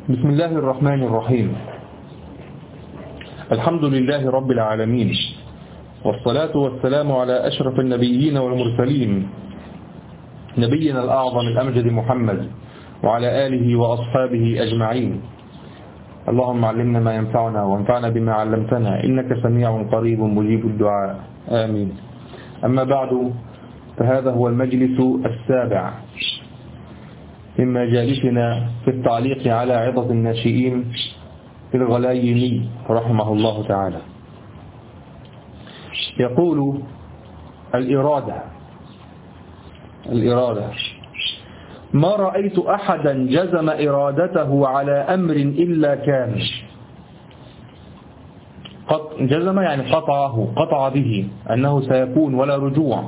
بسم الله الرحمن الرحيم. الحمد لله رب العالمين، والصلاة والسلام على أشرف النبيين والمرسلين، نبينا الأعظم الأمجد محمد وعلى آله وأصحابه أجمعين. اللهم علمنا ما ينفعنا وانفعنا بما علمتنا، إنك سميع قريب مجيب الدعاء، آمين. أما بعد، فهذا هو المجلس السابع من مجالسنا في التعليق على عظة الناشئين في الغلايني رحمه الله تعالى. يقول: الإرادة ما رأيت أحدا جزم إرادته على أمر إلا كان. جزم يعني قطع به أنه سيكون ولا رجوع.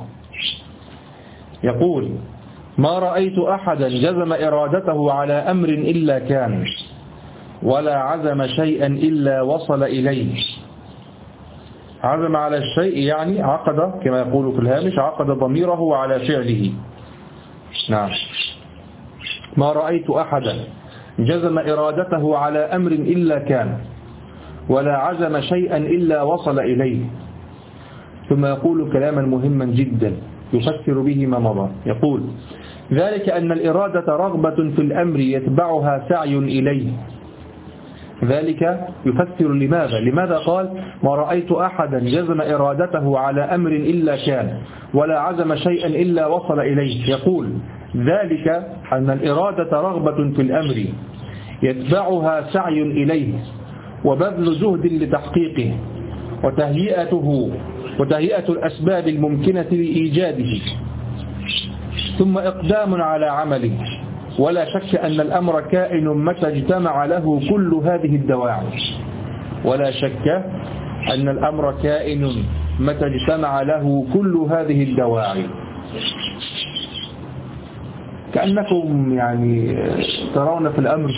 يقول: ما رأيت أحدا جزم إرادته على أمر إلا كان، ولا عزم شيئا إلا وصل إليه. عزم على الشيء يعني عقد، كما يقول في الهامش، عقد ضميره على فعله. نعم. ما رأيت أحدا جزم إرادته على أمر إلا كان، ولا عزم شيئا إلا وصل إليه. ثم يقول كلاما مهما جدا يفسر به ما مضى. يقول: ذلك أن الإرادة رغبة في الأمر يتبعها سعي إليه. ذلك يفسر لماذا قال: ما رأيت أحدا جزم إرادته على أمر إلا كان، ولا عزم شيئا إلا وصل إليه. يقول: ذلك أن الإرادة رغبة في الأمر يتبعها سعي إليه، وبذل جهد لتحقيقه، وتهيئة الأسباب الممكنة لإيجاده، ثم إقدام على عمله. ولا شك أن الأمر كائن متى اجتمع له كل هذه الدواعي. ولا شك أن الأمر كائن متى اجتمع له كل هذه الدواعي. كأنكم يعني ترون في الأمر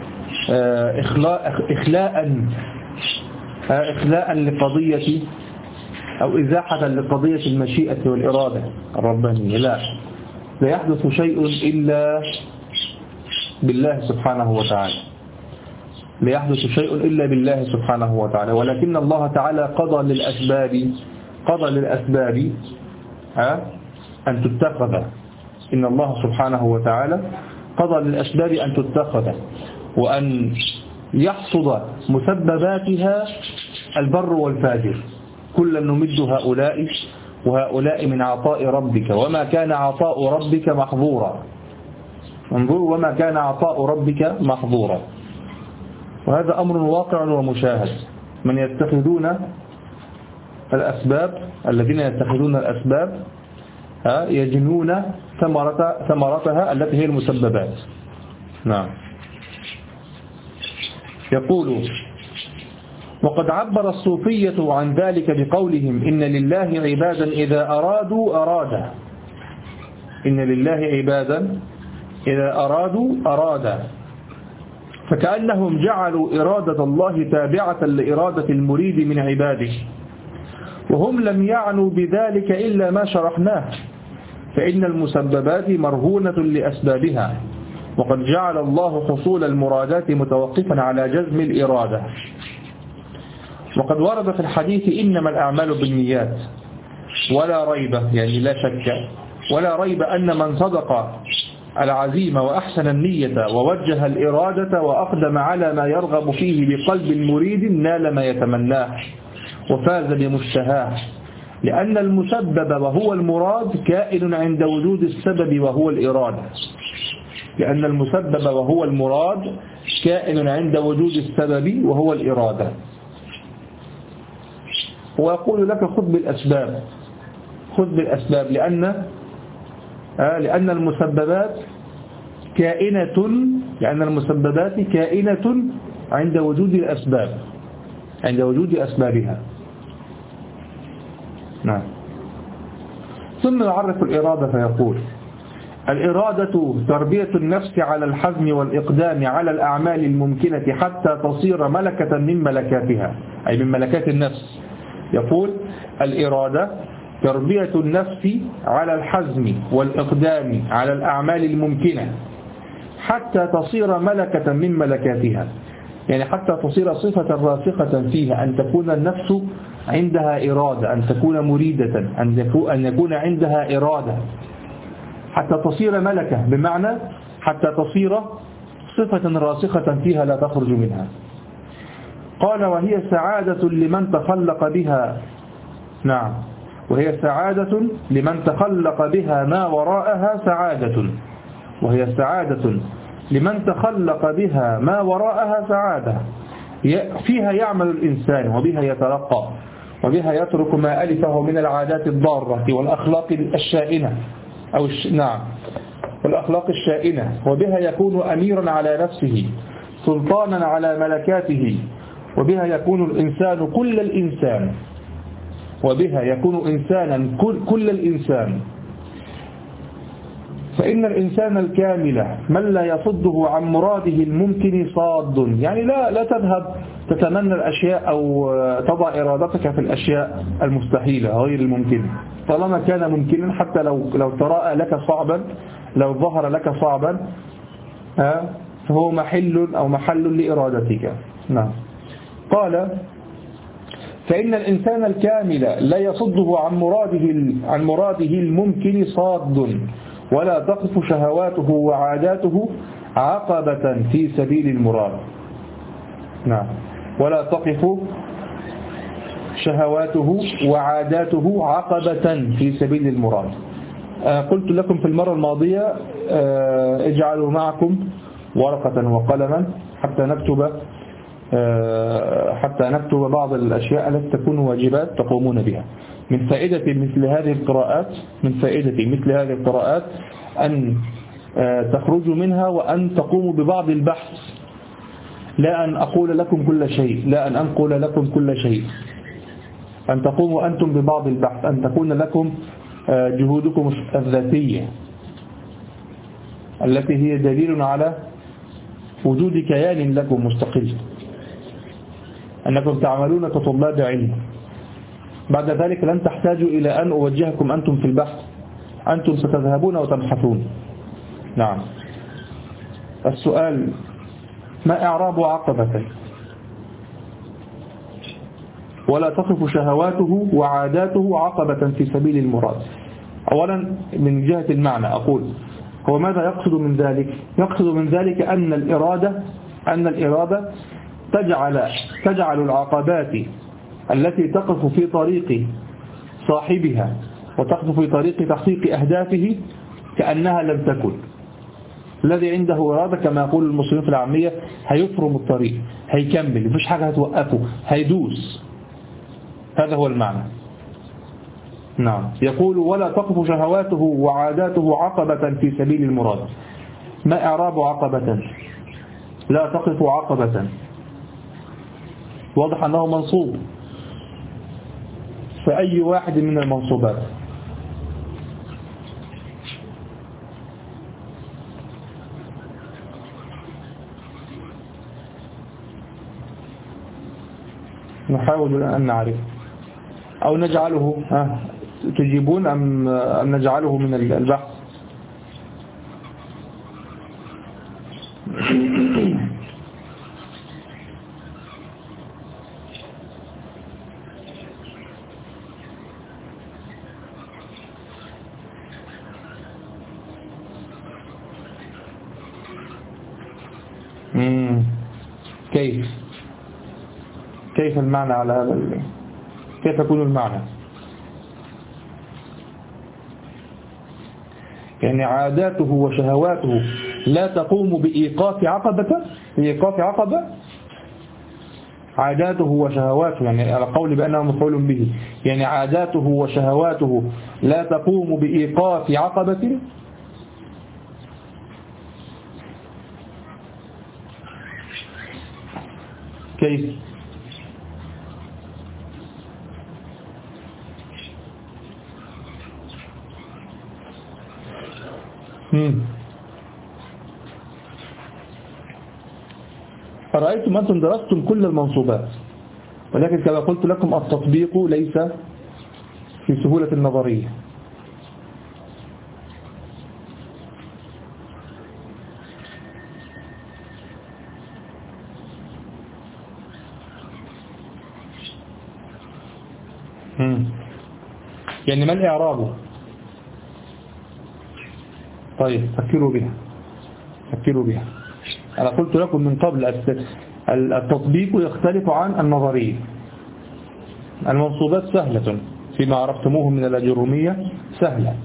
إخلاء لقضية أو إزاحة لقضية المشيئة والإرادة الربانية. لا يحدث شيء إلا بالله سبحانه وتعالى. لا يحدث شيء إلا بالله سبحانه وتعالى، ولكن الله تعالى قضى للأسباب أن تتخذ. إن الله سبحانه وتعالى قضى للأسباب أن تتخذ، وأن يحصد مسبباتها البر والفاجر. كلا نمد هؤلاء وهؤلاء من عطاء ربك، وما كان عطاء ربك محظورا. انظروا: وما كان عطاء ربك محظورا. وهذا أمر واقع ومشاهد. من يتخذون الأسباب، الذين يتخذون الأسباب يجنون ثمرتها التي هي المسببات. نعم. يقول: وقد عبر الصوفية عن ذلك بقولهم: إن لله عبادا إذا أرادوا أرادا. إن لله عبادا إذا أرادوا أرادا. فكأنهم جعلوا إرادة الله تابعة لإرادة المريد من عباده، وهم لم يعنوا بذلك إلا ما شرحناه، فإن المسببات مرهونة لأسبابها، وقد جعل الله حصول المرادات متوقفا على جزم الإرادة. وقد ورد في الحديث: إنما الأعمال بالنيات، ولا ريب، يعني لا شك ولا ريب أن من صدق العزيمة وأحسن النية ووجه الإرادة وأقدم على ما يرغب فيه بقلب مريد نال ما يتمناه وفاز بمشتهاه، لأن المسبب وهو المراد كائن عند وجود السبب وهو الإرادة. لأن المسبب وهو المراد كائن عند وجود السبب وهو الإرادة. وأقول لك: خذ بالأسباب، لأن المسببات كائنة عند وجود الأسباب، عند وجود أسبابها. نعم. ثم يعرف الإرادة فيقول: الإرادة تربية النفس على الحزم والإقدام على الأعمال الممكنة حتى تصير ملكة من ملكاتها، أي من ملكات النفس. يقول: الإرادة تربية النفس على الحزم والإقدام على الأعمال الممكنة حتى تصير ملكة من ملكاتها، يعني حتى تصير صفة راسخة فيها، أن تكون النفس عندها إرادة، أن تكون مريدة، أن يكون عندها إرادة، حتى تصير ملكة، بمعنى حتى تصير صفة راسخة فيها لا تخرج منها. قال وهي سعادة لمن تخلق بها، نعم، وهي سعادة لمن تخلق بها ما وراءها سعادة، وهي سعادة لمن تخلق بها ما وراءها سعادة، فيها يعمل الإنسان وبها يترقى وبها يترك ما ألفه من العادات الضارة والأخلاق الشائنة نعم، والأخلاق الشائنة، وبها يكون أميرا على نفسه سلطانا على ملكاته، وبها يكون الإنسان كل الإنسان، وبها يكون إنسانا كل الإنسان. فإن الإنسان الكامل من لا يصده عن مراده الممكن صاد، يعني لا تذهب تتمنى الأشياء أو تضع إرادتك في الأشياء المستحيلة غير الممكنة، طالما كان ممكنا، حتى لو تراءى لك صعبا، لو ظهر لك صعبا فهو محل لإرادتك. نعم. قال فإن الإنسان الكامل لا يصده عن مراده الممكن صاد، ولا تقف شهواته وعاداته عقبة في سبيل المراد. نعم، ولا تقف شهواته وعاداته عقبة في سبيل المراد. قلت لكم في المرة الماضية اجعلوا معكم ورقة وقلما حتى نكتب بعض الأشياء التي تكون واجبات تقومون بها. من فائدة مثل هذه القراءات أن تخرجوا منها وأن تقوموا ببعض البحث، لا أن أقول لكم كل شيء، لا أن أنقل لكم كل شيء، أن تقوموا أنتم ببعض البحث، أن تكون لكم جهودكم الذاتية التي هي دليل على وجود كيان لكم مستقل، أنكم تعملون كطلاب علم. بعد ذلك لن تحتاجوا إلى أن أوجهكم أنتم في البحث، أنتم ستذهبون وتبحثون. نعم. السؤال: ما إعراب عقبة؟ ولا تقف شهواته وعاداته عقبة في سبيل المراد. أولا من جهة المعنى أقول هو ماذا يقصد من ذلك؟ يقصد من ذلك أن الإرادة تجعل العقبات التي تقف في طريق صاحبها وتقف في طريق تحقيق أهدافه كأنها لم تكن. الذي عنده إرادة كما يقول المسلمين في العامية هيفرم الطريق، هيكمل، مفيش حاجة هتوقفه، هيدوس. هذا هو المعنى. نعم. يقول ولا تقف شهواته وعاداته عقبة في سبيل المراد. ما إعراب عقبة؟ لا تقف عقبة، واضح أنه منصوب فأي واحد من المنصوبات. نحاول أن نعرف أو نجعله تجيبون أم نجعله من البحث. كيف المعنى على هذا كيف يكون المعنى؟ يعني عاداته وشهواته لا تقوم بإيقاف عقبة. عاداته وشهواته يعني على قول بأنه مفعول به، يعني عاداته وشهواته لا تقوم بإيقاف عقبة. كيف؟ فرأيتم أنتم درستم كل المنصوبات، ولكن كما قلت لكم التطبيق ليس في سهولة النظرية. يعني ما الإعراب؟ طيب فكروا بها. أنا قلت لكم من قبل التطبيق يختلف عن النظرية. المنصوبات سهلة فيما عرفتموه من الأجرومية سهلة،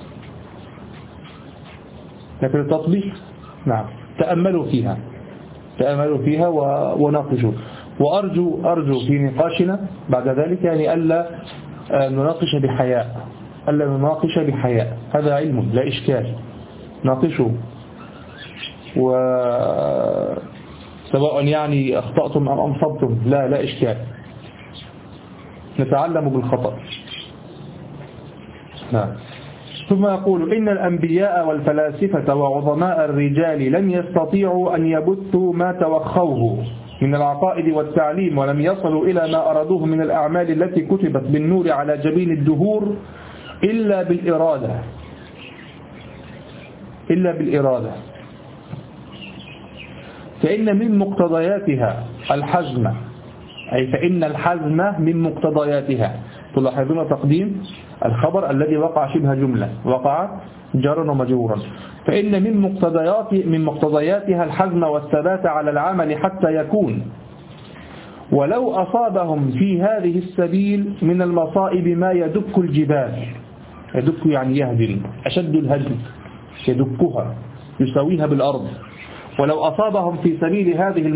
لكن التطبيق نعم تأملوا فيها وناقشوا. وأرجو في نقاشنا بعد ذلك يعني ألا نناقش بحياء، هذا علم لا إشكال، ناقشوا وسواء يعني أخطأتم أم أصبتم لا إشكال، نتعلم بالخطأ. نعم. ثم يقول إن الأنبياء والفلاسفة وعظماء الرجال لم يستطيعوا أن يبثوا ما توخوه من العقائد والتعليم، ولم يصلوا إلى ما أرادوه من الأعمال التي كتبت بالنور على جبين الدهور إلا بالإرادة. فإن من مقتضياتها الحزم، أي فإن الحزم من مقتضياتها. تلاحظون تقديم الخبر الذي وقع شبه جملة، وقع جرا ومجرورا. فإن من مقتضياتها الحزم والثبات على العمل حتى يكون، ولو أصابهم في هذه السبيل من المصائب ما يدك الجبال. يدك يعني يهدم، أشد الهدم، يدكها يسويها بالأرض. ولو أصابهم في سبيل هذه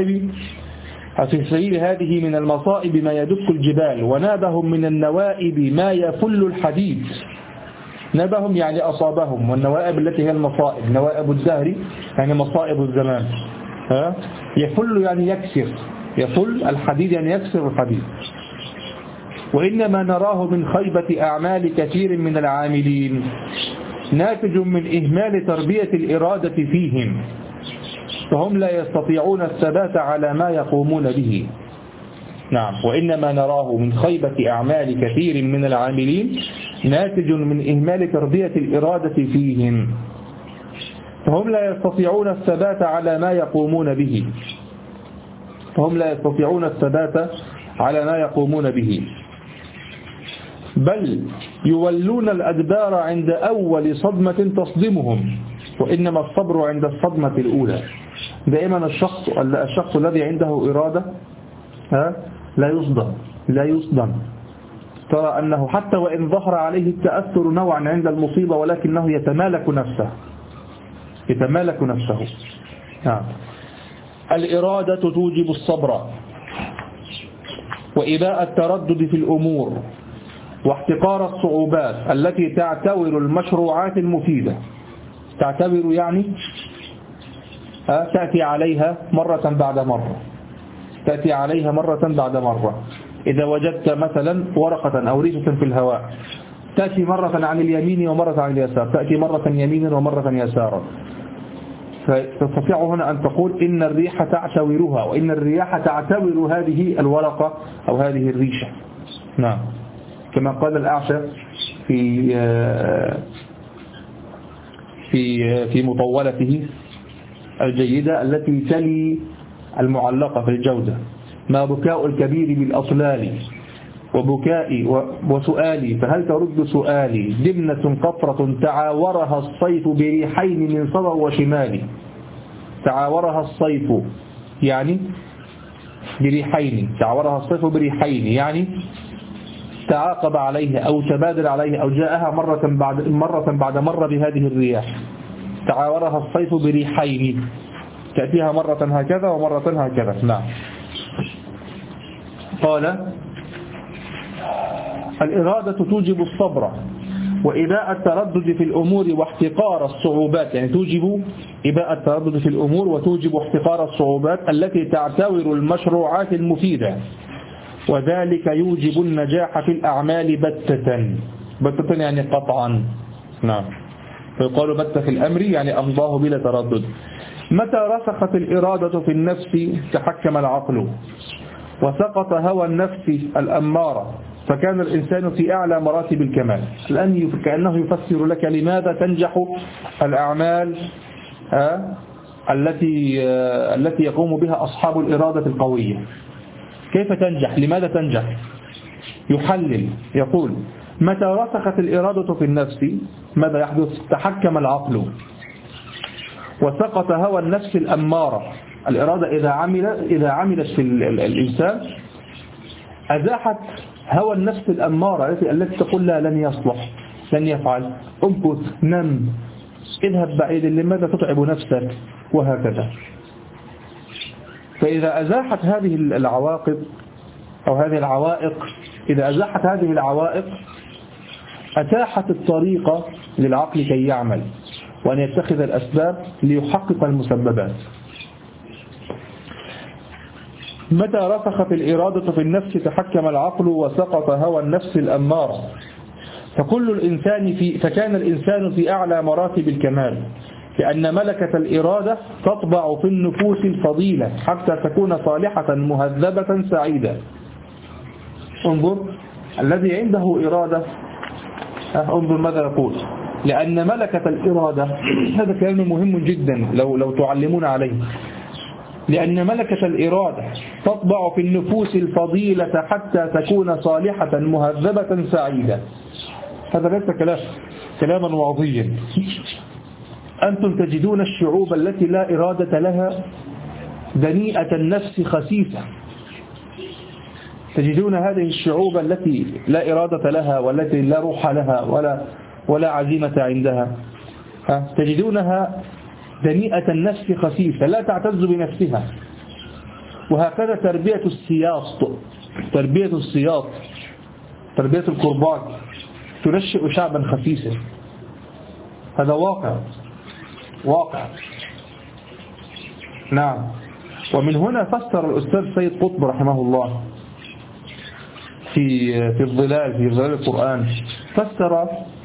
من المصائب ما يدك الجبال، ونابهم من النوائب ما يفل الحديد. نابهم يعني أصابهم، والنوائب التي هي المصائب، نوائب الدهر يعني مصائب الزمان. يفل يعني يكسر، يفل الحديد يعني يكسر الحديد. وإنما نراه من خيبة أعمال كثير من العاملين ناتج من إهمال تربية الإرادة فيهم، فهم لا يستطيعون الثبات على ما يقومون به. نعم. وإنما نراه من خيبة أعمال كثير من العاملين ناتج من إهمال تربية الإرادة فيهم، فهم لا يستطيعون الثبات على ما يقومون به، بل يولون الأدبار عند أول صدمة تصدمهم، وإنما الصبر عند الصدمة الأولى. دائما الشخص الذي عنده إرادة لا يصدم. ترى أنه حتى وإن ظهر عليه التأثر نوعا عند المصيبة ولكنه يتمالك نفسه. نعم. الإرادة توجب الصبر وإباء التردد في الأمور واحتقار الصعوبات التي تعتبر المشروعات المفيدة. تعتبر يعني تأتي عليها مرة بعد مرة. إذا وجدت مثلا ورقة أو ريشة في الهواء تأتي مرة عن اليمين ومرة عن اليسار، تأتي مرة يمينا ومرة يسارا، فتستطيع هنا أن تقول إن الريح تعتورها، وإن الرياح تعتور هذه الورقة أو هذه الريشة. نعم. كما قال الأعشى في مطولته الجيدة التي تلي المعلقة في الجودة: ما بكاء الكبير بالأطلال وبكائي وسؤالي، فهل ترد سؤالي؟ دمنة قطرة تعاورها الصيف بريحين من صبا وشمالي. تعاورها الصيف يعني بريحين، تعاورها الصيف بريحين يعني تعاقب عليها أو تبادل عليها أو جاءها مرة بعد مرة بهذه الرياح. تعاورها الصيف بريحين، تأتيها مرة هكذا ومرة هكذا. نعم. قال: الإرادة توجب الصبر وإباء التردد في الأمور واحتقار الصعوبات، يعني توجب إباء التردد في الأمور وتوجب احتقار الصعوبات التي تعتبر المشروعات المفيدة، وذلك يوجب النجاح في الأعمال بتة يعني قطعا. نعم. فيقال بت في الأمر يعني أمضاه بلا تردد. متى رسخت الإرادة في النفس تحكم العقل وسقط هوى النفس الأمارة، فكان الإنسان في أعلى مراتب الكمال. الآن كأنه يفسر لك لماذا تنجح الأعمال التي يقوم بها أصحاب الإرادة القوية. كيف تنجح؟ لماذا تنجح؟ يحلل يقول: متى رسخت الإرادة في النفس ماذا يحدث؟ تحكم العقل وسقط هوى النفس الأمارة. الإرادة إذا عملت في الإنسان أزاحت هوى النفس الأمارة التي تقول لا لن يصلح، لن يفعل، امكث، نم، اذهب بعيد، لماذا تتعب نفسك، وهكذا. فإذا أزاحت هذه العواقب أو هذه العوائق، إذا أزاحت هذه العوائق أتاحت الطريقة للعقل كي يعمل وأن يتخذ الأسباب ليحقق المسببات. متى رسخت الإرادة في النفس تحكم العقل وسقط هوى النفس الأمارة. فكان الإنسان في أعلى مراتب الكمال، لأن ملكة الإرادة تطبع في النفوس الفضيلة حتى تكون صالحة مهذبة سعيدة. انظر الذي عنده إرادة، انظر ماذا يقول: لأن ملكة الإرادة، هذا كلام مهم جدا لو تعلمون عليه، لأن ملكة الإرادة تطبع في النفوس الفضيلة حتى تكون صالحة مهذبة سعيدة. هذا ليس كلاما وعظيا. أنتم تجدون الشعوب التي لا إرادة لها دنيئة النفس خسيسة، تجدون هذه الشعوب التي لا إرادة لها والتي لا روح لها ولا عزيمة عندها، تجدونها دنيئة النفس خسيسة لا تعتز بنفسها. وهكذا تربية السياط، تربية القربان تنشئ شعبا خسيسا. هذا واقع. نعم. ومن هنا فسر الأستاذ سيد قطب رحمه الله في ظلال القرآن، فسر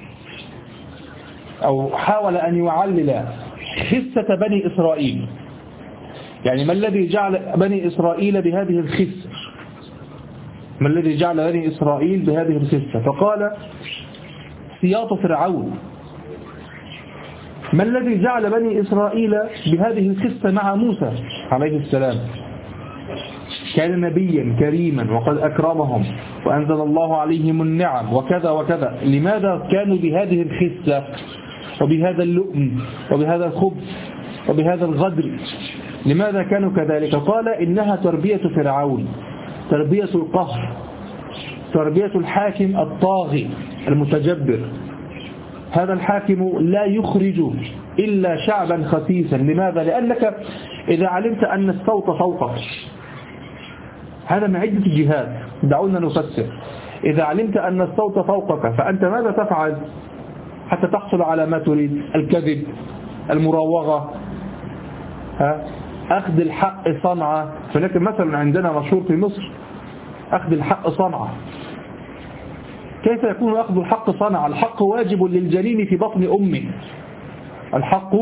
أو حاول أن يعلل خسة بني إسرائيل. يعني ما الذي جعل بني إسرائيل بهذه الخسة؟ ما الذي جعل بني إسرائيل بهذه الخسة؟ فقال: سياط فرعون. ما الذي جعل بني إسرائيل بهذه الخسة مع موسى عليه السلام؟ كان نبيا كريما وقد أكرمهم وأنزل الله عليهم النعم وكذا وكذا. لماذا كانوا بهذه الخسة وبهذا اللؤم وبهذا الخبث وبهذا الغدر؟ لماذا كانوا كذلك؟ قال: إنها تربية فرعون، تربية القهر، تربية الحاكم الطاغي المتجبر. هذا الحاكم لا يخرج إلا شعبا خسيسا. لماذا؟ لأنك إذا علمت أن الصوت فوقك، هذا من عدة جهات، دعونا نفسر. إذا علمت أن الصوت فوقك فأنت ماذا تفعل حتى تحصل على ما تريد؟ الكذب، المراوغة، أخذ الحق صنعة. فلكن مثلا عندنا مشهور في مصر أخذ الحق صنعة. كيف يكون أخذ الحق صنعة؟ الحق واجب للجنين في بطن أمه. الحق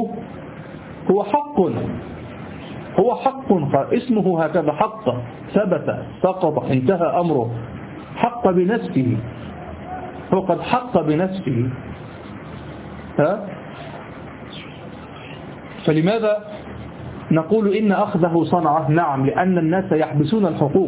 هو حق اسمه هكذا، حق، ثبت، سقط، انتهى أمره. حق بنفسه، هو قد حق بنفسه. فلماذا نقول إن أخذه صنعة؟ نعم، لأن الناس يحبسون الحقوق،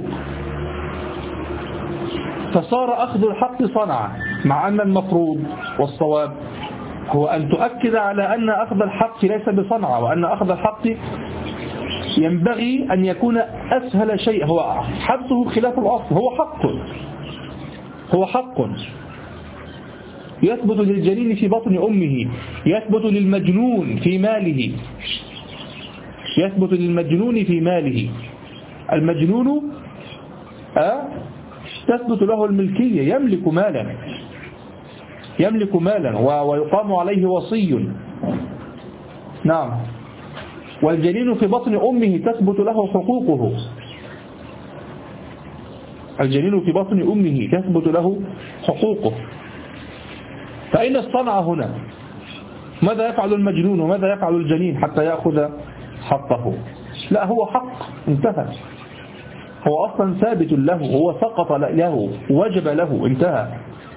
فصار أخذ الحق صنعة، مع أن المفروض والصواب هو أن تؤكد على أن أخذ الحق ليس بصنعة، وأن أخذ الحق ينبغي أن يكون أسهل شيء، هو حبسه خلاف الأصل. هو حق يثبت للجنين في بطن أمه، يثبت للمجنون في ماله، يثبت للمجنون في ماله. المجنون تثبت له الملكية، يملك مالا ويقام عليه وصي. نعم. والجنين في بطن أمه تثبت له حقوقه، الجنين في بطن أمه تثبت له حقوقه. فأين الصنعة هنا؟ ماذا يفعل المجنون وماذا يفعل الجنين حتى يأخذ حقه؟ لا، هو حق انتهى، هو أصلا ثابت له، هو سقط له، وجب له، انتهى.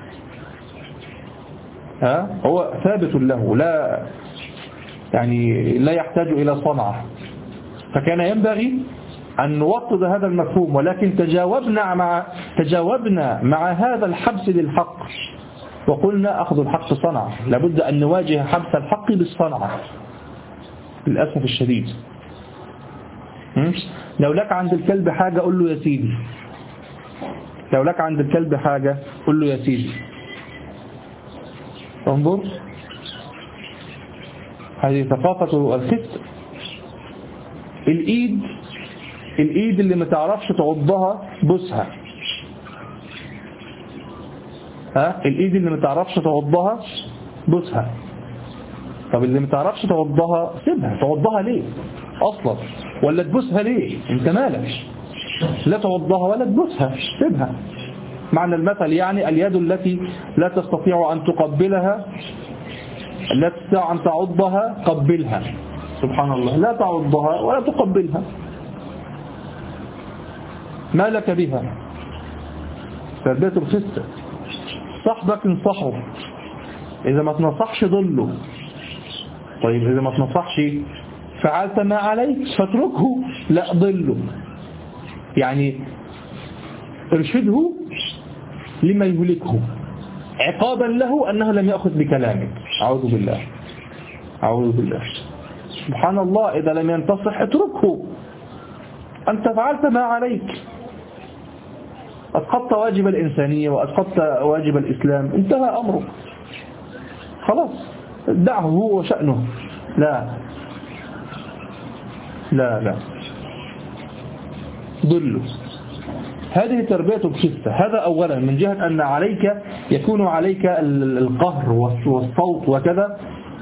هو ثابت له، لا يحتاج إلى صنعة. فكان ينبغي أن نوطد هذا المفهوم، ولكن تجاوبنا مع هذا الحبس للحق، وقلنا أخذ الحق صنعة، لابد أن نواجه حبس الحق بالصنعة للأسف الشديد. لو لك عند الكلب حاجة قل له يا سيدي، لو لك عند الكلب حاجة قل له يا سيدي. انظر، هذه ثقافة الخس. الإيد اللي ما تعرفش تعضها بوسها، الإيد اللي ما تعرفش تعضها بوسها. طب اللي ما تعرفش تعضها سيبها، تعضها ليه أصلا؟ ولا تبوسها ليه؟ انت مالك؟ لا تعضها ولا تبوسها، سيبها. معنى المثل يعني اليد التي لا تستطيع أن تقبلها، لا تستطيع أن تعضها قبلها. سبحان الله، لا تعضها ولا تقبلها، ما لك بها. تربية الخسة. صاحبك انصحه، إذا ما تنصحش ضله. طيب إذا ما تنصحش فعلت ما عليك فاتركه، لا ضله، يعني ارشده لما يهلكه عقابا له أنه لم يأخذ بكلامك. أعوذ بالله، أعوذ بالله. سبحان الله، إذا لم ينتصح اتركه، أنت فعلت ما عليك، أسقطت واجب الإنسانية وأسقطت واجب الإسلام، انتهى أمره، خلاص دعه هو وشأنه. لا لا لا، ضله. هذه تربية الخسة. هذا أولا، من جهة أن عليك يكون عليك القهر والصوت وكذا،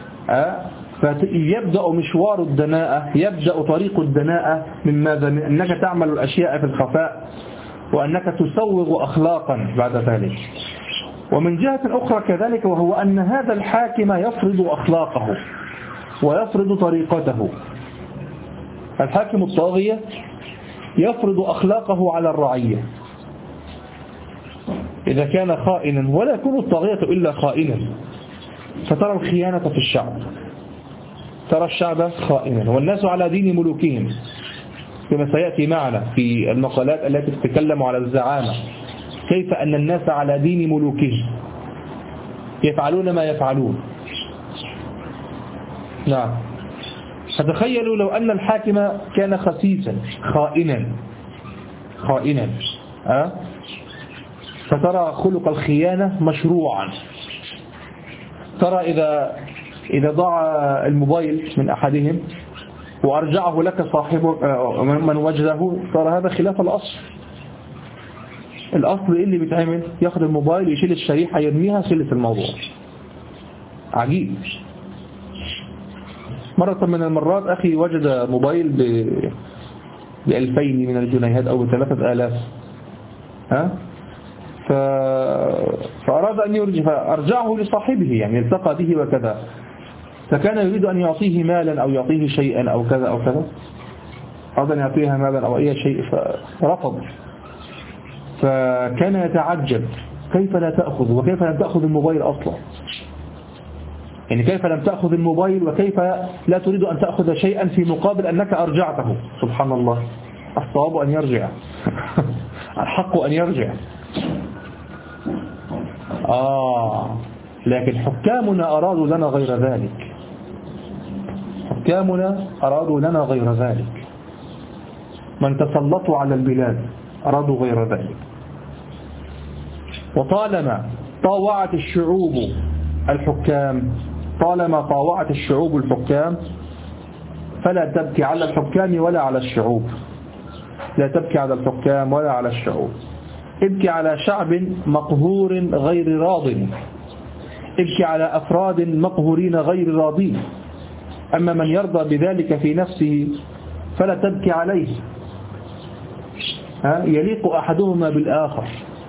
فيبدأ مشوار الدناءة، يبدأ طريق الدناءة من ماذا؟ من أنك تعمل الأشياء في الخفاء، وأنك تسوغ أخلاقا بعد ذلك. ومن جهة أخرى كذلك، وهو أن هذا الحاكم يفرض أخلاقه ويفرض طريقته. الحاكم الطاغية يفرض أخلاقه على الرعية. إذا كان خائنا، ولا يكون الطاغية إلا خائنا، فترى الخيانة في الشعب، ترى الشعب خائنا، والناس على دين ملوكهم، كما سيأتي معنا في المقالات التي تتكلم على الزعامة، كيف أن الناس على دين ملوكهم يفعلون ما يفعلون. نعم. فتخيلوا لو أن الحاكم كان خسيسا خائنا فترى خلق الخيانة مشروعا. ترى إذا ضاع الموبايل من أحدهم وأرجعه لك صاحبه من وجده، ترى هذا خلاف الأصل. الأصل إيه اللي بيتعمل؟ ياخد الموبايل، يشيل الشريحة، يرميها، خلص الموضوع. عجيب. مرة من المرات أخي وجد موبايل ب2000 من الجنيهات أو ب3000، فأراد أن يرجع، فأرجعه لصاحبه، يعني التقى به وكذا، فكان يريد أن يعطيه مالا أو يعطيه شيئا أو كذا أو كذا، أراد أن يعطيها مالا أو أي شيء، فرفض. فكان يتعجب كيف لا تأخذ، وكيف لم تأخذ الموبايل أصلا، يعني كيف لم تأخذ الموبايل، وكيف لا تريد أن تأخذ شيئا في مقابل أنك أرجعته. سبحان الله، الصواب أن يرجع الحق أن يرجع. لكن حكامنا أرادوا لنا غير ذلك، حكامنا أرادوا لنا غير ذلك، من تسلطوا على البلاد أرادوا غير ذلك. وطالما طاوعت الشعوب الحكام، طالما طاوعت الشعوب الحكام، فلا تبكي على الحكام ولا على الشعوب، لا تبكي على الحكام ولا على الشعوب، ابكي على شعب مقهور غير راض، ابكي على أفراد مقهورين غير راضين. أما من يرضى بذلك في نفسه فلا تبكي عليه، يليق أحدهما بالآخر،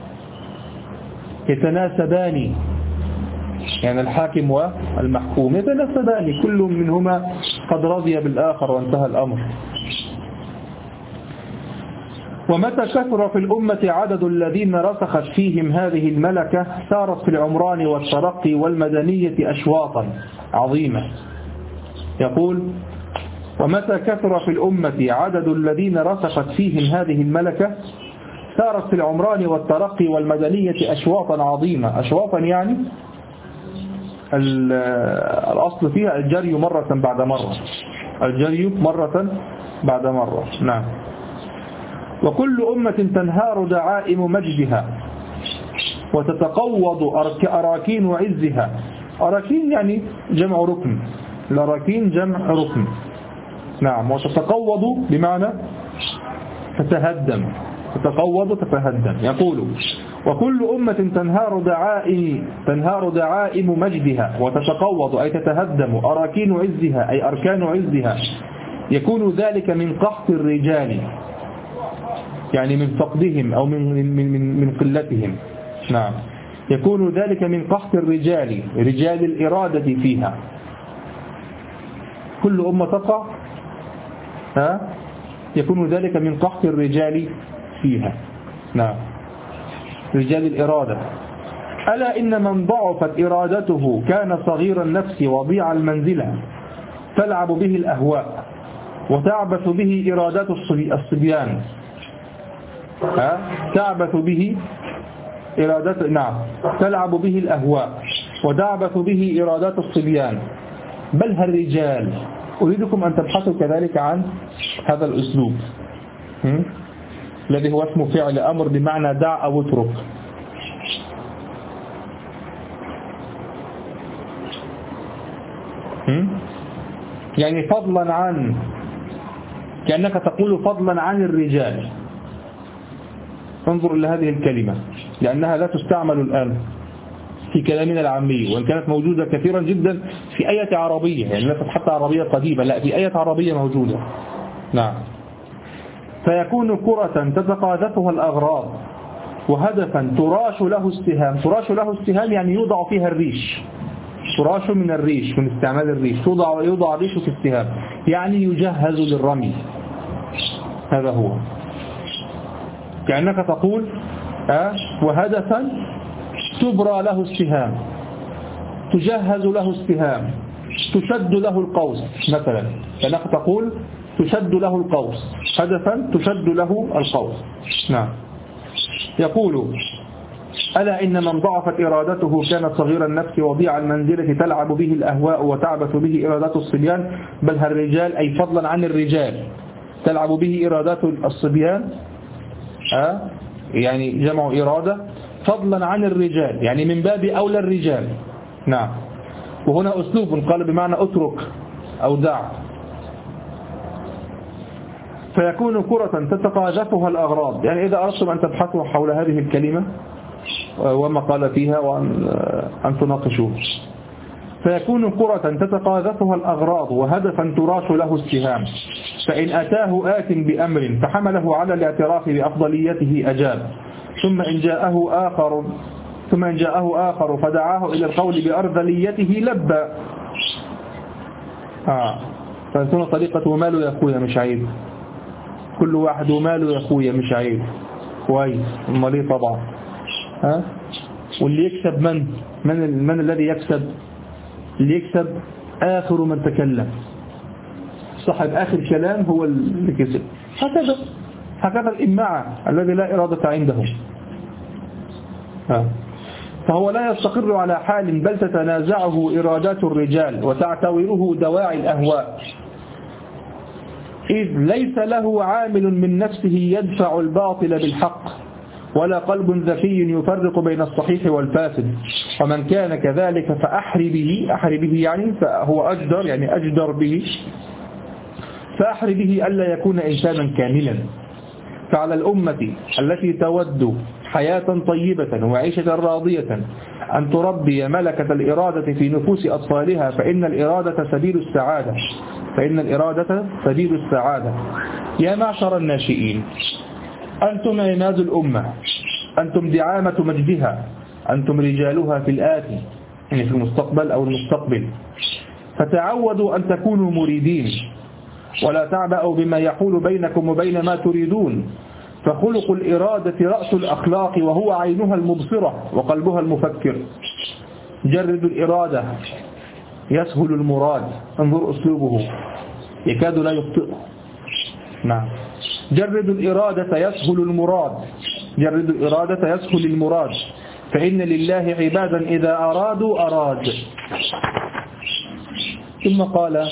يتناسبان، يعني الحاكم والمحكوم يتناسبان، كل منهما قد رضي بالآخر وانتهى الأمر. ومتى كثر في الأمة عدد الذين رسخت فيهم هذه الملكة، سارت في العمران والترقي والمدنية أشواطا عظيمة. يقول ومتى كثر في الأمة عدد الذين رسخت فيهم هذه الملكة سارت في العمران والترقي والمدنية أشواطا عظيمة. أشواطا يعني الأصل فيها الجري مرة بعد مرة، الجري مرة بعد مرة. نعم. وكل أمة تنهار دعائم مجدها وتتقوض أراكين عزها. أراكين يعني جمع ركن، الأراكين جمع ركن. نعم. وتتقوض بمعنى تتهدم، تتقوض تتهدم. يقول وكل أمة تنهار دعائم مجدها وتتقوض أي تتهدم أراكين عزها أي أركان عزها. يكون ذلك من قحط الرجال يعني من فقدهم أو من قلتهم. نعم. يكون ذلك من قحط الرجال، رجال الإرادة فيها. كل أمة تقع يكون ذلك من قحط الرجال فيها. نعم. رجال الإرادة. ألا إن من ضعفت إرادته كان صغير النفس وضيع المنزلة تلعب به الأهواء وتعبث به إرادات الصبيان. تعبث به إرادات، نعم، تلعب به الأهواء وتعبث به إرادات الصبيان بل الرجال. أريدكم أن تبحثوا كذلك عن هذا الأسلوب الذي هو اسمه فعل أمر بمعنى دع أو اترك. يعني فضلا عن، كأنك تقول فضلا عن الرجال. انظر إلى هذه الكلمة لأنها لا تستعمل الآن في كلامنا العامي، وإن كانت موجودة كثيرا جدا في آية عربية، يعني ليست حتى عربية قديمة، لا، في آية عربية موجودة. نعم. فيكون كرة تتقاذفها الأغراض وهدفا تراش له السهام. تراش له السهام يعني يوضع فيها الريش، تراش من الريش، من استعمال الريش، يوضع الريش في السهام يعني يجهز للرمي. هذا هو، كأنك تقول وهدفا تبرى له السهام، تجهز له السهام، تشد له القوس مثلا، كأنك تقول تشد له القوس، هدفا تشد له القوس. نعم. يقول ألا إن من ضعفت إرادته كان صغير النفس وضيع المنزلة تلعب به الأهواء وتعبث به إرادات الصبيان بل الرجال، أي فضلا عن الرجال، تلعب به إرادات الصبيان يعني جمع إرادة، فضلا عن الرجال يعني من باب أولى الرجال. نعم. وهنا أسلوب قال بمعنى أترك أو دع. فيكون كرة تتقاذفها الأغراض، يعني إذا أردتم أن تبحثوا حول هذه الكلمة وما قال فيها وأن تناقشوه. فيكون كرة تتقاذفها الأغراض وهدفا تراش له السهام، فإن أتاه آت بأمر فحمله على الاعتراف بأفضليته أجاب، ثم إن جاءه آخر فدعاه إلى القول بأرذليته لبى. فأنتم طريقة وماله يا أخويا مش عيب، كل واحد وماله يا أخويا مش عيب، كويس، المالي طبعا. واللي يكسب من الذي يكسب؟ اللي يكسب آخر من تكلم، صاحب آخر كلام هو اللي كسب. هكذا الإماعة الذي لا إرادة عنده. فهو لا يستقر على حال بل تتنازعه إرادات الرجال وتعتوره دواعي الأهواء، إذ ليس له عامل من نفسه يدفع الباطل بالحق ولا قلب ذكي يفرق بين الصحيح والفاسد. ومن كان كذلك فأحر به يعني فهو أجدر، يعني أجدر به، فأحر به ألا يكون إنسانا كاملا. فعلى الأمة التي تود حياة طيبة وعيشة راضية أن تربي ملكة الإرادة في نفوس أطفالها، فإن الإرادة سبيل السعادة. يا معشر الناشئين، أنتم عماد الأمة، أنتم دعامة مجدها، أنتم رجالها في الآتي، يعني في المستقبل أو المستقبل. فتعودوا أن تكونوا مريدين ولا تعبأوا بما يحول بينكم وبين ما تريدون، فخلق الإرادة رأس الأخلاق وهو عينها المبصرة وقلبها المفكر. جرد الإرادة يسهل المراد. انظر أسلوبه، يكاد لا يخطئه. نعم. جرد الإرادة يسهل المراد، جرد الإرادة يسهل المراد، فإن لله عبادا إذا أرادوا أراد. ثم قال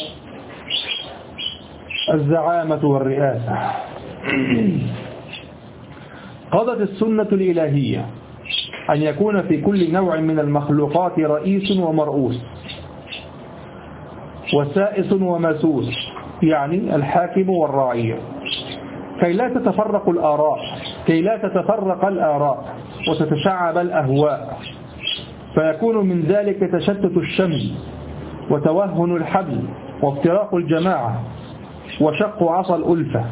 الزعامة والرئاسة. قضت السنة الإلهية أن يكون في كل نوع من المخلوقات رئيس ومرؤوس وسائس ومسوس، يعني الحاكم والراعي، كي لا تتفرق الآراء وتتشعب الأهواء، فيكون من ذلك تشتت الشمل وتوهن الحبل وافتراق الجماعة وشق عصا الألفة.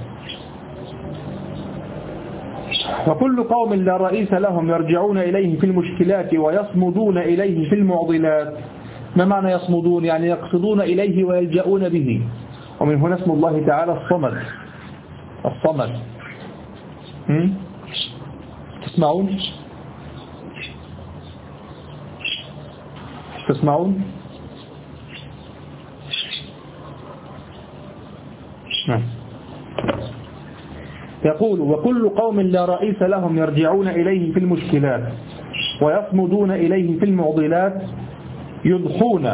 وكل قوم لا رئيس لهم يرجعون إليه في المشكلات ويصمدون إليه في المعضلات. ما معنى يصمدون؟ يعني يقصدون إليه ويلجؤون به، ومن هنا اسم الله تعالى الصمد. الصمد. تسمعون؟ تسمعون؟ يقول وكل قوم لا رئيس لهم يرجعون إليه في المشكلات ويصمدون إليه في المعضلات يضحون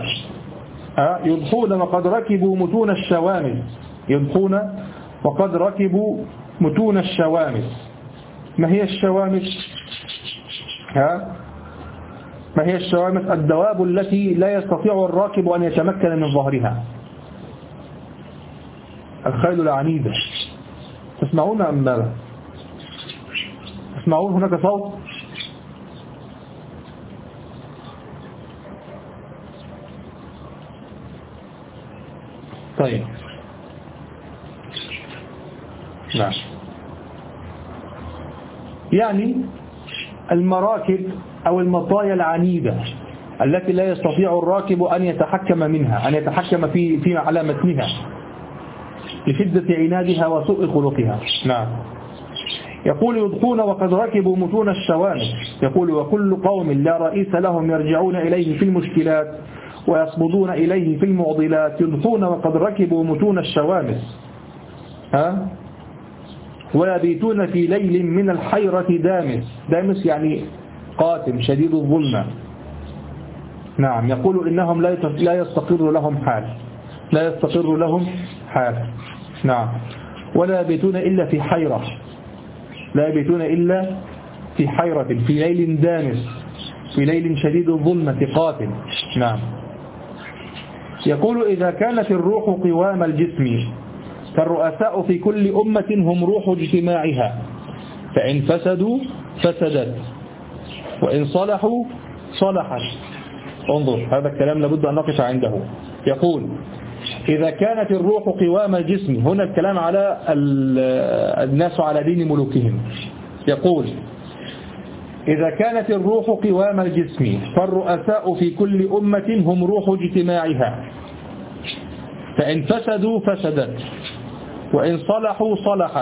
وقد ركبوا متون الشوامس. يضحون وقد ركبوا متون الشوامس. ما هي الشوامس؟ ما هي الشوامس؟ الدواب التي لا يستطيع الراكب أن يتمكن من ظهرها، الخيل العنيدة. تسمعون أم ماذا؟ تسمعون هناك صوت؟ طيب. نعم. يعني المراكب أو المطايا العنيدة التي لا يستطيع الراكب أن يتحكم منها، أن يتحكم في على متنها لشدة عنادها وسوء خلقها. نعم. يقول يضحون وقد ركبوا متون الشوامس. يقول وكل قوم لا رئيس لهم يرجعون إليه في المشكلات ويصمدون إليه في المعضلات يضحون وقد ركبوا متون الشوامس ويبيتون في ليل من الحيرة دامس. دامس يعني قاتم شديد الظلمة. نعم. يقول إنهم لا يستقر لهم حال، لا يستقر لهم حال. نعم. ولا يبيتون إلا في حيرة، لا يبيتون إلا في حيرة، في ليل دامس، في ليل شديد الظلمة قاتل. نعم. يقول إذا كانت الروح قوام الجسم فالرؤساء في كل أمة هم روح اجتماعها، فإن فسدوا فسدت وإن صلحوا صلحت. انظر هذا الكلام لابد أن نقف عنده. يقول إذا كانت الروح قوام الجسم، هنا الكلام على الناس على دين ملوكهم. يقول إذا كانت الروح قوام الجسم فالرؤساء في كل أمة هم روح اجتماعها، فإن فسدوا فسدت وإن صلحوا صلحت.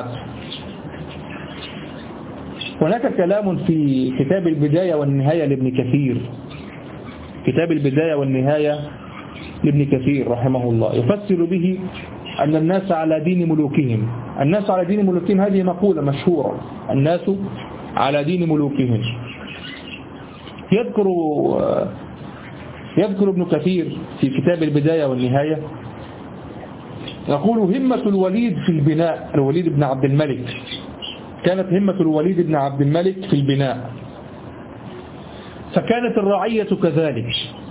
هناك كلام في كتاب البداية والنهاية لابن كثير، كتاب البداية والنهاية لابن كثير رحمه الله، يفسر به أن الناس على دين ملوكهم. الناس على دين ملوكهم هذه مقولة مشهورة، الناس على دين ملوكهم. يذكر ابن كثير في كتاب البداية والنهاية، يقول همة الوليد في البناء، الوليد بن عبد الملك، كانت همة الوليد بن عبد الملك في البناء، فكانت الرعية كذلك،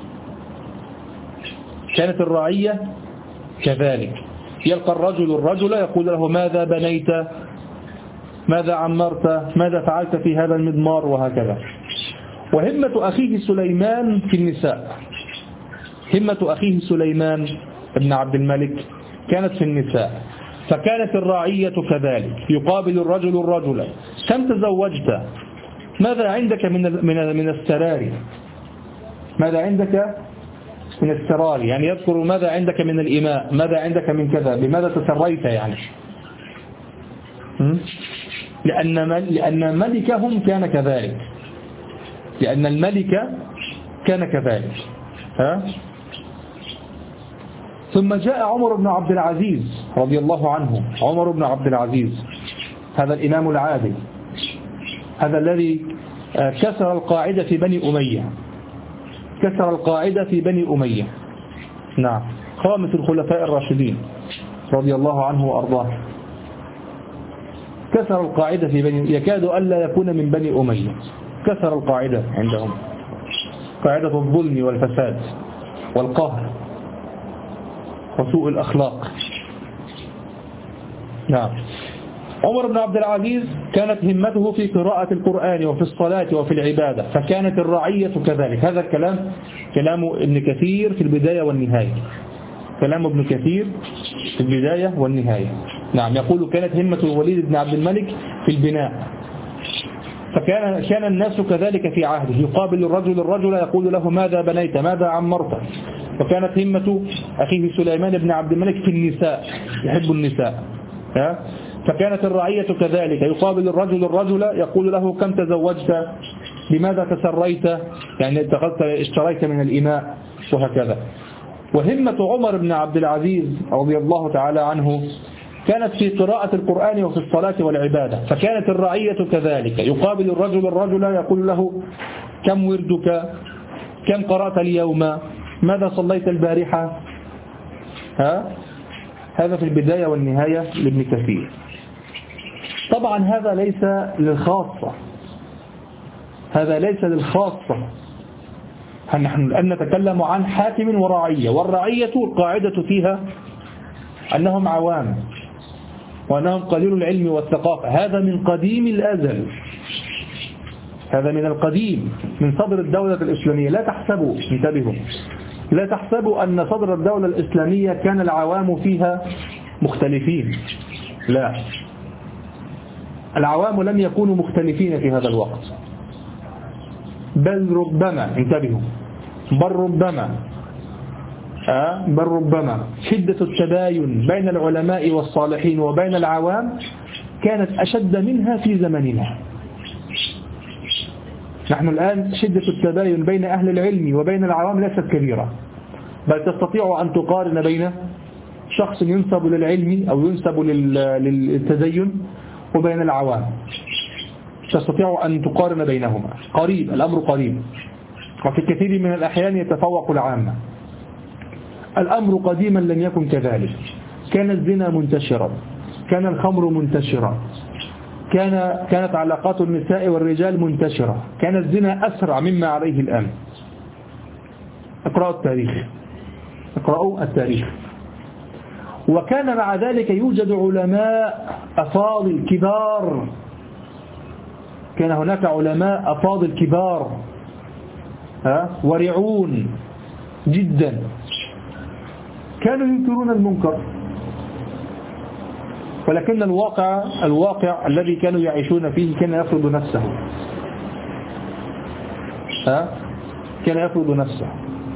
كانت الرعية كذلك. يلقى الرجل يقول له ماذا بنيت، ماذا عمرت، ماذا فعلت في هذا المضمار، وهكذا. وهمة أخيه سليمان في النساء، همة أخيه سليمان بن عبد الملك كانت في النساء، فكانت الرعية كذلك. يقابل الرجل كم تزوجت، ماذا عندك من السرار، ماذا عندك من السرار، يعني يذكر ماذا عندك من الإماء، ماذا عندك من كذا، بماذا تسريت يعني. لأن ملكهم كان كذلك، لأن الملك كان كذلك. ثم جاء عمر بن عبد العزيز رضي الله عنه. عمر بن عبد العزيز هذا الإمام العادل، هذا الذي كسر القاعدة في بني أمية، كسر القاعدة في بني أمية، نعم، خامس الخلفاء الراشدين رضي الله عنه وأرضاه. كسر القاعدة في بني، يكاد ألا يكون من بني أمية، كسر القاعدة عندهم، قاعدة الظلم والفساد والقهر وسوء الأخلاق. نعم. عمر بن عبد العزيز كانت همته في قراءة القرآن وفي الصلاة وفي العبادة، فكانت الرعية كذلك. هذا الكلام كلام ابن كثير في البداية والنهاية، كلام ابن كثير في البداية والنهاية. نعم، يقول كانت همة الوليد بن عبد الملك في البناء، فكان الناس كذلك في عهده، يقابل الرجل يقول له ماذا بنيت ماذا عمرت. وكانت همة أخيه سليمان بن عبد الملك في النساء، يحب النساء. فكانت الرعية كذلك، يقابل الرجل يقول له كم تزوجت، لماذا تسريت، يعني اشتريت من الإماء، وهكذا. وهمة عمر بن عبد العزيز رضي الله تعالى عنه كانت في قراءة القرآن وفي الصلاة والعبادة، فكانت الرعية كذلك، يقابل الرجل يقول له كم وردك، كم قرأت اليوم، ماذا صليت البارحة. هذا في البداية والنهاية لابن كثير. طبعا هذا ليس للخاصة، هذا ليس للخاصة، نحن الآن نتكلم عن حاكم ورعية، والرعية القاعدة فيها أنهم عوام وأنهم قليل العلم والثقافة. هذا من قديم الأزل، هذا من القديم، من صدر الدولة الإسلامية. لا تحسبوا، انتبهوا، لا تحسبوا أن صدر الدولة الإسلامية كان العوام فيها مختلفين، لا، العوام لم يكونوا مختلفين في هذا الوقت، بل ربما، انتبهوا، بل ربما شدة التباين بين العلماء والصالحين وبين العوام كانت أشد منها في زمننا. نحن الآن شدة التباين بين أهل العلم وبين العوام ليست كبيرة، بل تستطيع أن تقارن بين شخص ينسب للعلم أو ينسب للتدين وبين العوام، تستطيع أن تقارن بينهما، قريب، الأمر قريب، وفي كثير من الأحيان يتفوق العامة. الأمر قديما لم يكن كذلك، كان الزنا منتشرا، كان الخمر منتشرا، كانت علاقات النساء والرجال منتشرة، كان الزنا أسرع مما عليه الآن. اقرأوا التاريخ. وكان مع ذلك يوجد علماء أفاضل كبار، كان هناك علماء أفاضل كبار ورعون جدا، كانوا ينكرون المنكر، ولكن الواقع الذي كانوا يعيشون فيه كان يفرض نفسه، كان يفرض نفسه.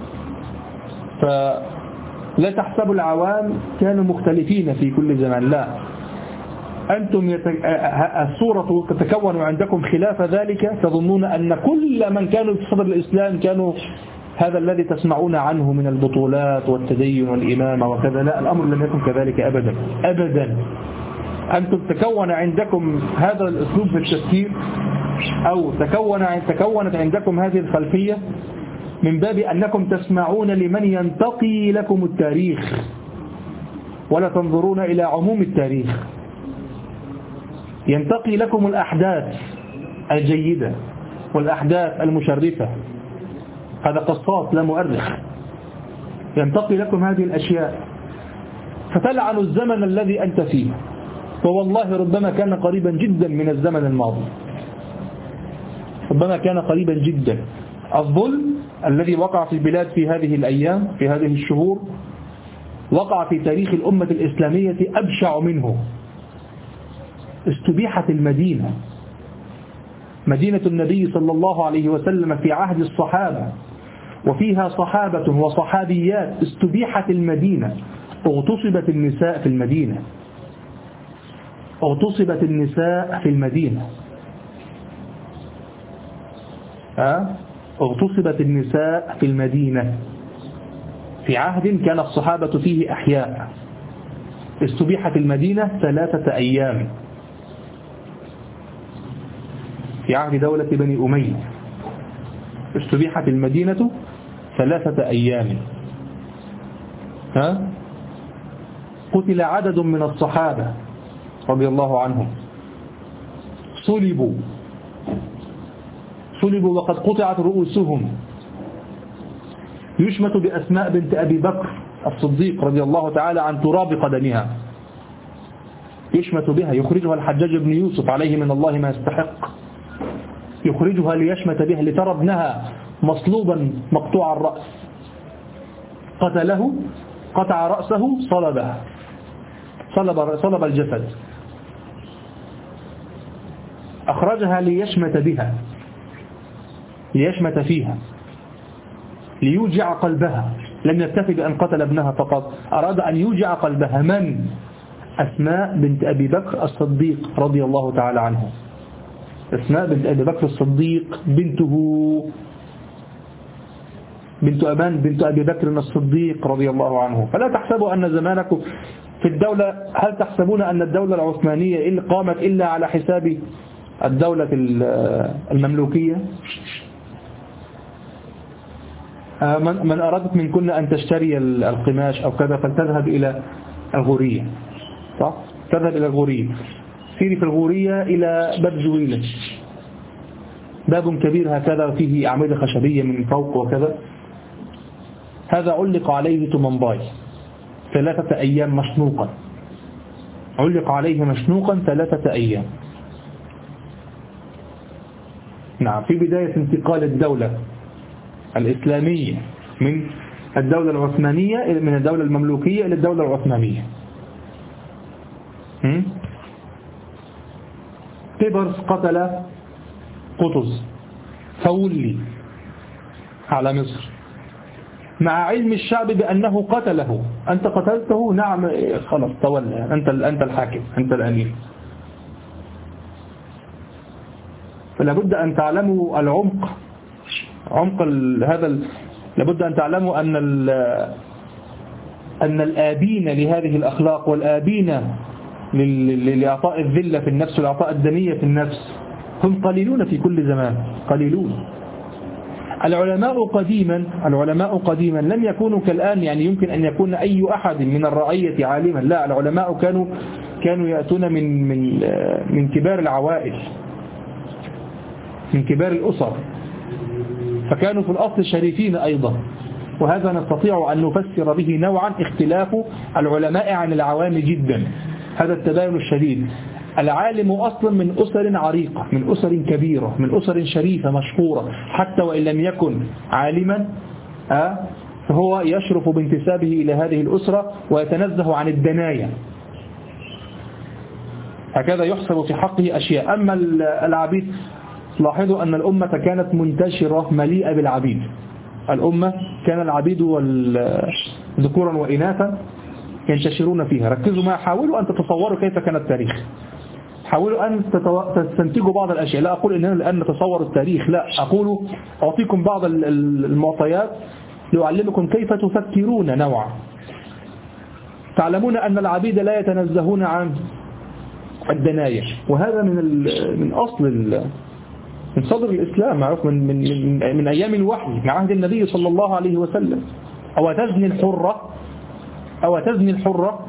فلا تحسبوا العوام كانوا مختلفين في كل زمان، لا، أنتم الصورة تتكون عندكم خلاف ذلك، تظنون أن كل من كانوا في صدر الإسلام كانوا هذا الذي تسمعون عنه من البطولات والتدين والإمامة وكذا. لا، الأمر لم يكن كذلك أبدا أبدا. أنتم تكون عندكم هذا الأسلوب في التفكير، أو تكونت عندكم هذه الخلفية من باب أنكم تسمعون لمن ينتقي لكم التاريخ، ولا تنظرون إلى عموم التاريخ، ينتقي لكم الأحداث الجيدة والأحداث المشرفة. هذا قصاص لا مؤرخ، ينتقي لكم هذه الأشياء، فتلعن الزمن الذي أنت فيه، ووالله ربما كان قريبا جدا من الزمن الماضي، ربما كان قريبا جدا. الظلم الذي وقع في البلاد في هذه الأيام، في هذه الشهور، وقع في تاريخ الأمة الإسلامية أبشع منه. استبيحت المدينة، مدينة النبي صلى الله عليه وسلم في عهد الصحابة، وفيها صحابة وصحابيات، استبيحت المدينة، اغتصبت النساء في المدينة، اغتصبت النساء في المدينة، اغتصبت النساء في المدينة في عهد كان الصحابة فيه أحياء استبيحت المدينة 3 أيام، في عهد دولة بني أمية استبيحت المدينة 3 أيام. قتل عدد من الصحابة رضي الله عنهم، صلبوا وقد قطعت رؤوسهم، يشمت بأسماء بنت أبي بكر الصديق رضي الله تعالى عن تراب قدمها، يشمت بها، يخرجها الحجاج بن يوسف عليه من الله ما يستحق، يخرجها ليشمت بها، لترى ابنها مصلوبا مقطوع الرأس، قتله، قطع رأسه، صلبه، صلب الجسد، أخرجها ليشمت بها، ليشمت فيها، ليوجع قلبها. لم يكتفي بأن قتل ابنها فقط، أراد أن يوجع قلبها. من؟ أسماء بنت أبي بكر الصديق رضي الله تعالى عنه. أسماء بنت أبي بكر الصديق بنته، بنت أبان بنت أبي بكر الصديق رضي الله عنه. فلا تحسبوا أن زمانكم في الدولة، هل تحسبون أن الدولة العثمانية قامت إلا على حساب الدولة المملوكية؟ من أرادت منكن أن تشتري القماش أو كذا فلتذهب إلى الغورية، صح؟ تذهب إلى الغورية، سيري في الغورية إلى باب زويلة، باب كبير هكذا فيه أعمدة خشبية من فوق وكذا، هذا علق عليه تمنباي 3 أيام مشنوقا، علق عليه مشنوقا 3 أيام. نعم، في بداية انتقال الدولة الإسلامية من الدولة العثمانية، من الدولة المملوكية إلى الدولة العثمانية. تبرس قتل قطز فولي على مصر، مع علم الشعب بأنه قتله. أنت قتلته؟ نعم، خلاص تولى، أنت الحاكم، أنت الأمير. فلا بد أن تعلموا العمق، عمق هذا لابد أن تعلموا أن الآبين لهذه الأخلاق والآبين لإعطاء الذلة في النفس والإعطاء الدنية في النفس هم قليلون في كل زمان، قليلون. العلماء قديما لم يكونوا كالآن، يعني يمكن أن يكون أي أحد من الرعية عالما، لا، العلماء كانوا يأتون من كبار العوائل، من كبار الأسر، فكانوا في الأصل شريفين أيضا. وهذا نستطيع أن نفسر به نوعا اختلاف العلماء عن العوام جدا، هذا التباين الشديد. العالم أصلا من أسر عريقة، من أسر كبيرة، من أسر شريفة مشهورة، حتى وإن لم يكن عالما فهو يشرف بانتسابه إلى هذه الأسرة ويتنزه عن الدنايا، هكذا يحسب في حقه أشياء. أما العبيد، لاحظوا أن الأمة كانت منتشرة مليئة بالعبيد، الأمة كان العبيد ذكورا وإناثا ينتشرون فيها. ركزوا معي، حاولوا أن تتصوروا كيف كان التاريخ، حاولوا أن تستنتجوا بعض الأشياء. لا أقول إننا الآن نتصور التاريخ، لا، أقول أعطيكم بعض المعطيات لأعلمكم كيف تفكرون نوعا. تعلمون أن العبيد لا يتنزهون عن الدناية، وهذا من أصل من صدر الإسلام، معروف من أيام الوحي، من عهد النبي صلى الله عليه وسلم. أو تزني الحرة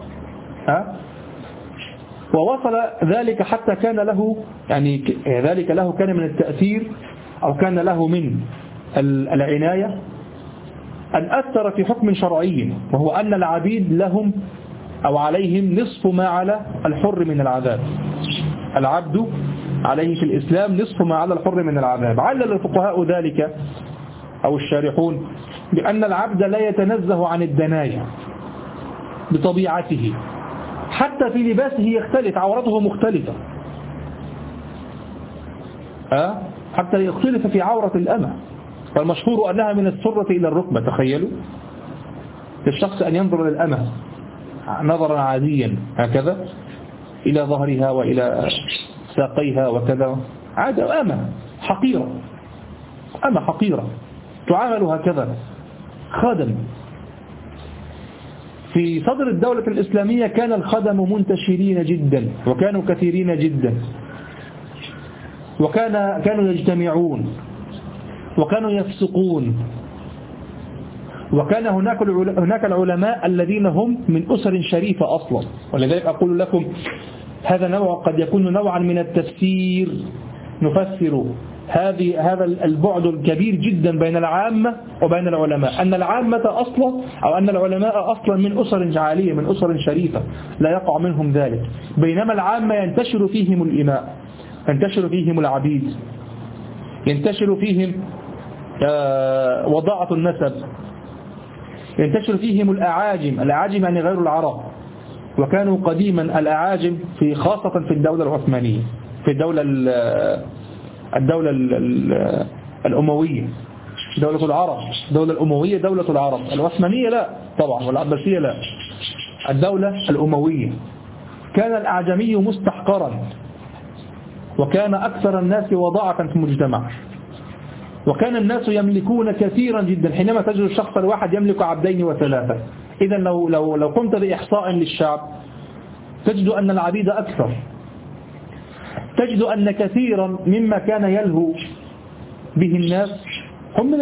ووصل ذلك حتى كان له، يعني ذلك له كان من التأثير، أو كان له من العناية أن أثر في حكم شرعي، وهو أن العبيد لهم أو عليهم نصف ما على الحر من العذاب. العبد عليه في الإسلام نصف ما على الحر من العذاب. علل الفقهاء ذلك أو الشارحون بأن العبد لا يتنزه عن الدنايا بطبيعته، حتى في لباسه يختلف، عورته مختلفة، حتى يختلف في عورة الأمة، والمشهور أنها من السرة إلى الركبة. تخيلوا للشخص أن ينظر للأمة نظرا عاديا هكذا إلى ظهرها وإلى ساقيها وكذا، عادة أمة حقيرة، أمة حقيرة تعامل هكذا، خادم في صدر الدولة الإسلامية كان الخدم منتشرين جدا وكانوا كثيرين جدا، كانوا يجتمعون وكانوا يفسقون، وكان هناك العلماء الذين هم من أسر شريفة أصلا. ولذلك أقول لكم هذا نوع قد يكون نوعا من التفسير، نفسر هذا البعد الكبير جدا بين العامة وبين العلماء، أن العامة أصلا أو أن العلماء أصلا من أسر عالية، من أسر شريفة لا يقع منهم ذلك، بينما العامة ينتشر فيهم الإماء، ينتشر فيهم العبيد، ينتشر فيهم وضاعة النسب، ينتشر فيهم الأعاجم يعني غير العرب. وكانوا قديما الأعاجم خاصة في الدولة العثمانية، في الدولة الأموية، دولة العرب، الدولة الأموية دولة العرب، العثمانية لا طبعا والعباسية لا، الدولة الأموية. كان الأعجمي مستحقرا، وكان أكثر الناس وضاعة في المجتمع، وكان الناس يملكون كثيرا جدا. حينما تجد الشخص الواحد يملك عبدين وثلاثة، إذا لو قمت بإحصاء للشعب تجد أن العبيد أكثر، تجد أن كثيرا مما كان يلهو به الناس هم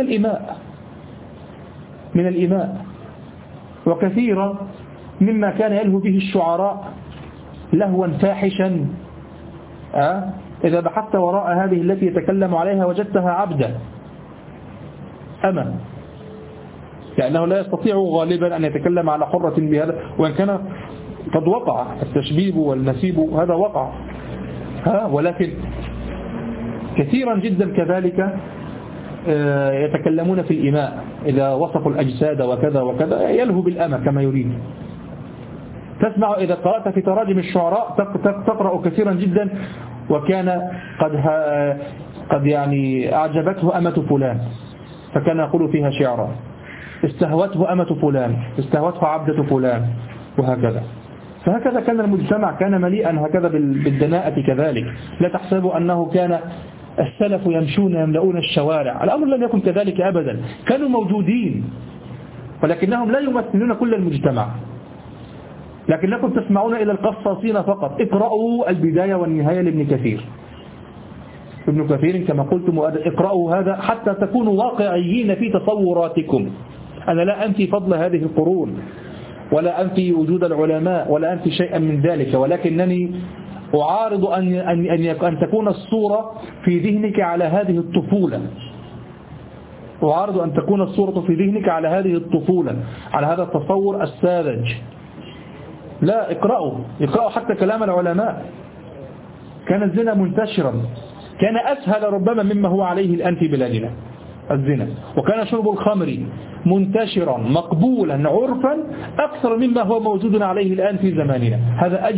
من الإماء، وكثيرا مما كان يلهو به الشعراء لهوا فاحشا. إذا بحثت وراء هذه التي يتكلم عليها وجدتها عبدا أما، لأنه لا يستطيع غالبا أن يتكلم على حرة بهذا، وإن كان قد وقع التشبيب والنسيب، هذا وقع، ولكن كثيرا جدا كذلك يتكلمون في الإماء، إذا وصفوا الأجساد وكذا وكذا يلهو بالأمة كما يريد. تسمع إذا قرأت في تراجم الشعراء تقرأ كثيرا جدا وكان قد يعني أعجبته أمة فلان فكان يقول فيها شعرا، استهوته أمة فلان، استهوته عبدة فلان، وهكذا. فهكذا كان المجتمع، كان مليئا هكذا بالدناءة كذلك. لا تحسبوا أنه كان السلف يمشون يملؤون الشوارع، الأمر لم يكن كذلك أبدا، كانوا موجودين ولكنهم لا يمثلون كل المجتمع. لكنكم تسمعون إلى القصاصين فقط. اقرأوا البداية والنهاية لابن كثير، ابن كثير كما قلتم، اقرأوا هذا حتى تكونوا واقعيين في تصوراتكم. أنا لا أنفي فضل هذه القرون ولا أنفي وجود العلماء ولا أنفي شيئا من ذلك، ولكنني أعارض أن تكون الصورة في ذهنك على هذه الطفولة، أعارض أن تكون الصورة في ذهنك على هذه الطفولة، على هذا التصور الساذج. لا، اقرأوا حتى كلام العلماء. كان الزنا منتشرا، كان أسهل ربما مما هو عليه الآن في بلادنا الزنا، وكان شرب الخمر منتشرا مقبولا عرفا أكثر مما هو موجود عليه الآن في زماننا. هذا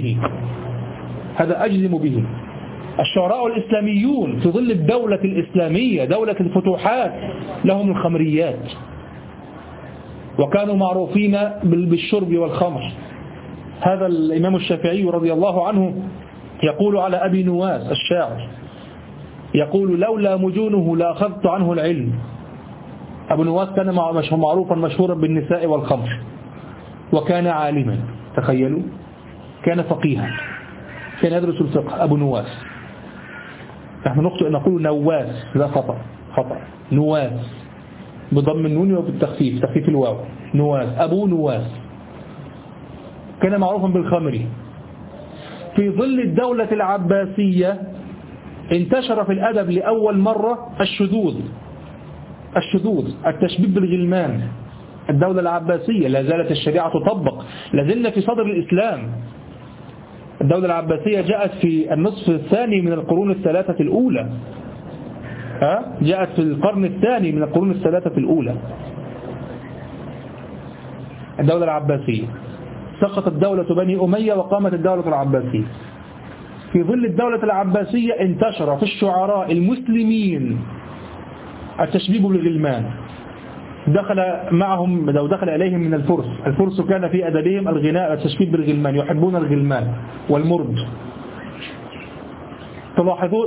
أجزم به. الشعراء الإسلاميون في ظل الدولة الإسلامية، دولة الفتوحات، لهم الخمريات، وكانوا معروفين بالشرب والخمر. هذا الإمام الشافعي رضي الله عنه يقول على أبي نواس الشاعر، يقول لولا مجونه لأخذت عنه العلم. أبو نواس كان معروفا مشهورا بالنساء والخمر، وكان عالما، تخيلوا، كان فقيها، كان يدرس الفقه. أبو نواس، نحن نخطئ نقول نواس، لا خطأ، نواس بضم النون وبالتخفيف، تخفيف الواو، نواس، أبو نواس، كان معروفا بالخمر. في ظل الدولة العباسية انتشر في الأدب لأول مرة الشذوذ، التشبيب بالغلمان. الدولة العباسية لا زالت الشريعة تطبق، لازلنا في صدر الإسلام. الدولة العباسية جاءت في النصف الثاني من القرون الثلاثة الأولى، جاءت في القرن الثاني من القرون الثلاثة الأولى. الدولة العباسية سقطت دولة بني أمية وقامت الدولة العباسية. في ظل الدولة العباسية انتشر في الشعراء المسلمين التشبيب بالغلمان. دخل إليهم من الفرس كان في أدبهم الغناء، التشبيب بالغلمان، يحبون الغلمان والمرد.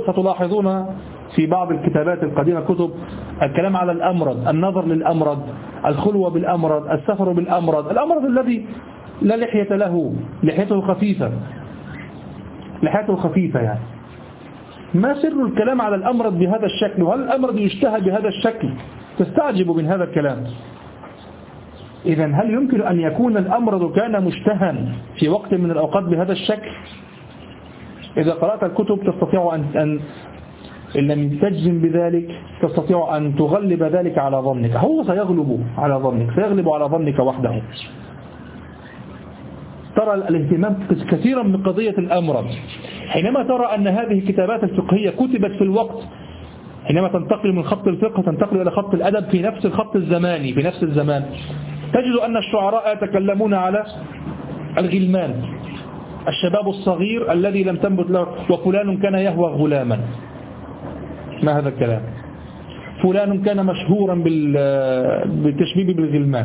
ستلاحظون في بعض الكتابات القديمة كتب الكلام على الأمرد، النظر للأمرد، الخلوة بالأمرض، السفر بالأمرض، الأمرض الذي لا لحية له، لحيته خفيفة يعني. ما سر الكلام على الأمرض بهذا الشكل؟ وهل الأمرض يشتهى بهذا الشكل؟ تستعجب من هذا الكلام. إذن هل يمكن أن يكون الأمرض كان مشتهى في وقت من الأوقات بهذا الشكل؟ إذا قرأت الكتب تستطيع أن لم تجزم بذلك تستطيع أن تغلب ذلك على ظنك. هو سيغلب على ظنك وحده. ترى الاهتمام كثيرا من قضية الأمرض. حينما ترى أن هذه الكتابات الفقهية كتبت في الوقت، حينما تنتقل من خط الفقه تنتقل إلى خط الأدب في نفس الخط الزماني، في نفس الزمان، تجد أن الشعراء يتكلمون على الغلمان، الشباب الصغير الذي لم تنبت له، وفلان كان يهوى غلاما. ما هذا الكلام؟ فلان كان مشهورا بالتشبيب بالغلمان،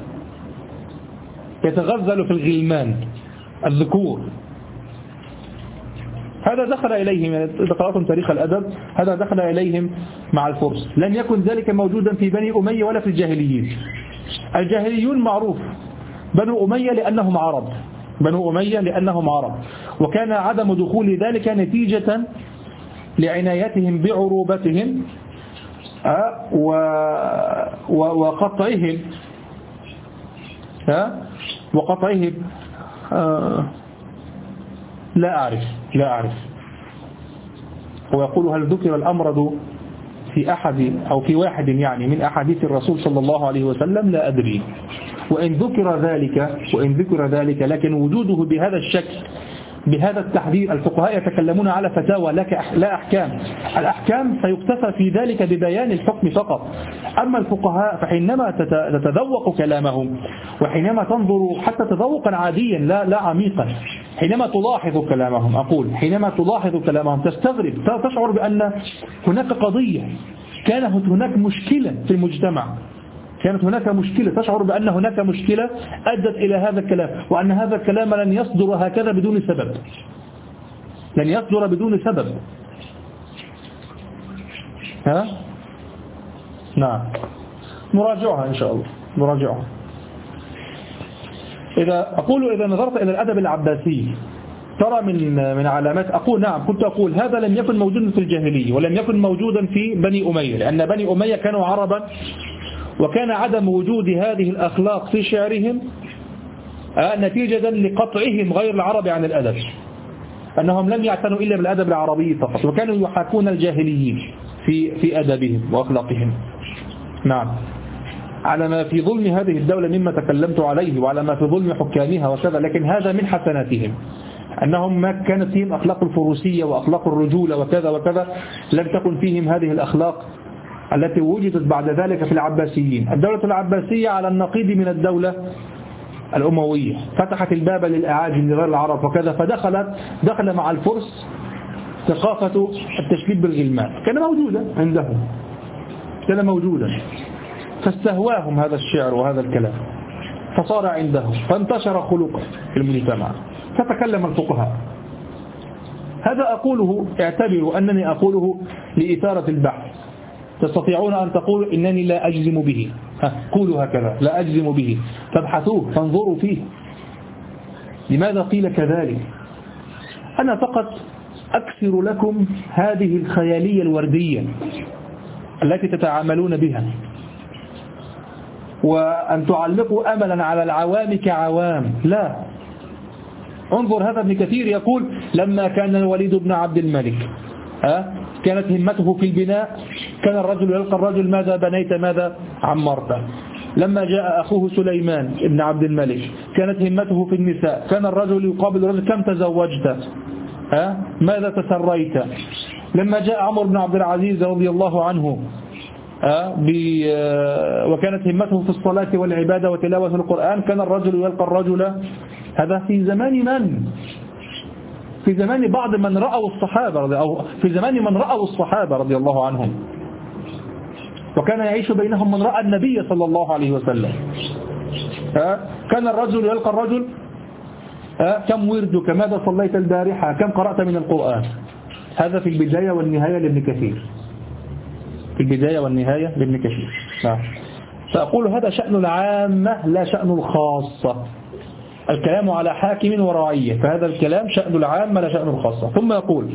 يتغزل في الغلمان الذكور. هذا دخل إليهم، إذا قرأتم تاريخ الأدب، هذا دخل إليهم مع الفرس. لم يكن ذلك موجودا في بني أمية ولا في الجاهليين. الجاهليون معروف بنو أمية لأنهم عرب، وكان عدم دخول ذلك نتيجة لعنايتهم بعروبتهم وقطعهم لا أعرف. ويقول هل ذكر الأمرض في أحد أو في واحد يعني من أحاديث الرسول صلى الله عليه وسلم؟ لا أدري. وإن ذكر ذلك لكن وجوده بهذا الشكل، بهذا التحذير. الفقهاء يتكلمون على فتاوى لا أحكام. الأحكام سيكتفى في ذلك ببيان الحكم فقط. أما الفقهاء فحينما تتذوق كلامهم، وحينما تنظر حتى تذوقا عاديا لا عميقا، حينما تلاحظ كلامهم تستغرب، تشعر بأن هناك قضية، كانت هناك مشكلة في المجتمع، تشعر بأن هناك مشكلة أدت إلى هذا الكلام، وأن هذا الكلام لن يصدر هكذا بدون سبب. نعم، نراجعها إن شاء الله. إذا نظرت إلى الأدب العباسي ترى من علامات، كنت أقول هذا لم يكن موجودا في الجاهلية، ولم يكن موجودا في بني أمية، لأن بني أمية كانوا عربا، وكان عدم وجود هذه الأخلاق في شعرهم نتيجة لقطعهم غير العرب عن الأدب، أنهم لم يعتنوا إلا بالأدب العربي فقط، وكانوا يحاكون الجاهليين في أدبهم وأخلاقهم. نعم، على ما في ظلم هذه الدولة مما تكلمت عليه، وعلى ما في ظلم حكامها وكذا، لكن هذا من حسناتهم أنهم ما كانت فيهم أخلاق الفروسية وأخلاق الرجولة وكذا وكذا، لم تكن فيهم هذه الأخلاق التي وجدت بعد ذلك في العباسيين. الدولة العباسية على النقيض من الدولة الأموية، فتحت الباب للأعاجم لغير العرب وكذا، دخل مع الفرس ثقافة التشبيب بالغلمان، كان موجودا عندهم، فاستهواهم هذا الشعر وهذا الكلام، فصار عندهم، فانتشر خلقه في المجتمع، فتكلم الفقهاء. هذا أقوله، اعتبروا أنني أقوله لإثارة البحث. تستطيعون أن تقولوا إنني لا أجزم به، قولوا هكذا، لا أجزم به، فابحثوه فانظروا فيه لماذا قيل كذلك. أنا فقط أكثر لكم هذه الخيالية الوردية التي تتعاملون بها، وأن تعلقوا أملا على العوام كعوام، لا. انظر، هذا ابن كثير يقول لما كان الوليد بن عبد الملك كانت همته في البناء، كان الرجل يلقى الرجل ماذا بنيت ماذا عمرت. لما جاء أخوه سليمان بن عبد الملك كانت همته في النساء، كان الرجل يقابل الرجل كم تزوجت، ماذا تسريت. لما جاء عمر بن عبد العزيز رضي الله عنه وكانت همته في الصلاة والعبادة وتلاوة القرآن، كان الرجل يلقى الرجل. هذا في زمان من؟ في زمان بعض من رأوا الصحابة، أو في زمان من رأوا الصحابة رضي الله عنهم، وكان يعيش بينهم من رأى النبي صلى الله عليه وسلم. كان الرجل يلقى الرجل كم وردك، ماذا صليت البارحة، كم قرأت من القرآن. هذا في البداية والنهاية لابن كثير، فأقول هذا شأن العامة لا شأن الخاصة. الكلام على حاكم ورعية، فهذا الكلام شأن العامة لا شأن الخاصة. ثم يقول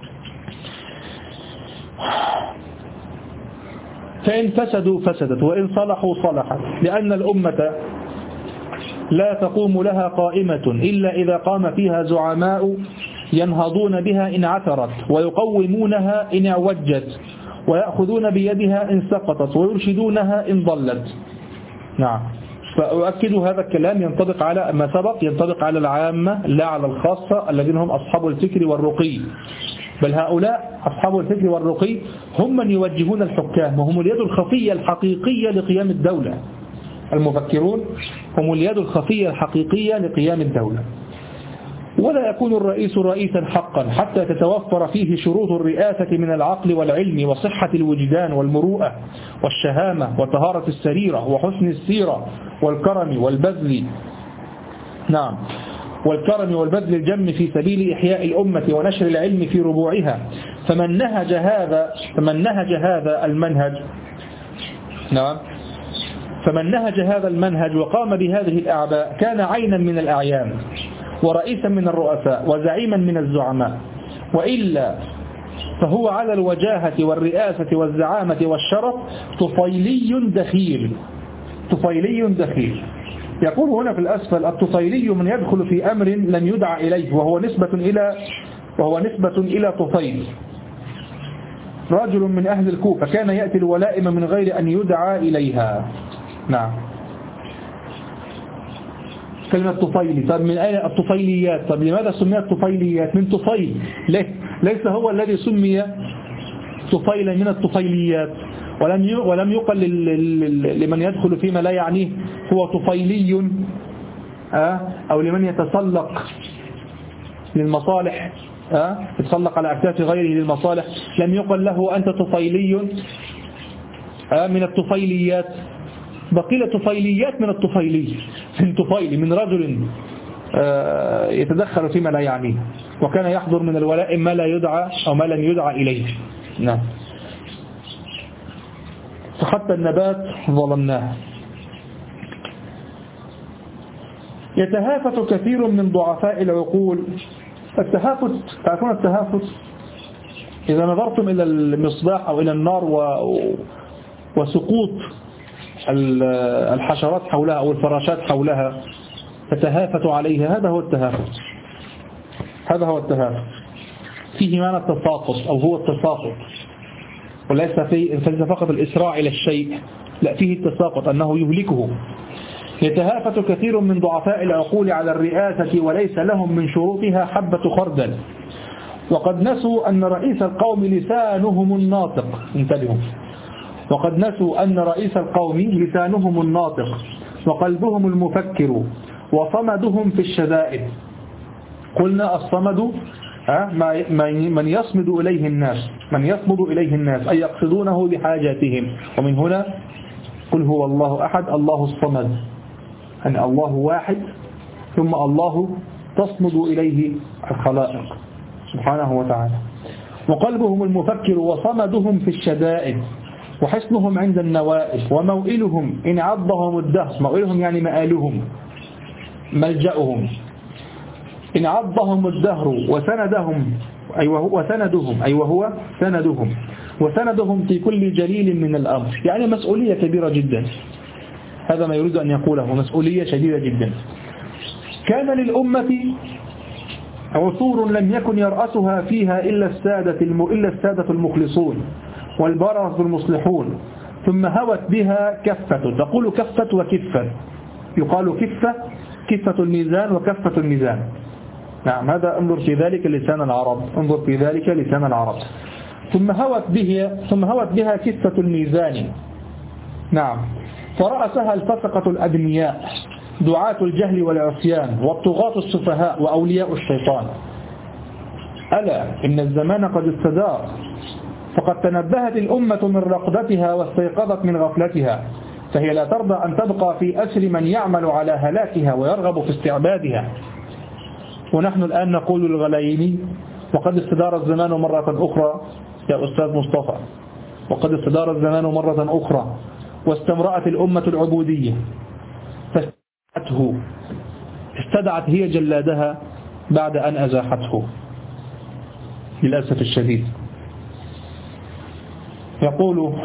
فإن فسدوا فسدت وإن صلحوا صلحت، لأن الأمة لا تقوم لها قائمة إلا إذا قام فيها زعماء ينهضون بها إن عثرت، ويقومونها إن اعوجت، ويأخذون بيدها إن سقطت، ويرشدونها إن ضلت. نعم. فأؤكد هذا الكلام ينطبق على ما سبق، ينطبق على العامة لا على الخاصة الذين هم أصحاب الفكر والرقي، بل هؤلاء أصحاب الفكر والرقي هم من يوجهون الحكام، وهم اليد الخفية الحقيقية لقيام الدولة. المفكرون هم اليد الخفية الحقيقية لقيام الدولة. ولا يكون الرئيس رئيسا حقا حتى تتوفر فيه شروط الرئاسة من العقل والعلم وصحة الوجدان والمروءة والشهامة وطهارة السريرة وحسن السيرة والكرم والبذل. نعم، والكرم والبذل الجم في سبيل إحياء الأمة ونشر العلم في ربوعها. فمن نهج هذا المنهج، نعم، فمن نهج هذا المنهج وقام بهذه الأعباء كان عينا من الأعيان، ورئيسا من الرؤساء، وزعيما من الزعماء. وإلا فهو على الوجاهة والرئاسة والزعامة والشرف طفيلي دخيل. طفيلي دخيل. يقول هنا في الأسفل: الطفيلي من يدخل في أمر لم يدع إليه، وهو نسبة إلى طفيل، رجل من أهل الكوفة كان يأتي الولائم من غير أن يدعى إليها. نعم. كلمة طفيلي، طب من أين الطفيليات؟ طب لماذا سميت طفيليات؟ من طفيل، ليس هو الذي سمي طفيلا من الطفيليات، ولم يقل لمن يدخل فيما لا يعنيه هو طفيلي، أو لمن يتسلق للمصالح، يتسلق على أكتاف غيره للمصالح، لم يقل له أنت طفيلي من الطفيليات، بقيل طفيليات من الطفيلي، من طفيل، من رجل يتدخل فيما لا يعنيه، وكان يحضر من الولائم ما لا يدعى أو ما لم يدعى إليه. نعم. فحتى النبات ظلمناه. يتهافت كثير من ضعفاء العقول. التهافت، تعرفون التهافت؟ إذا نظرتم إلى المصباح أو إلى النار وسقوط الحشرات حولها أو الفراشات حولها تتهافت عليها، هذا هو التهافت. هذا هو التهافت. فيه معنى التساقط أو هو التساقط، وليس فقط الإسراع إلى الشيء، لا، فيه التساقط أنه يهلكه. يتهافت كثير من ضعفاء العقول على الرئاسة وليس لهم من شروطها حبة خردل، وقد نسوا أن رئيس القوم لسانهم الناطق. انتبهوا، وقد نسوا أن رئيس القوم لسانهم الناطق وقلبهم المفكر وصمدهم في الشدائد. قلنا الصمد من يصمد إليه الناس، من يصمد إليه الناس أي يقصدونه بحاجاتهم. ومن هنا قل هو الله أحد الله الصمد، أن الله واحد ثم الله تصمد إليه الخلائق سبحانه وتعالى. وقلبهم المفكر وصمدهم في الشدائد، وحسنهم عند النوائب، وموئلهم إن عضهم الدهر. موئلهم يعني مآلهم، ملجأهم. إن عضهم الدهر وسندهم، أي وهو سندهم، وسندهم في كل جليل من الأمر. يعني مسؤولية كبيرة جدا، هذا ما يريد أن يقوله، مسؤولية شديدة جدا. كان للأمة عصور لم يكن يرأسها فيها إلا السادة المخلصون والبررة المصلحون، ثم هوت بها كفة. تقول كفة وكفة، يقال كفة الميزان وكفة الميزان. نعم، هذا انظر في ذلك لسان العرب، انظر في ذلك لسان العرب. ثم هوت بها كفة الميزان. نعم، فرأسها الفسقة الأدنياء، دعاة الجهل والعصيان، والطغاة السفهاء، وأولياء الشيطان. ألا إن الزمان قد استدار، فقد تنبهت الأمة من رقدتها واستيقظت من غفلتها، فهي لا ترضى أن تبقى في أسر من يعمل على هلاكها ويرغب في استعبادها. ونحن الآن نقول للغلايين: وقد استدار الزمان مرة أخرى يا أستاذ مصطفى، وقد استدار الزمان مرة أخرى، واستمرأت الأمة العبودية استدعت هي جلادها بعد أن أزاحته للأسف الشديد. يقول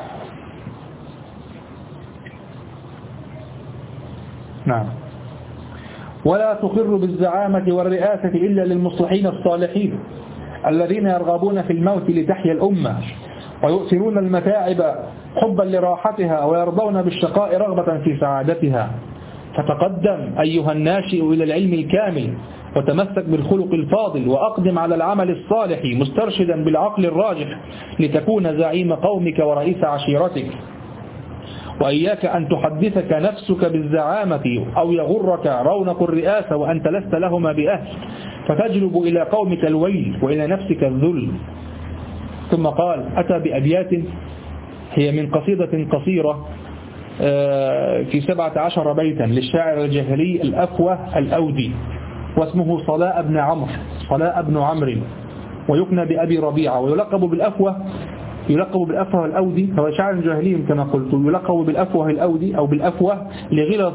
نعم: ولا تقر بالزعامة والرئاسة إلا للمصلحين الصالحين الذين يرغبون في الموت لتحيا الأمة ويؤثرون المتاعب حبا لراحتها ويرضون بالشقاء رغبة في سعادتها. فتقدم أيها الناشئ إلى العلم الكامل وتمسك بالخلق الفاضل وأقدم على العمل الصالح مسترشدا بالعقل الراجح لتكون زعيم قومك ورئيس عشيرتك. وإياك أن تحدثك نفسك بالزعامة أو يغرك رونق الرئاسة وأنت لست لهما بأهل فتجلب إلى قومك الويل وإلى نفسك الذل. ثم قال: أتى بأبيات هي من قصيدة قصيرة في 17 بيتا للشاعر الجاهلي الأفوه الأودي، واسمه صلاء بن عمرو، ويكنى بأبي ربيعة، ويلقب بالأفوه الأودي. هو شاعر جاهلي كما قلت، يلقب بالأفوه الأودي أو بالأفوه لغلظ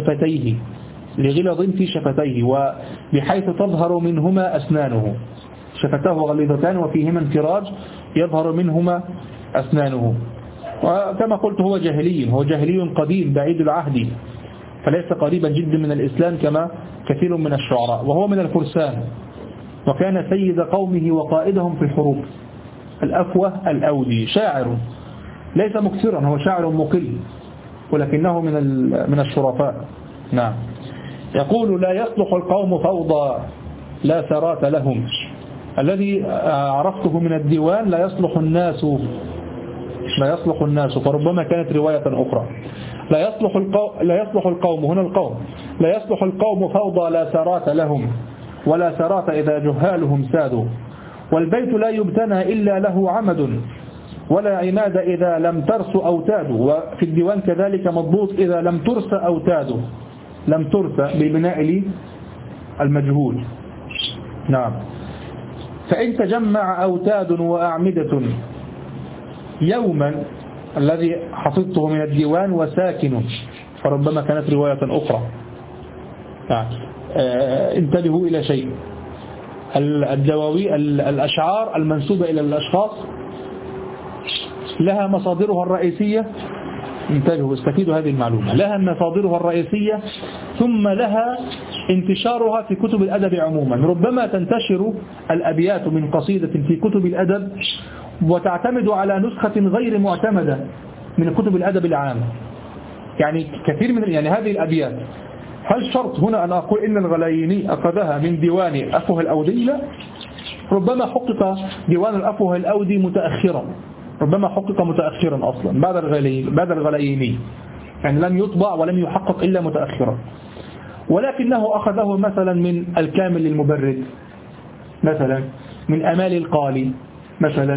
في شفتيه وبحيث تظهر منهما أسنانه. شفتاه غليظتان وفيهما انفراج يظهر منهما أسنانه. وكما قلت هو جاهلي قديم بعيد العهد، فليس قريبا جدا من الإسلام كما كثير من الشعراء، وهو من الفرسان وكان سيد قومه وقائدهم في الحروب. الأفوه الأودي شاعر ليس مكثرا، هو شاعر مقل ولكنه من الشرفاء. نعم. يقول: لا يصلح القوم فوضى لا ثرات لهم. الذي عرفته من الديوان لا يصلح الناس، فربما كانت رواية أخرى. لا يصلح القوم، هنا القوم، لا يصلح القوم فوضى لا ثرات لهم ولا ثرات إذا جهالهم سادوا. والبيت لا يبتنى إلا له عمد ولا عماد إذا لم ترس أوتاد. وفي الديوان كذلك مضبوط: إذا لم ترس أوتاد، لم ترس ببناء المجهول. نعم. فإن تجمع أوتاد وأعمدة يوما، الذي حفظته من الديوان وساكن، فربما كانت رواية أخرى. انتبهوا إلى شيء: الأشعار المنسوبة إلى الأشخاص لها مصادرها الرئيسية. انتبهوا، استفيدوا هذه المعلومة: لها مصادرها الرئيسية ثم لها انتشارها في كتب الأدب عموما. ربما تنتشر الأبيات من قصيدة في كتب الأدب وتعتمد على نسخة غير معتمدة من كتب الأدب العام. يعني كثير من هذه الأبيات، هل شرط هنا أن أقول إن الغلايني أخذها من ديوان أفوه الأودي؟ لا، ربما حقق ديوان الأفوه الأودي متأخرا، ربما حقق متأخرا أصلا بعد الغلايني، يعني لم يطبع ولم يحقق إلا متأخرا. ولكنه أخذه مثلا من الكامل للمبرد، مثلا من أمال القالي، مثلا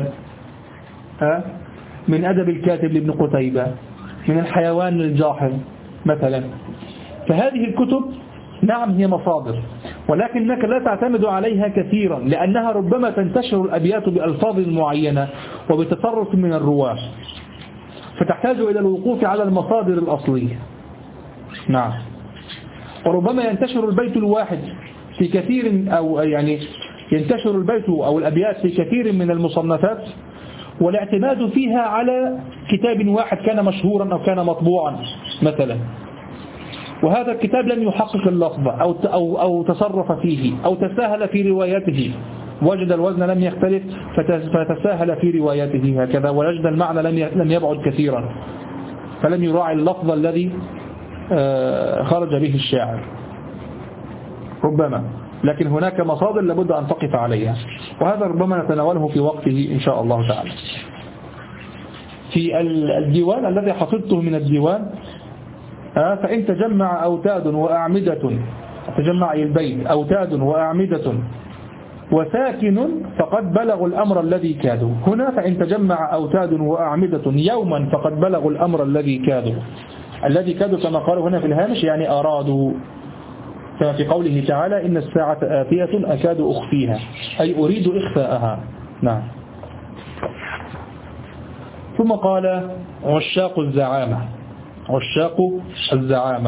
من أدب الكاتب لابن قتيبة، من الحيوان الجاحظ مثلا. فهذه الكتب نعم هي مصادر، ولكنك لا تعتمد عليها كثيرا، لأنها ربما تنتشر الأبيات بألفاظ معينة وبتصرف من الرواة، فتحتاج إلى الوقوف على المصادر الأصلية. نعم. وربما ينتشر البيت الواحد في كثير، أو يعني ينتشر البيت أو الأبيات في كثير من المصنفات، والاعتماد فيها على كتاب واحد كان مشهورا أو كان مطبوعا مثلا، وهذا الكتاب لم يحقق اللفظ أو تصرف فيه أو تساهل في روايته، وجد الوزن لم يختلف فتساهل في روايته هكذا، ووجد المعنى لم يبعد كثيرا، فلم يراعي اللفظ الذي خرج به الشاعر ربما. لكن هناك مصادر لابد أن تقف عليها، وهذا ربما نتناوله في وقته إن شاء الله تعالى. في الديوان الذي حفظته من الديوان: فإن تجمع أوتاد وأعمدة، تجمع البيت أوتاد وأعمدة وساكن فقد بلغوا الأمر الذي كادوا. هنا فإن تجمع أوتاد وأعمدة يوما فقد بلغوا الأمر الذي كادوا. الذي كادوا كما قالوا هنا في الهامش يعني أرادوا، كما في قوله تعالى: إن الساعة آتية أكاد أخفيها، أي أريد إخفاءها. نعم. ثم قال عشاق الزعامة. عشاق الزعامة: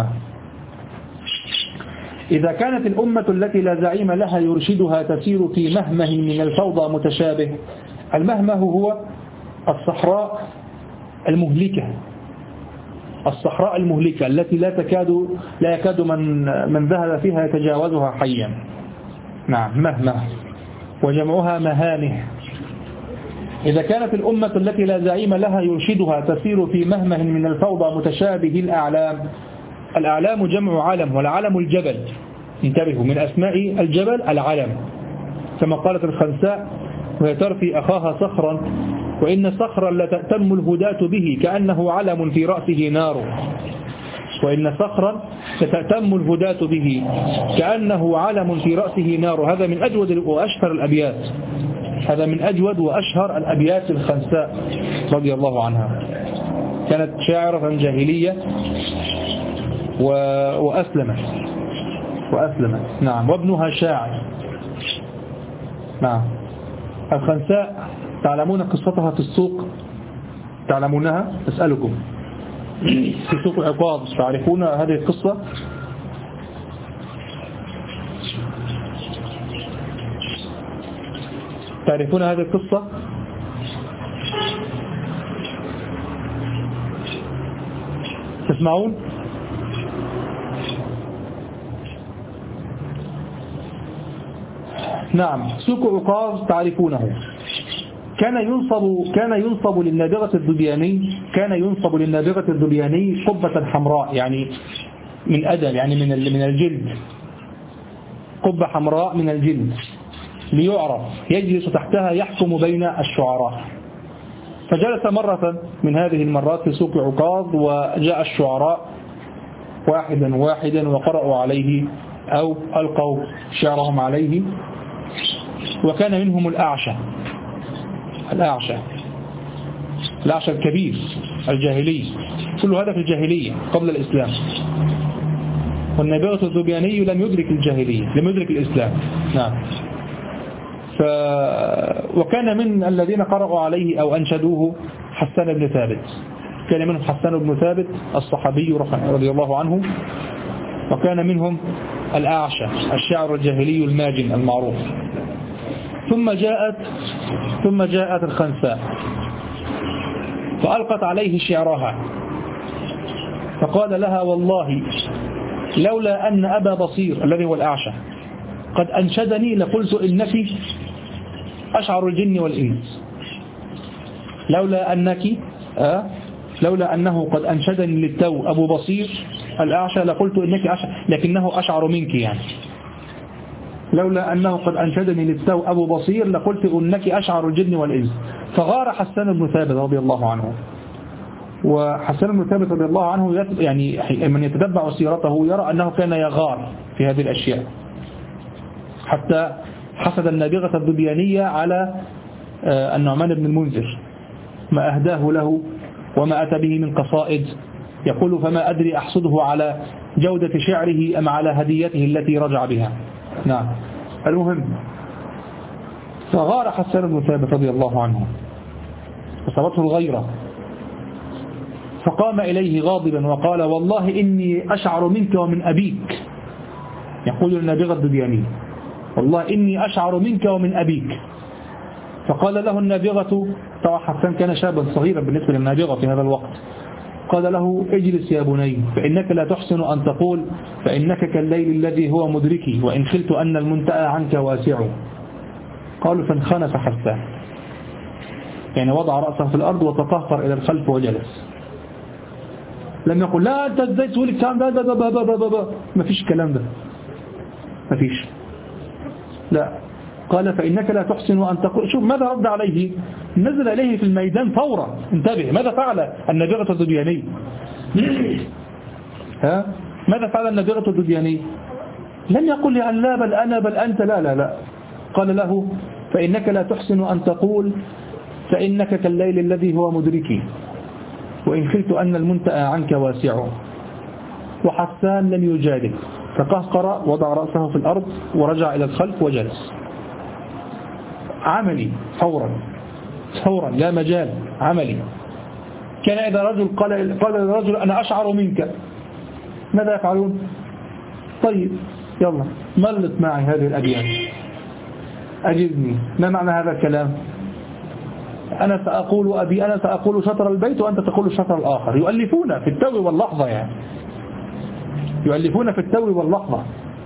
إذا كانت الأمة التي لا زعيم لها يرشدها تسير في مهمه من الفوضى متشابه. المهمه هو الصحراء المهلكة، الصحراء المهلكة التي لا يكاد من ذهب فيها يتجاوزها حيا. نعم، مهمه، وجمعها مهانه. إذا كانت الأمة التي لا زعيم لها يرشدها تسير في مهمه من الفوضى متشابه الأعلام. الأعلام جمع علم، والعلم الجبل. انتبهوا، من أسماء الجبل العلم، كما قالت الخنساء وهي ترفي أخاها صخرا: وإن صخرا لتأتم الهداة به كأنه علم في رأسه نار. وإن صخرا لتأتم الهداة به كأنه علم في رأسه نار. هذا من أجود وأشهر الأبيات، هذا من أجود وأشهر الأبيات الخنساء رضي الله عنها. كانت شاعرة جاهلية وأسلمت. نعم، وابنها شاعر. نعم. الخنساء تعلمون قصتها في السوق؟ تعلمونها؟ أسألكم، في سوق عقاب تعرفون هذه القصة؟ تعرفون هذه القصة؟ تسمعون؟ نعم، سوق عقاب تعرفونه. كان ينصب للنابغة الذبياني قبة حمراء، يعني من أدم، يعني من الجلد، قبة حمراء من الجلد ليعرف، يجلس تحتها يحكم بين الشعراء. فجلس مرة من هذه المرات في سوق عكاظ، وجاء الشعراء واحدا واحدا وقرأوا عليه أو ألقوا شعرهم عليه، وكان منهم الأعشى الكبير الجاهلي. كل هذا في الجاهلية قبل الإسلام، والنابغة الذبياني لم يدرك الجاهلية، لم يدرك الإسلام. نعم. وكان من الذين قرأوا عليه أو أنشدوه حسان بن ثابت، كان منهم حسان بن ثابت الصحابي رضي الله عنه، وكان منهم الأعشى الشاعر الجاهلي الماجن المعروف. ثم جاءت الخنساء فألقت عليه شعرها، فقال لها: والله لولا أن أبا بصير الذي هو الأعشى قد أنشدني لقلت إنك أشعر الجن والإنس. لولا أنه قد أنشدني للتو أبو بصير الأعشى لقلت إنك أشعر، لكنه أشعر منك يعني. لولا أنه قد أنشدني للتو أبو بصير لقلت إنك أشعر الجن والإنس. فغار حسان بن ثابت رضي الله عنه. وحسان بن ثابت رضي الله عنه يعني من يتتبع سيرته يرى أنه كان يغار في هذه الأشياء، حتى حسد النابغة الذبيانية على النعمان بن المنذر، ما أهداه له وما أتى به من قصائد. يقول: فما أدري أحسده على جودة شعره أم على هديته التي رجع بها. نعم. المهم، فغار حسان بن ثابت رضي الله عنه، أصابته الغيرة، فقام إليه غاضبا وقال: والله إني أشعر منك ومن أبيك. يقول النابغة الذبياني: والله إني أشعر منك ومن أبيك. فقال له النابغة، طبعا حسان كان شابا صغيرا بالنسبة للنابغة في هذا الوقت، قال له: اجلس يا بني، فإنك لا تحسن أن تقول فإنك كالليل الذي هو مدركي وإن خلت أن المنتهى عنك واسع. قالوا: فانخنس حسان، يعني وضع رأسه في الأرض وتطهر إلى الخلف وجلس. لم يقل: لا أنت ازاي تقول الكلام ده، ما فيش الكلام ده، ما فيش، لا. قال: فإنك لا تحسن أن تقول. شوف ماذا رد عليه، نزل إليه في الميدان فورا. انتبه ماذا فعل النابغة الذبياني. ماذا فعل النابغة الذبياني؟ لم يقل يعني لا بل أنا بل أنت، لا. قال له: فإنك لا تحسن أن تقول فإنك كالليل الذي هو مدركي وإن خلت أن المنتهى عنك واسع. وحسان لم يجادل، فقهقر، وضع رأسه في الأرض ورجع إلى الخلف وجلس. عملي فورا، لا مجال، عملي. كان إذا رجل قال للرجل أنا أشعر منك، ماذا يفعلون؟ طيب يلا ملت معي هذه الأبيات، أجبني، ما معنى هذا الكلام؟ أنا سأقول شطر البيت وأنت تقول الشطر الآخر. يؤلفون في التو واللحظة، يعني يؤلفون في التو واللحظة،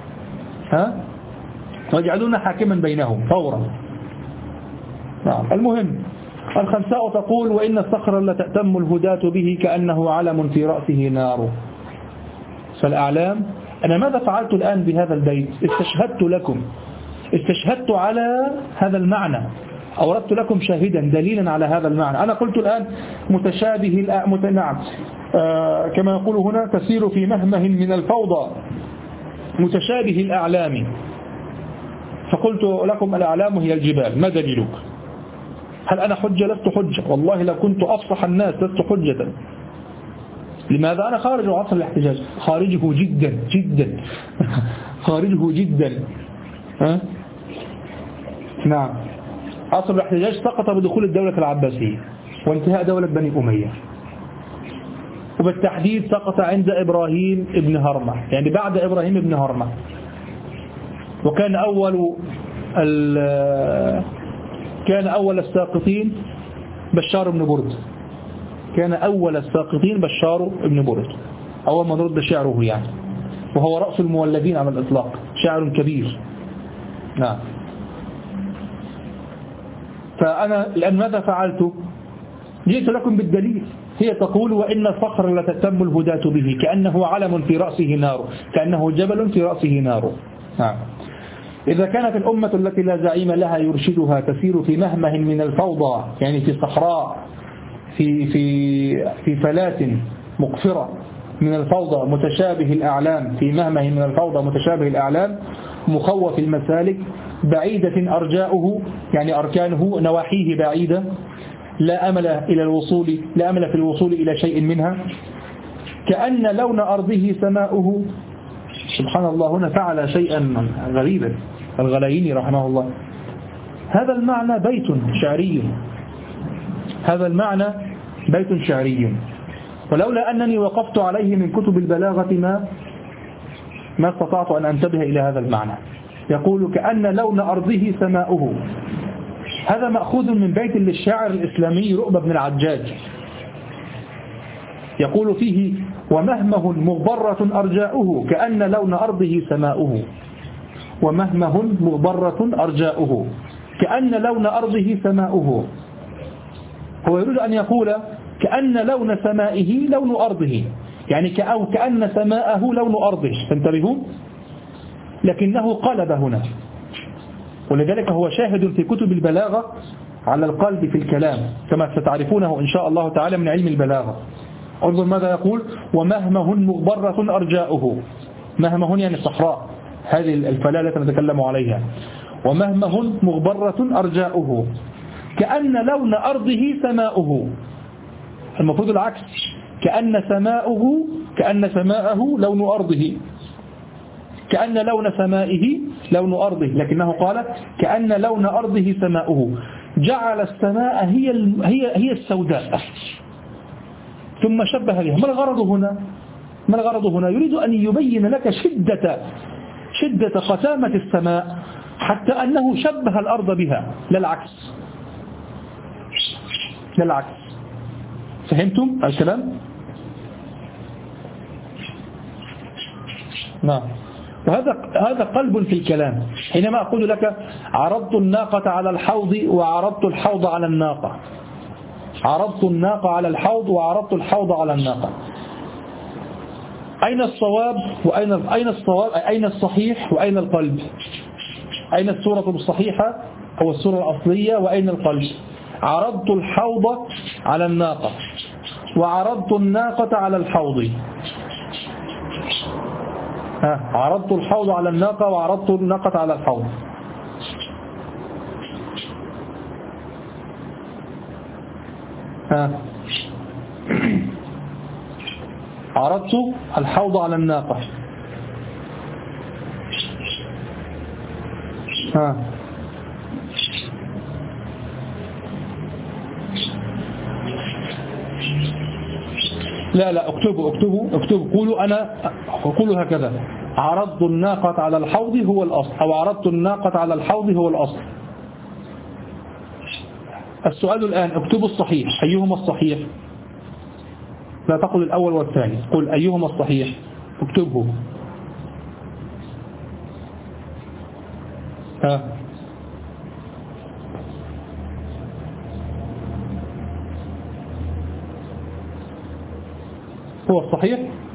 ويجعلون حاكما بينهم فورا. المهم الخنساء تقول وإن الصخر لتأتم الهداة به كأنه علم في رأسه نار. فالأعلام، أنا ماذا فعلت الآن بهذا البيت؟ استشهدت على هذا المعنى، أوردت لكم شاهدا دليلا على هذا المعنى. أنا قلت الآن متشابه نعم، كما يقول هنا تسير في مهمه من الفوضى متشابه الأعلام، فقلت لكم الأعلام هي الجبال، ما دليلك؟ هل أنا حجة؟ لست حجة، والله لو كنت أفصح الناس لست حجة. لماذا؟ أنا خارج عصر الاحتجاج، خارجه جدا جدا خارجه جدا. نعم، عصر الاحتجاج سقط بدخول الدولة العباسية وانتهاء دولة بني أمية، وبالتحديد سقط عند إبراهيم ابن هرمة، يعني بعد إبراهيم ابن هرمة. وكان أول الساقطين بشار بن برد، كان أول الساقطين بشار بن برد، أول من رد شعره يعني، وهو رأس المولدين على الإطلاق، شاعر كبير. نعم. فأنا الآن ماذا فعلت؟ جئت لكم بالدليل. هي تقول وإن الفخر لتتم الهداة به كأنه علم في رأسه نار، كأنه جبل في رأسه نار. نعم. إذا كانت الأمة التي لا زعيم لها يرشدها تسير في مهمه من الفوضى، يعني في صحراء، في فلاة مقفرة من الفوضى متشابه الأعلام، في مهمه من الفوضى متشابه الأعلام مخوف المسالك بعيدة أرجاؤه، يعني أركانه نواحيه بعيدة، لا أمل في الوصول إلى شيء منها، كأن لون أرضه سماؤه. سبحان الله، هنا فعل شيئا غريبا الغلايني رحمه الله. هذا المعنى بيت شعري، هذا المعنى بيت شعري، ولولا أنني وقفت عليه من كتب البلاغة ما استطعت أن أنتبه إلى هذا المعنى. يقول كأن لون أرضه سماؤه، هذا مأخوذ من بيت للشاعر الإسلامي رؤبة بن العجاج، يقول فيه ومهمه مغبرة أرجاؤه كأن لون أرضه سماؤه، ومهمه مغبرة أرجاؤه كأن لون أرضه سماؤه. هو يريد أن يقول كأن لون سمائه لون أرضه، يعني كأن سماءه لون أرضه، تنتبهون؟ لكنه قلب هنا، ولذلك هو شاهد في كتب البلاغة على القلب في الكلام كما ستعرفونه إن شاء الله تعالى من علم البلاغة. انظر ماذا يقول ومهمه مغبرة أرجاؤه، مهمه يعني الصحراء، هذه الفلاة التي نتكلم عليها، ومهمه مغبرة أرجاؤه كأن لون أرضه سماؤه. المفروض العكس، كأن سماءه لون أرضه، كأن لون سمائه لون أرضه، لكنه قال كأن لون أرضه سماؤه، جعل السماء هي السوداء ثم شبه بها. ما الغرض هنا؟ يريد أن يبين لك شدة قسامة السماء حتى أنه شبه الأرض بها، لا العكس. فهمتم الكلام؟ نعم. وهذا قلب في الكلام. حينما أقول لك عرضت الناقة على الحوض وعرضت الحوض على الناقة، عرضت الناقة على الحوض وعرضت الحوض على الناقة، أين الصواب أين الصحيح وأين القلب؟ أين الصورة الصحيحة أو الصورة الأصلية وأين القلب؟ عرضت الحوض على الناقة وعرضت الناقة على الحوض. عرضت الحوض على الناقة وعرضت الناقة على الحوض. عرضت الحوض على الناقة. لا اكتبوا قولوا هكذا: عرضت الناقة على الحوض هو الأصل، أو عرضت الناقة على الحوض هو الأصل. السؤال الآن اكتبوا الصحيح، أيهما الصحيح؟ لا تقل الأول والثاني، قل أيهما الصحيح، اكتبه. هو الصحيح؟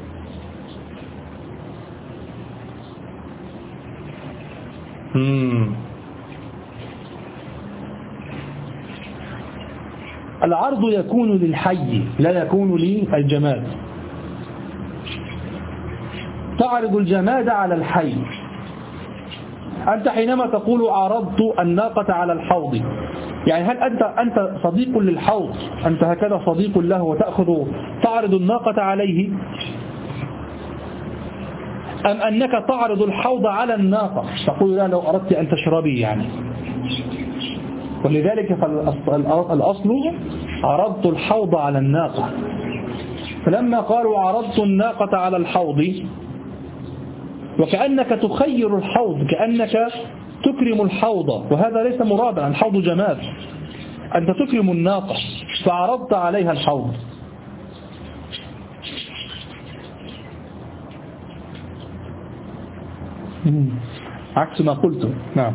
العرض يكون للحي لا يكون للجماد. تعرض الجماد على الحي. أنت حينما تقول عرضت الناقة على الحوض، يعني هل أنت صديق للحوض، أنت هكذا صديق له وتأخذ تعرض الناقة عليه، أم أنك تعرض الحوض على الناقة تقول لا لو أردت أن تشربي يعني؟ ولذلك فالأصل عرضت الحوض على الناقة. فلما قالوا عرضت الناقة على الحوض، وكأنك تخير الحوض، كأنك تكرم الحوض، وهذا ليس مرادا، الحوض جماد، أنت تكرم الناقة فعرضت عليها الحوض. عكس ما قلت. نعم.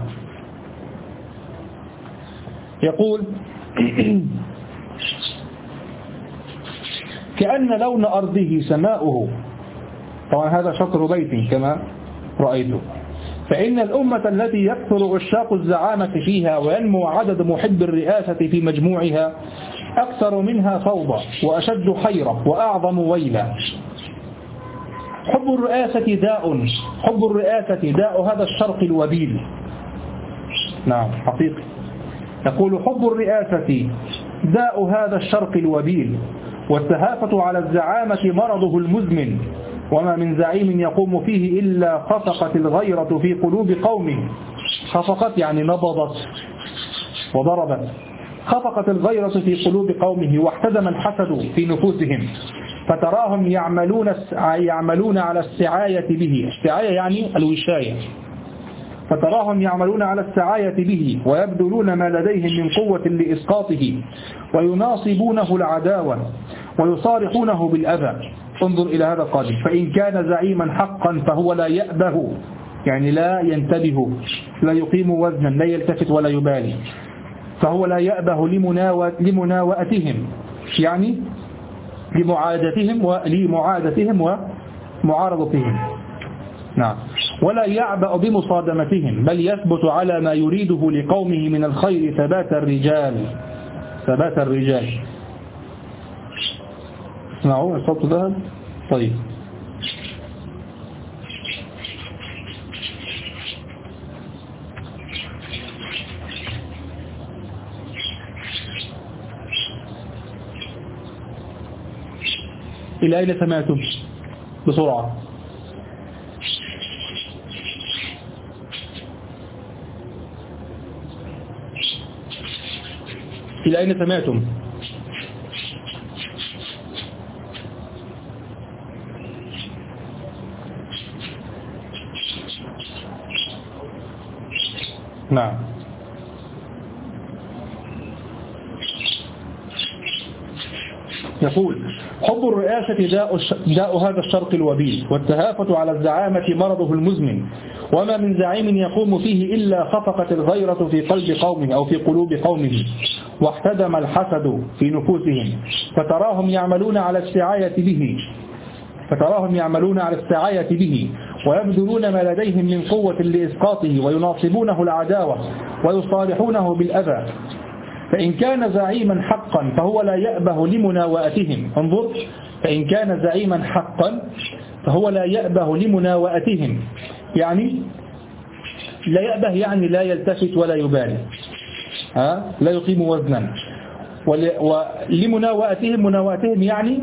يقول كأن لون أرضه سماؤه، طبعا هذا شطر بيت كما رأيته، فإن الأمة التي يكثر عشاق الزعامة فيها وينمو عدد محب الرئاسة في مجموعها أكثر منها فوضى وأشد حيرة وأعظم ويلا. حب الرئاسة داء هذا الشرق الوبيل. نعم حقيقي. يقول حب الرئاسة داء هذا الشرق الوبيل، والتهافت على الزعامة مرضه المزمن، وما من زعيم يقوم فيه إلا خفقت الغيرة في قلوب قومه. خفقت يعني نبضت وضربت. خفقت الغيرة في قلوب قومه واحتدم الحسد في نفوسهم، فتراهم يعملون على السعاية به. السعاية يعني الوشاية. فتراهم يعملون على السعاية به ويبذلون ما لديهم من قوة لإسقاطه، ويناصبونه العداوة ويصارحونه بالأذى. انظر إلى هذا القادم: فإن كان زعيما حقا فهو لا يأبه، يعني لا ينتبه، لا يقيم وزنا، لا يلتفت ولا يبالي. فهو لا يأبه لمناوئتهم، يعني لمعادتهم ومعارضتهم. نعم. ولا يعبأ بمصادمتهم، بل يثبت على ما يريده لقومه من الخير ثبات الرجال. اسمعوا الصوت ذهب. طيب. إلى أين سمعتم؟ بسرعة. إلى أين سمعتم؟ نعم. يقول حب الرئاسة داء هذا الشرق الوبيل، والتهافت على الزعامة مرضه المزمن، وما من زعيم يقوم فيه إلا خفقت الغيرة في قلب قومه أو في قلوب قومه، واحتدم الحسد في نفوسهم، فتراهم يعملون على السعاية به ويبذلون ما لديهم من قوة لإسقاطه، ويناصبونه العداوة ويصالحونه بالأذى. فإن كان زعيما حقا فهو لا يأبه لمناوئتهم. انظر: فإن كان زعيما حقا فهو لا يأبه لمناوئتهم، يعني لا يأبه يعني لا يلتفت ولا يبالي، لا يقيم وزنا. ولمناوئتهم يعني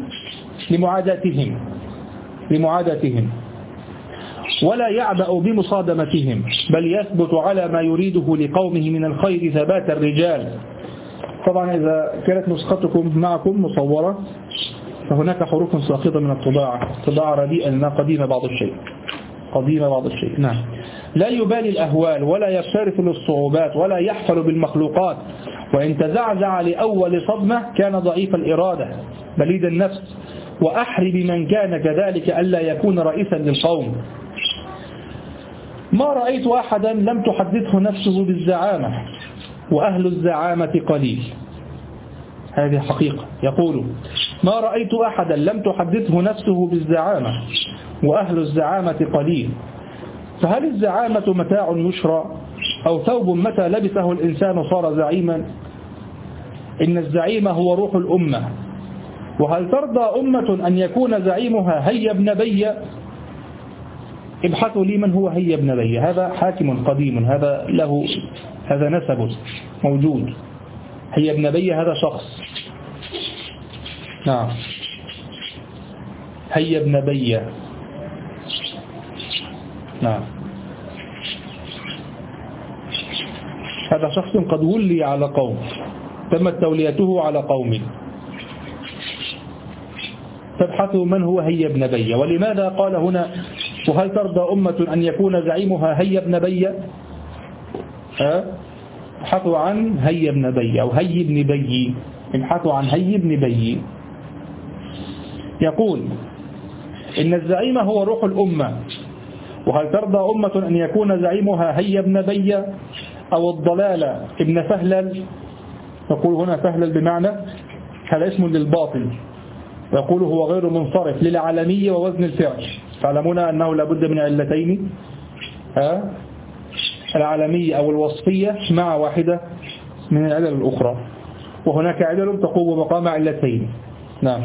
لمعاداتهم. ولا يعبأ بمصادمتهم، بل يثبت على ما يريده لقومه من الخير ثبات الرجال. طبعا إذا كانت نسختكم معكم مصورة فهناك حروف ساقطة من الطباعة، طباعة رديئة لأنها قديمة بعض الشيء، قديمة بعض الشيء. نعم. لا يبالي الأهوال ولا يفترس للصعوبات ولا يحفل بالمخلوقات، وإن تزعزع لأول صدمة كان ضعيف الإرادة بليد النفس، وأحري بمن كان كذلك ألا يكون رئيسا للقوم. ما رأيت أحدا لم تحدثه نفسه بالزعامة، وأهل الزعامة قليل. هذه حقيقة. يقول: ما رأيت أحدا لم تحدثه نفسه بالزعامة، وأهل الزعامة قليل. فهل الزعامة متاع يشرى، أو ثوب متى لبسه الإنسان صار زعيما؟ إن الزعيم هو روح الأمة، وهل ترضى أمة أن يكون زعيمها هيا ابن بي؟ ابحثوا لي من هو هيا ابن بي. هذا حاكم قديم، هذا له هذا نسب موجود. هيا ابن بي هذا شخص. نعم. هيا ابن بي. نعم. هذا شخص قد ولي على قوم، تمت توليته على قوم. تبحثوا من هو هيا ابن بي. ولماذا قال هنا: وهل ترضى أمة أن يكون زعيمها هيا ابن بي؟ ابحثوا عن هيا ابن بي أو هيا ابن بي. ابحثوا عن هيا ابن بي. يقول: إن الزعيم هو روح الأمة، وهل ترضى أمة أن يكون زعيمها هيا ابن بي أو الضلال ابن فهلل. يقول هنا فهلل بمعنى هذا اسم للباطل، ويقول هو غير منصرف للعالمية ووزن الفعل. تعلمون أنه لابد من علتين، العالمية أو الوصفية مع واحدة من العلل الأخرى، وهناك علل تقوم مقام علتين. نعم.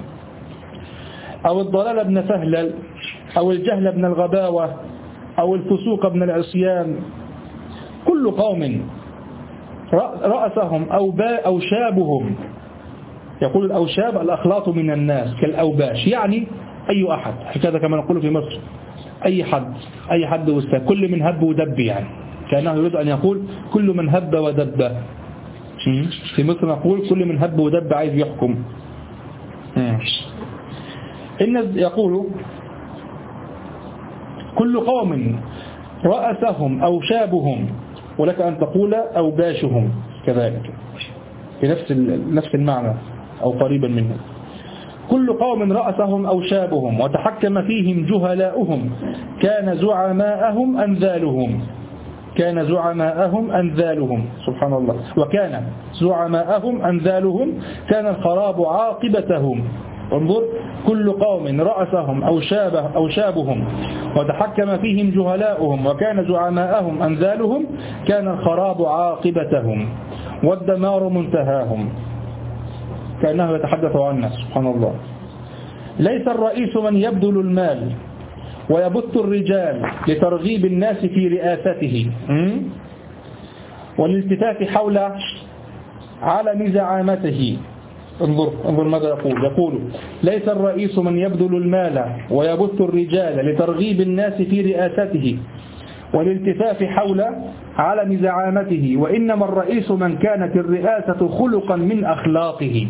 أو الضلال ابن فهلل، أو الجهل ابن الغباوة، أو الفسوق ابن العصيان. كل قوم رأسهم أو شابهم. يقول الأوشاب الأخلاط من الناس كالأوباش، يعني أي أحد، هكذا كما نقول في مصر، أي حد وستة، كل من هب ودب، يعني كأنه يريد أن يقول كل من هب ودب. في مصر نقول كل من هب ودب عايز يحكم. يقول كل قوم رأسهم أو شابهم، ولك أن تقول أوباشهم كذلك بنفس المعنى أو قريبا منه. كل قوم رأسهم أو شابهم وتحكم فيهم جهلاؤهم كان زعماءهم أنذالهم. سبحان الله. وكان زعماءهم أنذالهم كان الخراب عاقبتهم. انظر: كل قوم رأسهم أو شابهم وتحكم فيهم جهلاؤهم وكان زعماءهم أنذالهم كان الخراب عاقبتهم والدمار منتهاهم. كأنه يتحدث عنه. سبحان الله. ليس الرئيس من يبذل المال ويبث الرجال لترغيب الناس في رئاسته والالتفاف حول علم زعامته. انظر ماذا يقول: ليس الرئيس من يبذل المال ويبث الرجال لترغيب الناس في رئاسته والالتفاف حول علم زعامته، وإنما الرئيس من كانت الرئاسة خلقا من أخلاقه.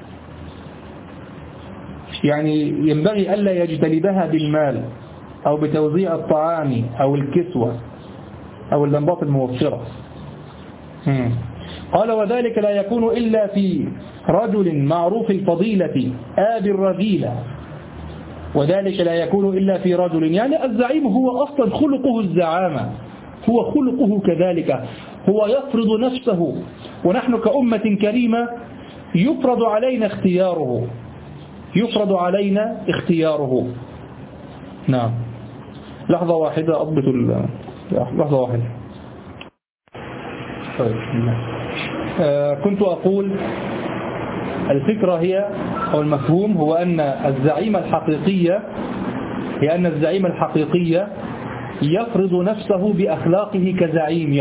يعني ينبغي ألا يجتلبها بالمال أو بتوزيع الطعام أو الكسوة أو اللمبات الموفرة. قال: وذلك لا يكون إلا في رجل معروف الفضيلة آبي الرذيلة. وذلك لا يكون إلا في رجل، يعني الزعيم هو أصلا خلقه الزعامة، هو خلقه كذلك، هو يفرض نفسه، ونحن كأمة كريمة يفرض علينا اختياره. نعم. لحظة واحدة أضبط لحظة واحدة. طيب. كنت أقول الفكرة هي أو المفهوم هو أن الزعيم الحقيقية يفرض نفسه بأخلاقه كزعيم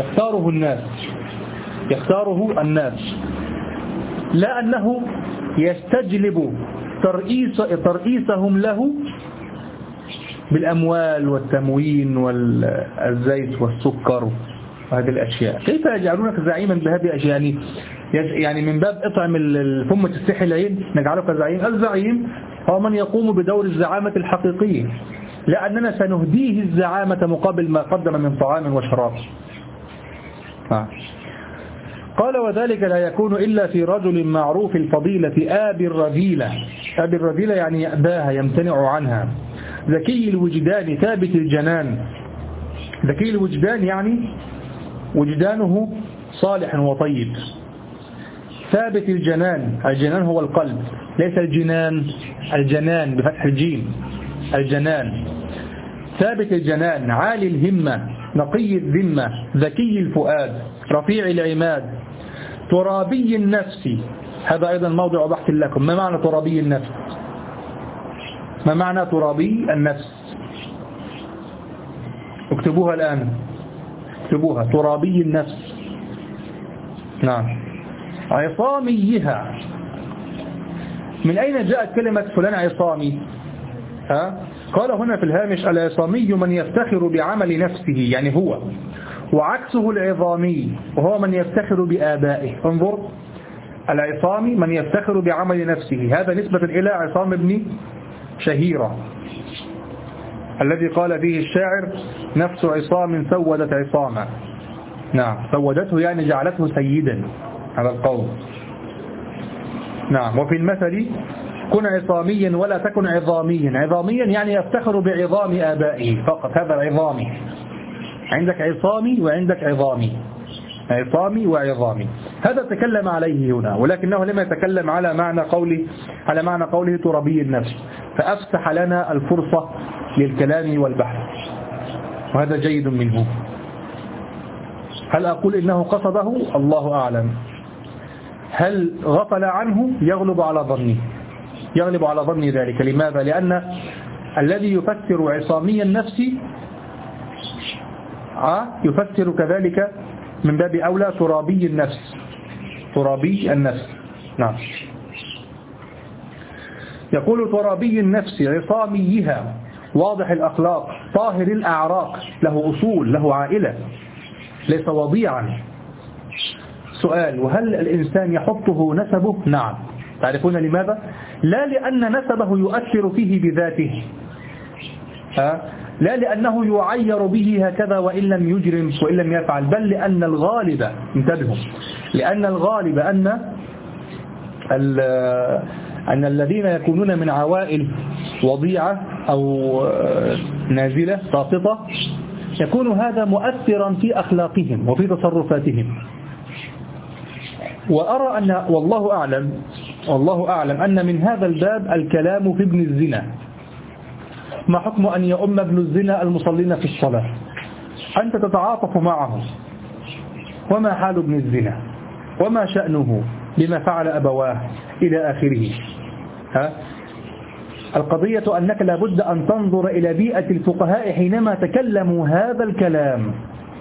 يختاره الناس، لا أنه يستجلب ترئيسهم له بالأموال والتموين والزيت والسكر وهذه الأشياء. كيف يجعلونك زعيما بهذه الأشياء؟ يعني يعني من باب اطعم الفم تستحي العين نجعله كزعيم. الزعيم هو من يقوم بدور الزعامة الحقيقية، لأننا سنهديه الزعامة مقابل ما قدم من طعام وشراب. قال وذلك لا يكون إلا في رجل معروف الفضيلة آبي الرذيلة. آبي الرذيلة يعني يأباها يمتنع عنها. ذكي الوجدان ثابت الجنان. ذكي الوجدان يعني وجدانه صالح وطيب. ثابت الجنان، الجنان هو القلب ليس الجنان، الجنان بفتح الجيم، الجنان. ثابت الجنان عالي الهمة نقي الذمة ذكي الفؤاد رفيع العماد ترابي النفس. هذا أيضا موضع بحث لكم. ما معنى ترابي النفس؟ ما معنى ترابي النفس؟ اكتبوها الآن، اكتبوها. ترابي النفس. نعم. عصاميها. من أين جاءت كلمة فلان عصامي؟ قال هنا في الهامش العصامي من يفتخر بعمل نفسه يعني هو، وعكسه العظامي وهو من يفتخر بآبائه. انظر، العصامي من يفتخر بعمل نفسه، هذا نسبة إلى عصام بن شهيرة الذي قال فيه الشاعر نفس عصام سودت عصاما. نعم، سودته يعني جعلته سيدا على القوم. نعم. وفي المثل كن عصاميا ولا تكن عظاميا. عظاميا يعني يفتخر بعظام آبائه فقط، هذا العظامي. عندك عصامي وعندك عظامي، عصامي وعظامي. هذا تكلم عليه هنا، ولكنه لم يتكلم على معنى قوله ترابي النفس، فأفسح لنا الفرصة للكلام والبحث، وهذا جيد منه. هل أقول إنه قصده؟ الله أعلم. هل غفل عنه؟ يغلب على ظني، يغلب على ظني ذلك. لماذا؟ لأن الذي يفسر عصامي النفس يفسر كذلك من باب أولى ترابي النفس. ترابي النفس. نعم. يقول ترابي النفس عصاميها واضح الأخلاق طاهر الأعراق له أصول له عائلة ليس وضيعا. سؤال: وهل الإنسان يحطه نسبه؟ نعم. تعرفون لماذا؟ لا لأن نسبه يؤثر فيه بذاته، لا لأنه يعير به هكذا وإن لم يجرم وإن لم يفعل، بل لأن الغالب، انتبهوا، لأن الغالب أن الذين يكونون من عوائل وضيعة أو نازلة ساقطة يكون هذا مؤثرا في أخلاقهم وفي تصرفاتهم. وأرى أن والله أعلم أن من هذا الباب الكلام في ابن الزنا. ما حكم أن يؤم ابن الزنا المصلين في الصلاة؟ أنت تتعاطف معه، وما حال ابن الزنا وما شأنه بما فعل أبواه إلى آخره. القضية أنك لابد أن تنظر إلى بيئة الفقهاء حينما تكلموا هذا الكلام،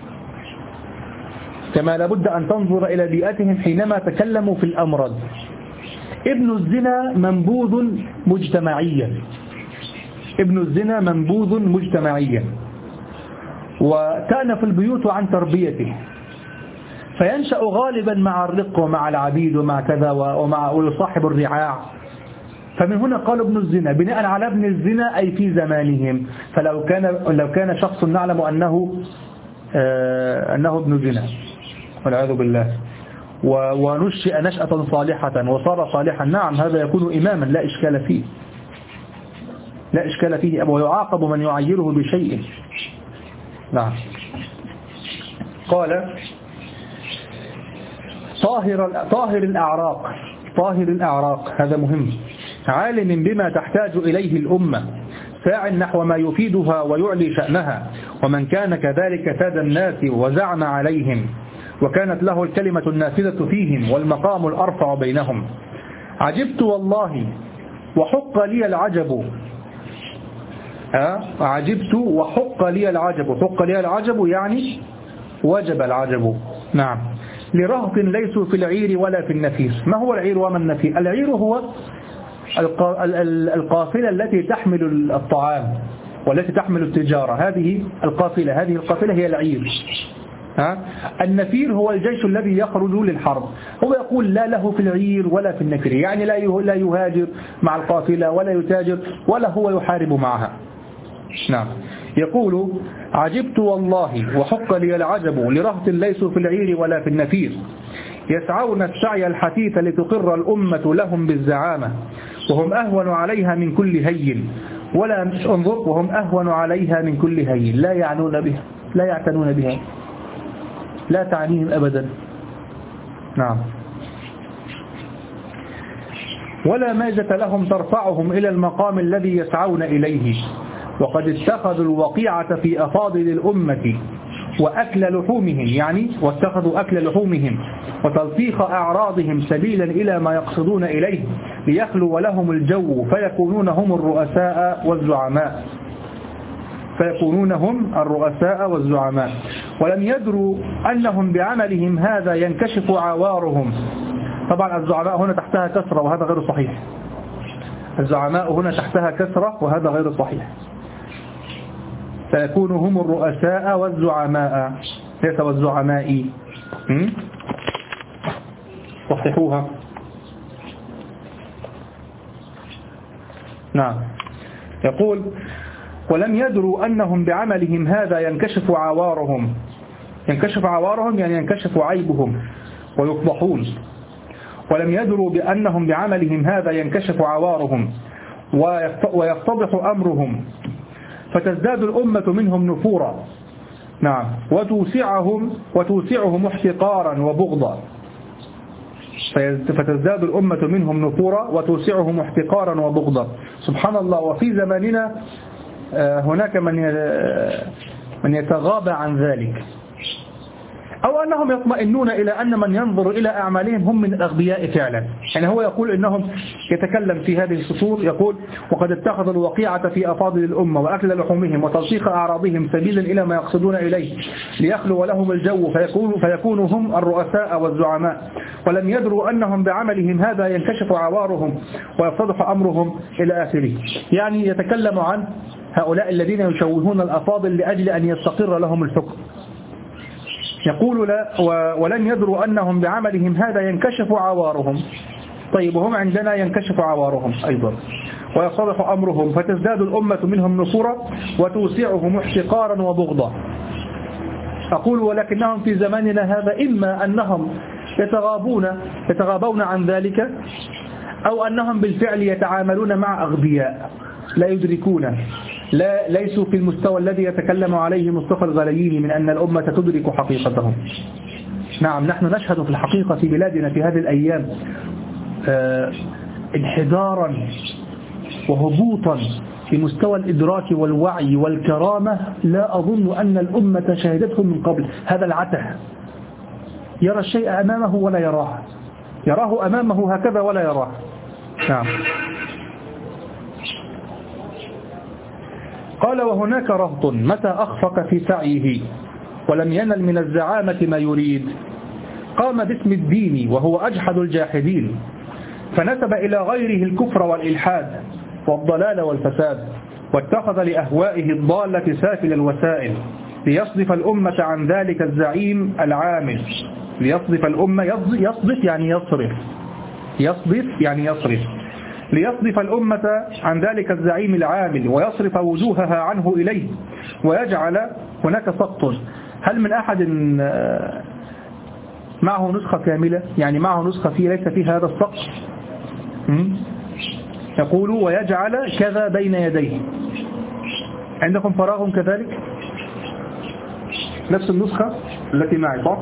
كما لابد أن تنظر إلى بيئتهم حينما تكلموا في الأمراض. ابن الزنا منبوذ مجتمعيا، ابن الزنا منبوذ مجتمعيا، وتأنف البيوت عن تربيته، فينشأ غالبا مع الرق ومع العبيد ومع كذا ويصاحب الرعاع. فمن هنا قال ابن الزنا بناء على ابن الزنا أي في زمانهم. فلو كان شخص نعلم أنه ابن زنا والعياذ بالله ونشئ نشأة صالحة وصار صالحا، نعم هذا يكون إماما لا إشكال فيه، لا إشكال فيه، ويعاقب من يعيره بشيء. نعم. قال طاهر الأعراق، طاهر الأعراق هذا مهم، عالم بما تحتاج إليه الأمة، ساع نحو ما يفيدها ويعلي شأنها، ومن كان كذلك ساد الناس وزعم عليهم، وكانت له الكلمة النافذة فيهم والمقام الأرفع بينهم. عجبت والله وحق لي العجب، عجبت وحق لي العجب، حق لي العجب يعني وجب العجب. نعم. لرهط ليسوا في العير ولا في النفير. ما هو العير وما النفير؟ العير هو القافلة التي تحمل الطعام والتي تحمل التجارة، هذه القافلة هي العير. النفير هو الجيش الذي يخرج للحرب. هو يقول لا له في العير ولا في النفير، يعني لا يهاجر مع القافلة ولا يتاجر ولا هو يحارب معها. نعم. يقول عجبت والله وحق لي العجب لرهط ليسوا في العير ولا في النفير، يسعون السعي الحثيث لتقر الأمة لهم بالزعامة، وهم أهون عليها من كل هين ولا انظر وهم أهون عليها من كل هين، لا يعنون بها، لا يعتنون بها، لا تعنيهم أبدا. نعم. ولا ميزة لهم ترفعهم إلى المقام الذي يسعون إليه، وقد اتخذوا الوقيعة في أفاضل الأمة وأكل لحومهم، يعني واتخذوا أكل لحومهم وتلطيخ أعراضهم سبيلا إلى ما يقصدون إليه، ليخلو لهم الجو فيكونون هم الرؤساء والزعماء، ولم يدروا أنهم بعملهم هذا ينكشف عوارهم. طبعا الزعماء هنا تحتها كسرة وهذا غير صحيح. الزعماء هنا تحتها كسرة وهذا غير صحيح. فيكون هم الرؤساء والزعماء ليس والزعماء. صححوها. نعم. يقول ولم يدروا أنهم بعملهم هذا ينكشف عوارهم. ينكشف عوارهم يعني ينكشف عيبهم ويفضحون. ولم يدروا بأنهم بعملهم هذا ينكشف عوارهم ويفتضح أمرهم، فتزداد الأمة منهم نفورا. نعم. وتوسعهم احتقارا وبغضا. فتزداد الأمة منهم نفورا وتوسعهم احتقارا وبغضا. سبحان الله. وفي زماننا هناك من يتغاضى عن ذلك، أو أنهم يطمئنون إلى أن من ينظر إلى أعمالهم هم من الأغبياء فعلا. يعني هو يقول إنهم يتكلم في هذه السطور، يقول وقد اتخذوا الوقيعة في أفاضل الأمة وأكل لحومهم وتلطيخ أعراضهم سبيلا إلى ما يقصدون إليه، ليخلو لهم الجو فيكونوا هم الرؤساء والزعماء، ولم يدروا أنهم بعملهم هذا ينكشف عوارهم ويفتضح أمرهم إلى آخره. يعني يتكلم عن هؤلاء الذين يشوهون الأفاضل لأجل أن يستقر لهم الحكم. يقول لا ولن يدروا أنهم بعملهم هذا ينكشف عوارهم. طيب وهم عندنا ينكشف عوارهم أيضا ويصلح أمرهم، فتزداد الأمة منهم نفورا وتوسعهم احتقارا وبغضا. أقول ولكنهم في زماننا هذا إما أنهم يتغابون عن ذلك، أو أنهم بالفعل يتعاملون مع أغبياء لا يدركون، ليسوا في المستوى الذي يتكلم عليه مصطفى الغليلي من أن الأمة تدرك حقيقتهم. نعم. نحن نشهد في الحقيقة في بلادنا في هذه الأيام انحدارا وهبوطا في مستوى الإدراك والوعي والكرامة لا أظن أن الأمة شهدته من قبل. هذا العته، يرى الشيء أمامه ولا يراه، يراه أمامه هكذا ولا يراه. نعم. قال وهناك رهط متى أخفق في سعيه ولم ينل من الزعامة ما يريد، قام باسم الدين وهو أجحد الجاحدين، فنسب إلى غيره الكفر والإلحاد والضلال والفساد، واتخذ لأهوائه الضالة سافل الوسائل، ليصرف الأمة عن ذلك الزعيم العامل. ليصرف الأمة، يصرف يعني يصرف، يصرف يعني يصرف، ليصرف الأمة عن ذلك الزعيم العامل ويصرف وجوهها عنه إليه ويجعل هناك سقط. هل من أحد معه نسخة كاملة؟ يعني معه نسخة فيه ليس فيها هذا السقط. يقول ويجعل كذا بين يديه. عندكم فراغ كذلك؟ نفس النسخة التي معي صح؟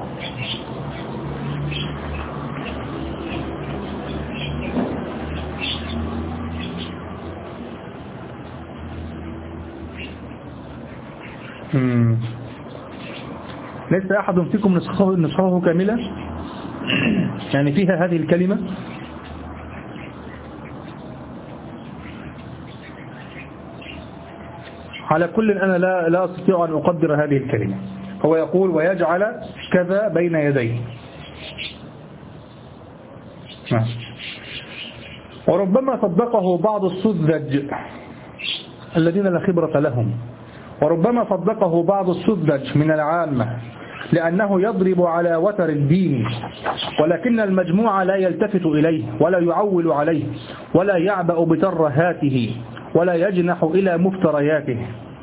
ليس أحد فيكم نسخه كاملة يعني فيها هذه الكلمة؟ على كل أنا لا أستطيع أن أقدر هذه الكلمة. هو يقول ويجعل كذا بين يديه. وربما صدقه بعض السذج الذين لا خبرة لهم، وربما صدقه بعض السذج من العامة لأنه يضرب على وتر الدين، ولكن المجموع لا يلتفت إليه ولا يعول عليه ولا يعبأ بترهاته ولا يجنح إلى مفترياته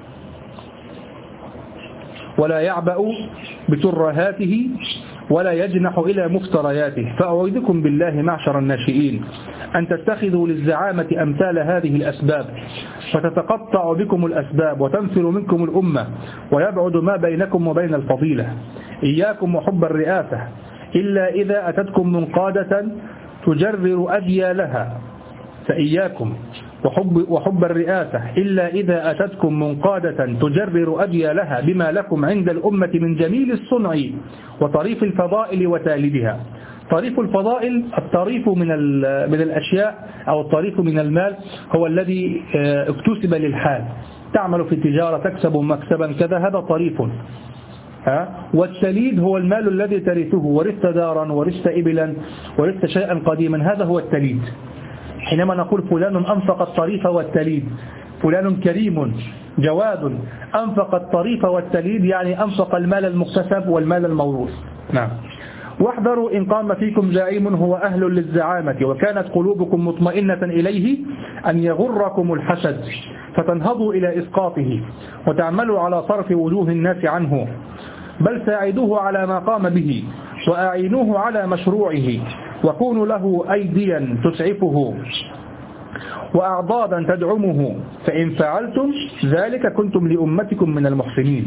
ولا يجنح إلى مفترياته. فأعوذكم بالله معشر الناشئين أن تتخذوا للزعامة أمثال هذه الأسباب فتتقطع بكم الأسباب وتنفر منكم الأمة ويبعد ما بينكم وبين الفضيلة. إياكم وحب الرئاسة إلا إذا أتتكم منقادة تجرر أديالها، فإياكم وحب الرئاسة إلا إذا أتتكم منقادة تجرر أديالها بما لكم عند الأمة من جميل الصنع وطريف الفضائل وتالبها. طريف الفضائل الطريف من الأشياء أو الطريف من المال هو الذي اكتسب للحال، تعمل في التجارة تكسب مكسبا كذا، هذا طريف. والتليد هو المال الذي ترثه، ورثت دارا ورثت إبلا ورثت شيئا قديما، هذا هو التليد. حينما نقول فلان أنفق الطريف والتليد، فلان كريم جواد أنفق الطريف والتليد، يعني أنفق المال المكتسب والمال الموروث. نعم. واحذروا إن قام فيكم زعيم هو أهل للزعامة وكانت قلوبكم مطمئنة إليه أن يغركم الحسد فتنهضوا إلى إسقاطه وتعملوا على صرف وجوه الناس عنه، بل ساعدوه على ما قام به وأعينوه على مشروعه وكونوا له أيديا تسعفه وأعضادا تدعمه، فإن فعلتم ذلك كنتم لأمتكم من المحسنين.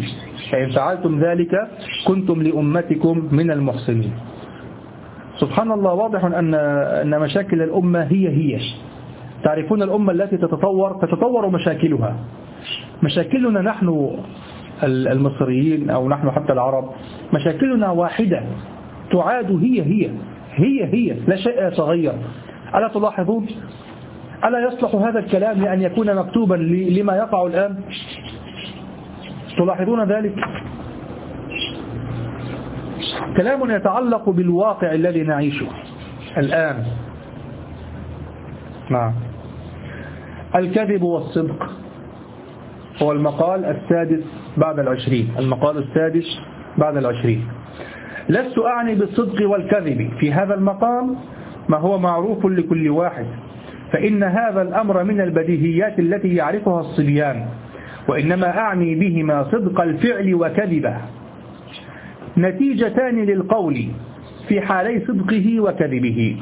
سبحان الله. واضح أن مشاكل الأمة هي تعرفون الأمة التي تتطور مشاكلها. مشاكلنا نحن المصريين أو نحن حتى العرب مشاكلنا واحدة تعاد هي لا شيء يتغير. ألا تلاحظون؟ ألا يصلح هذا الكلام لأن يكون مكتوبا لما يقع الآن؟ تلاحظون ذلك؟ كلام يتعلق بالواقع الذي نعيشه الآن. نعم. الكذب والصدق هو المقال السادس بعد العشرين. لست أعني بالصدق والكذب في هذا المقام ما هو معروف لكل واحد، فإن هذا الأمر من البديهيات التي يعرفها الصبيان، وإنما أعني بهما صدق الفعل وكذبه، نتيجتان للقول في حالي صدقه وكذبه.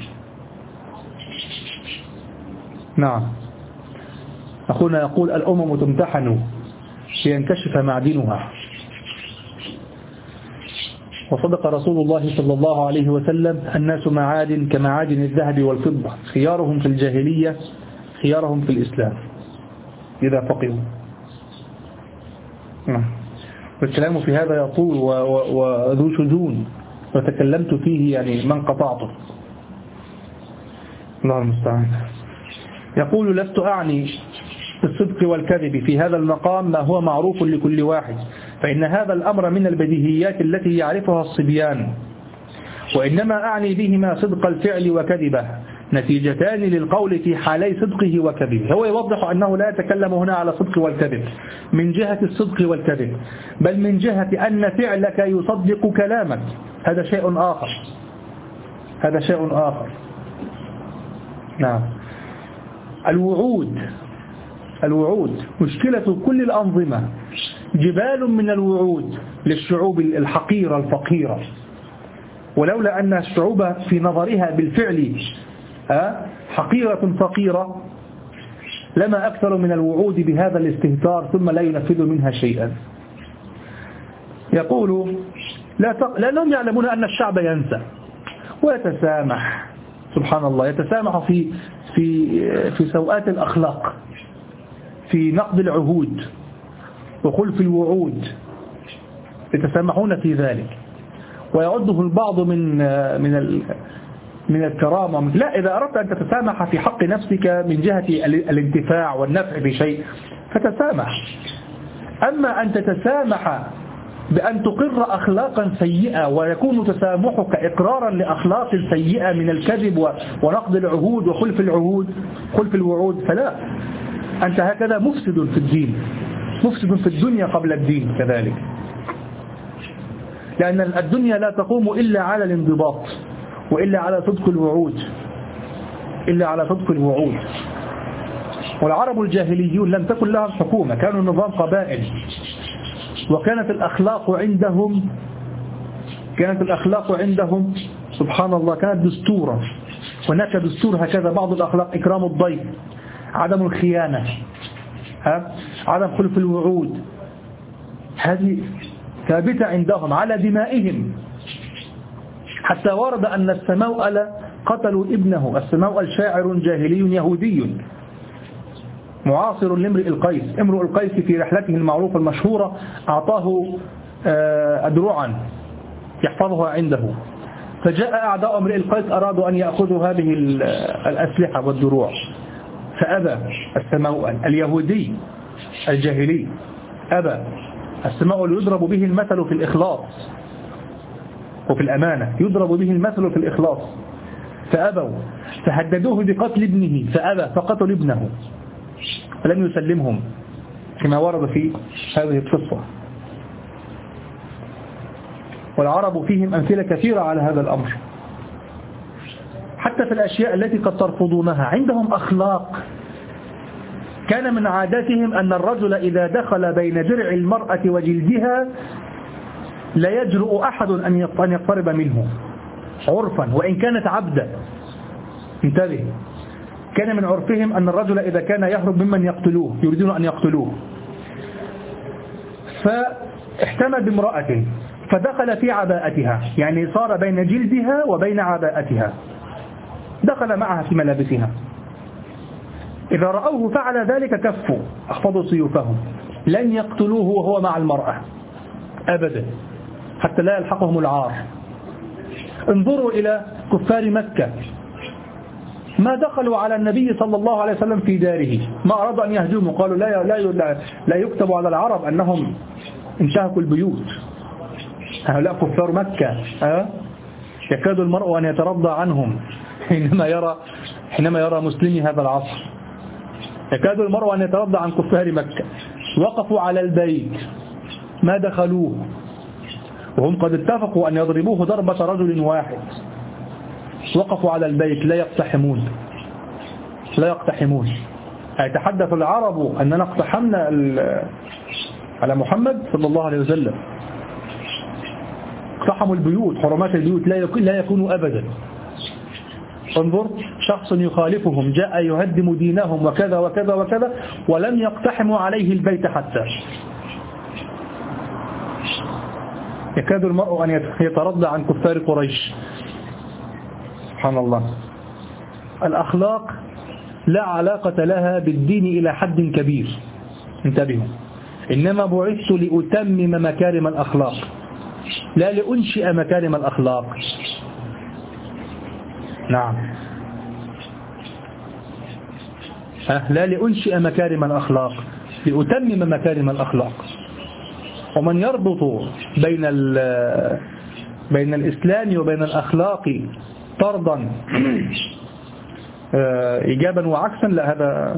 نعم. أخونا يقول الأمم تمتحن لينكشف معدنها، وصدق رسول الله صلى الله عليه وسلم: الناس معادن كمعادن الذهب والفضة، خيارهم في الجاهلية خيارهم في الإسلام إذا فقهوا. والكلام في هذا يطول وذو شجون، وتكلمت فيه يعني من قطعته، الله المستعان. يقول: لست أعني بالصدق والكذب في هذا المقام ما هو معروف لكل واحد، فإن هذا الأمر من البديهيات التي يعرفها الصبيان، وإنما أعني بهما صدق الفعل وكذبه، نتيجتان للقول في حالي صدقه وكذبه. هو يوضح أنه لا يتكلم هنا على صدق والكذب من جهة الصدق والكذب، بل من جهة أن فعلك يصدق كلامك، هذا شيء آخر. نعم. الوعود مشكلة كل الأنظمة، جبال من الوعود للشعوب الحقيرة الفقيرة، ولولا أن الشعوب في نظرها بالفعل حقيرة فقيرة لما أكثر من الوعود بهذا الاستهتار ثم لا ينفذ منها شيئا. يقول: لأنهم يعلمون أن الشعب ينسى ويتسامح. سبحان الله. يتسامح في سوءات الأخلاق، في نقض العهود وخلف الوعود، يتسامحون في ذلك، ويعده البعض من الكرامة. لا، إذا أردت أن تتسامح في حق نفسك من جهة الانتفاع والنفع بشيء فتسامح، أما أن تتسامح بأن تقر أخلاقا سيئة ويكون تسامحك إقرارا لأخلاق سيئة من الكذب ونقض العهود وخلف الوعود، فلا، أنت هكذا مفسد في الدين، مفسد في الدنيا قبل الدين كذلك. لأن الدنيا لا تقوم إلا على الانضباط وإلا على صدق الوعود، إلا على صدق الوعود. والعرب الجاهليون لم تكن لهم حكومة، كانوا نظام قبائل، وكانت الأخلاق عندهم سبحان الله كانت دستورا. هناك دستور هكذا بعض الأخلاق: إكرام الضيف، عدم الخيانة، عدم خلف الوعود. هذه ثابتة عندهم على دمائهم، حتى ورد أن السموأل قتلوا ابنه. السموأل شاعر جاهلي يهودي معاصر لامرئ القيس. امرئ القيس في رحلته المعروفة المشهورة أعطاه أدرعا يحفظها عنده، فجاء أعداء امرئ القيس أرادوا أن يأخذوا هذه الأسلحة والدروع، فأبى السموأل اليهودي الجاهلي، أبى. السموأل يضرب به المثل في الإخلاص وفي الأمانة، يضرب به المثل في الإخلاص، فأبوا، فهددوه بقتل ابنه فأبى، فقتل ابنه فلم يسلمهم كما ورد في هذه القصة. والعرب فيهم أمثلة كثيرة على هذا الأمر، حتى في الأشياء التي قد ترفضونها. عندهم أخلاق. كان من عاداتهم أن الرجل إذا دخل بين درع المرأة وجلدها لا يجرؤ أحد أن يقترب منه عرفا وإن كانت عبدا. انتبه، كان من عرفهم أن الرجل إذا كان يهرب ممن يقتلوه يريدون أن يقتلوه، فاحتمى بامرأة فدخل في عباءتها، يعني صار بين جلدها وبين عباءتها، دخل معها في ملابسها. إذا رأوه فعل ذلك كفوا، أخفضوا سيوفهم، لن يقتلوه وهو مع المرأة أبدا حتى لا يلحقهم العار. انظروا إلى كفار مكة، ما دخلوا على النبي صلى الله عليه وسلم في داره، ما أرادوا أن يهجموا، قالوا لا يكتب على العرب أنهم انتهكوا البيوت. هؤلاء كفار مكة يكاد المرء أن يترضى عنهم حينما يرى مسلمي هذا العصر، يكاد المرء أن يترضى عن كفار مكة. وقفوا على البيت ما دخلوه، وهم قد اتفقوا أن يضربوه ضربة رجل واحد. وقفوا على البيت لا يقتحمون. يتحدث العرب أننا اقتحمنا على محمد صلى الله عليه وسلم، اقتحموا البيوت، حرمات البيوت لا يكونوا أبدا. انظر، شخص يخالفهم جاء يهدم دينهم وكذا وكذا وكذا ولم يقتحموا عليه البيت حتى. يكاد المرء أن يترضى عن كفار قريش. سبحان الله. الأخلاق لا علاقة لها بالدين إلى حد كبير، انتبهوا. إنما بعثت لأتمم مكارم الأخلاق لا لأنشئ مكارم الأخلاق. نعم، لا لأنشئ مكارم الأخلاق، لأتمم مكارم الأخلاق. ومن يربط بين الإسلام وبين الأخلاق طردا إيجابا وعكسا، لا، هذا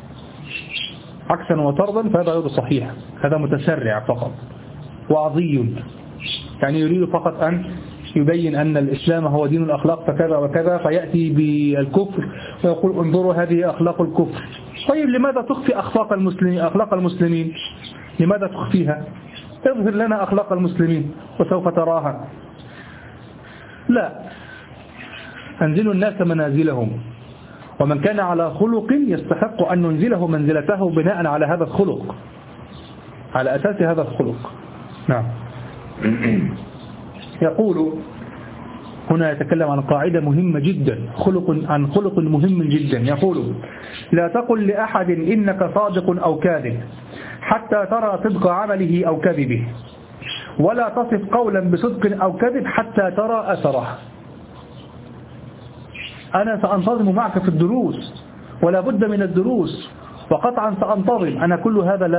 عكسا وطردا فهذا غير صحيح، هذا متسرع فقط وعظي، يعني يريد فقط أن يبين أن الإسلام هو دين الأخلاق فكذا وكذا، فيأتي بالكفر ويقول انظروا هذه أخلاق الكفر. طيب لماذا تخفي أخلاق المسلمين؟ لماذا تخفيها؟ اظهر لنا أخلاق المسلمين وسوف تراها. لا، أنزلوا الناس منازلهم، ومن كان على خلق يستحق أن ننزله منزلته بناء على هذا الخلق، على أساس هذا الخلق. نعم. يقول هنا يتكلم عن قاعدة مهمة جدا، عن خلق مهم جدا. يقول: لا تقل لأحد إنك صادق أو كاذب حتى ترى صدق عمله أو كذبه، ولا تصف قولا بصدق أو كذب حتى ترى أثره. أنا سأنتظم معك في الدروس ولا بد من الدروس، وقطعا سأنتظم أنا، كل هذا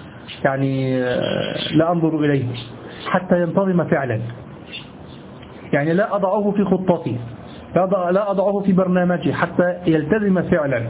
لا أنظر إليه حتى ينتظم فعلا، يعني لا أضعه في خطتي، لا أضعه في برنامجي حتى يلتزم فعلا.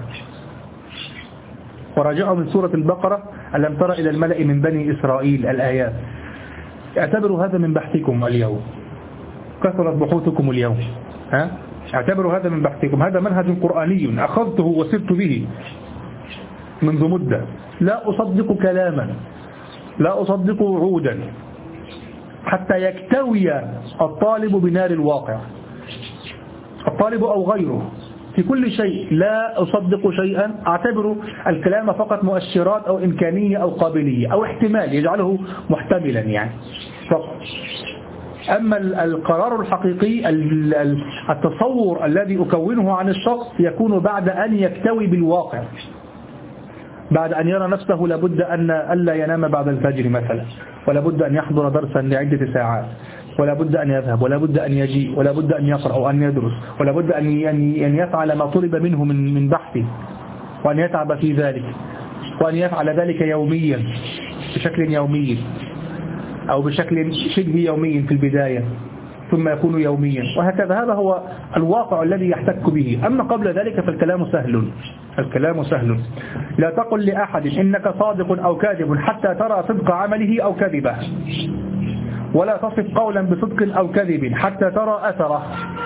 وراجعوا من سورة البقرة: ألم تر إلى الملأ من بني إسرائيل، الآيات. اعتبروا هذا من بحثكم اليوم، كثرت بحوثكم اليوم، اعتبروا هذا من بحثكم، هذا منهج قرآني أخذته وسرت به منذ مدة، لا أصدق كلاما، لا أصدق وعودا حتى يكتوي الطالب بنار الواقع، الطالب أو غيره في كل شيء. لا أصدق شيئا، أعتبر الكلام فقط مؤشرات أو إمكانية أو قابلية أو احتمال يجعله محتملا يعني فقط. أما القرار الحقيقي، التصور الذي أكونه عن الشخص يكون بعد أن يكتوي بالواقع، بعد أن يرى نفسه لابد أن ألا ينام بعد الفجر مثلا، ولابد أن يحضر درسا لعدة ساعات، ولابد أن يذهب، ولابد أن يجيء، ولابد أن يقرأ أو أن يدرس، ولابد أن يفعل ما طلب منه من بحثه، وأن يتعب في ذلك، وأن يفعل ذلك يوميا بشكل يومي أو بشكل شبه يومي في البداية، ثم يكون يوميا، وهكذا. هذا هو الواقع الذي يحتك به. أما قبل ذلك فالكلام سهل، الكلام سهل. لا تقل لأحد إنك صادق أو كاذب حتى ترى صدق عمله أو كذبه، ولا تصف قولا بصدق أو كذب حتى ترى أثره،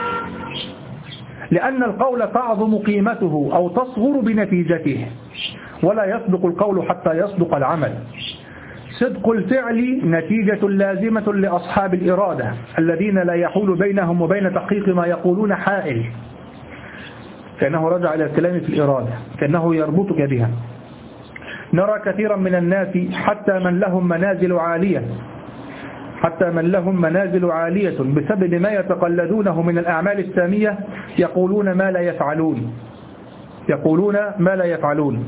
لأن القول تعظم قيمته أو تصغر بنتيجته، ولا يصدق القول حتى يصدق العمل. صدق الفعل نتيجة لازمة لأصحاب الإرادة الذين لا يحول بينهم وبين تحقيق ما يقولون حائل، كأنه رجع إلى الكلام في الإرادة، كأنه يربطك بها. نرى كثيرا من الناس حتى من لهم منازل عالية بسبب ما يتقلدونه من الأعمال السامية يقولون ما لا يفعلون،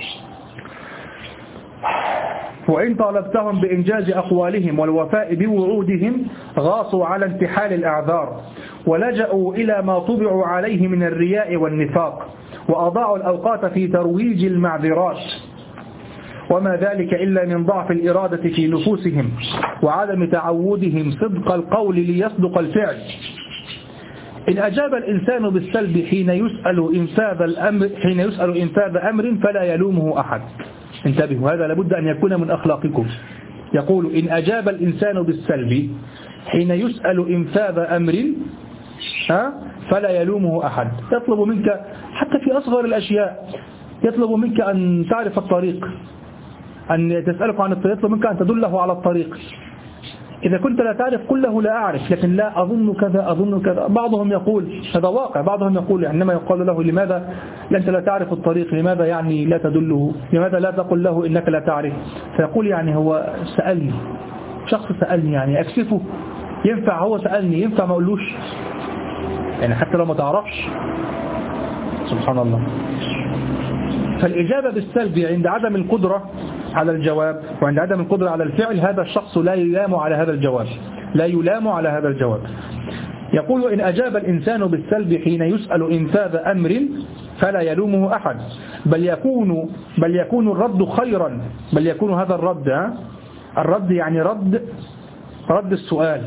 وإن طالبتهم بإنجاز أقوالهم والوفاء بوعودهم غاصوا على انتحال الأعذار، ولجأوا إلى ما طبعوا عليه من الرياء والنفاق، وأضاعوا الأوقات في ترويج المعذرات، وما ذلك إلا من ضعف الإرادة في نفوسهم وعدم تعودهم صدق القول ليصدق الفعل. إن أجاب الإنسان بالسلب حين يسأل إنفاذ أمر فلا يلومه أحد. انتبهوا، هذا لابد أن يكون من أخلاقكم. يقول إن أجاب الإنسان بالسلب حين يسأل إنفاذ أمر فلا يلومه أحد. يطلب منك حتى في أصغر الأشياء، يطلب منك أن تعرف الطريق، أن تسألك عن الطريق، يطلب منك أن تدله على الطريق. إذا كنت لا تعرف كله لا أعرف، لكن لا أظن كذا. بعضهم يقول هذا واقع، بعضهم يقول عندما يقال له لماذا أنت لا تعرف الطريق، لماذا يعني لا تدله، لماذا لا تقول له إنك لا تعرف، فيقول يعني هو سألني، شخص سألني يعني أكسفه، ينفع هو سألني ينفع ما أقولوش يعني حتى لو ما تعرفش. سبحان الله. فالإجابة بالسلب عند عدم القدرة على الجواب وعند عدم القدرة على الفعل، هذا الشخص لا يلام على هذا الجواب، يقول إن أجاب الإنسان بالسلب حين يسأل إنفاذ أمر فلا يلومه أحد، بل يكون الرد خيرا، بل يكون هذا الرد يعني رد السؤال،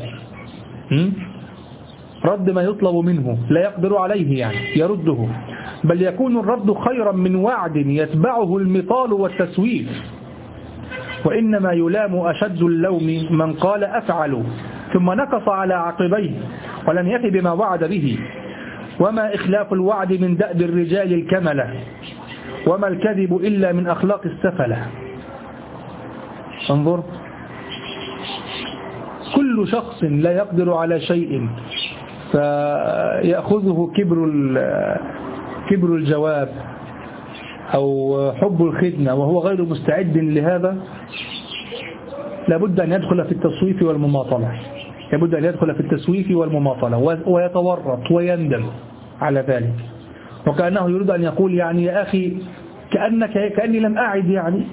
رد ما يطلب منه لا يقدر عليه يعني يرده، بل يكون الرد خيرا من وعد يتبعه المطال والتسويف. وإنما يلام أشد اللوم من قال أفعل ثم نقص على عقبيه ولم يف بما وعد به، وما إخلاف الوعد من دأب الرجال الكملة، وما الكذب إلا من أخلاق السفلة. انظر، كل شخص لا يقدر على شيء فيأخذه كبر الجواب أو حب الخدمة وهو غير مستعد لهذا، لابد أن يدخل في التسويف والمماطلة، ويتورط ويندم على ذلك، وكأنه يريد أن يقول يعني يا أخي كأني لم أعد، يعني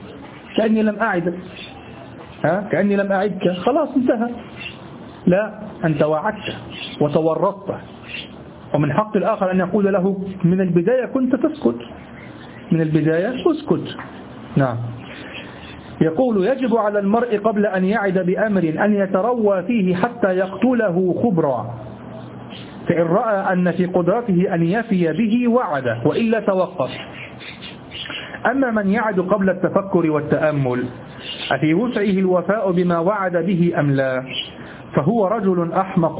كأني لم أعدك، خلاص انتهى. لا، أنت وعدت وتورطت، ومن حق الآخر أن يقول له من البداية كنت تسكت، اسكت. نعم. يقول يجب على المرء قبل أن يعد بأمر أن يتروى فيه حتى يقتله خبرا، فإن رأى أن في قدرته أن يفي به وعد، وإلا توقف. أما من يعد قبل التفكر والتأمل أفي وسعه الوفاء بما وعد به أم لا؟ فهو رجل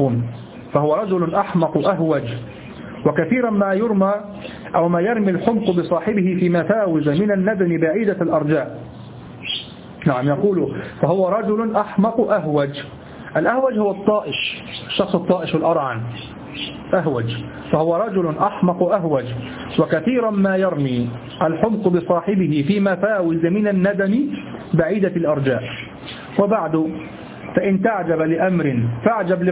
أحمق أهوج. وكثيرا ما يرمى أو ما يرمي الحمق بصاحبه في مفاوز من الندم بعيدة الأرجاء. نعم، يقول فهو رجل أحمق أهوج. الأهوج هو الطائش، الشخص الطائش والأرعن أهوج. فهو رجل أحمق أهوج. وكثيرا ما يرمي الحمق بصاحبه في مفاوز من الندم بعيدة الأرجاء. وبعد، فإن تعجب لأمر فاعجب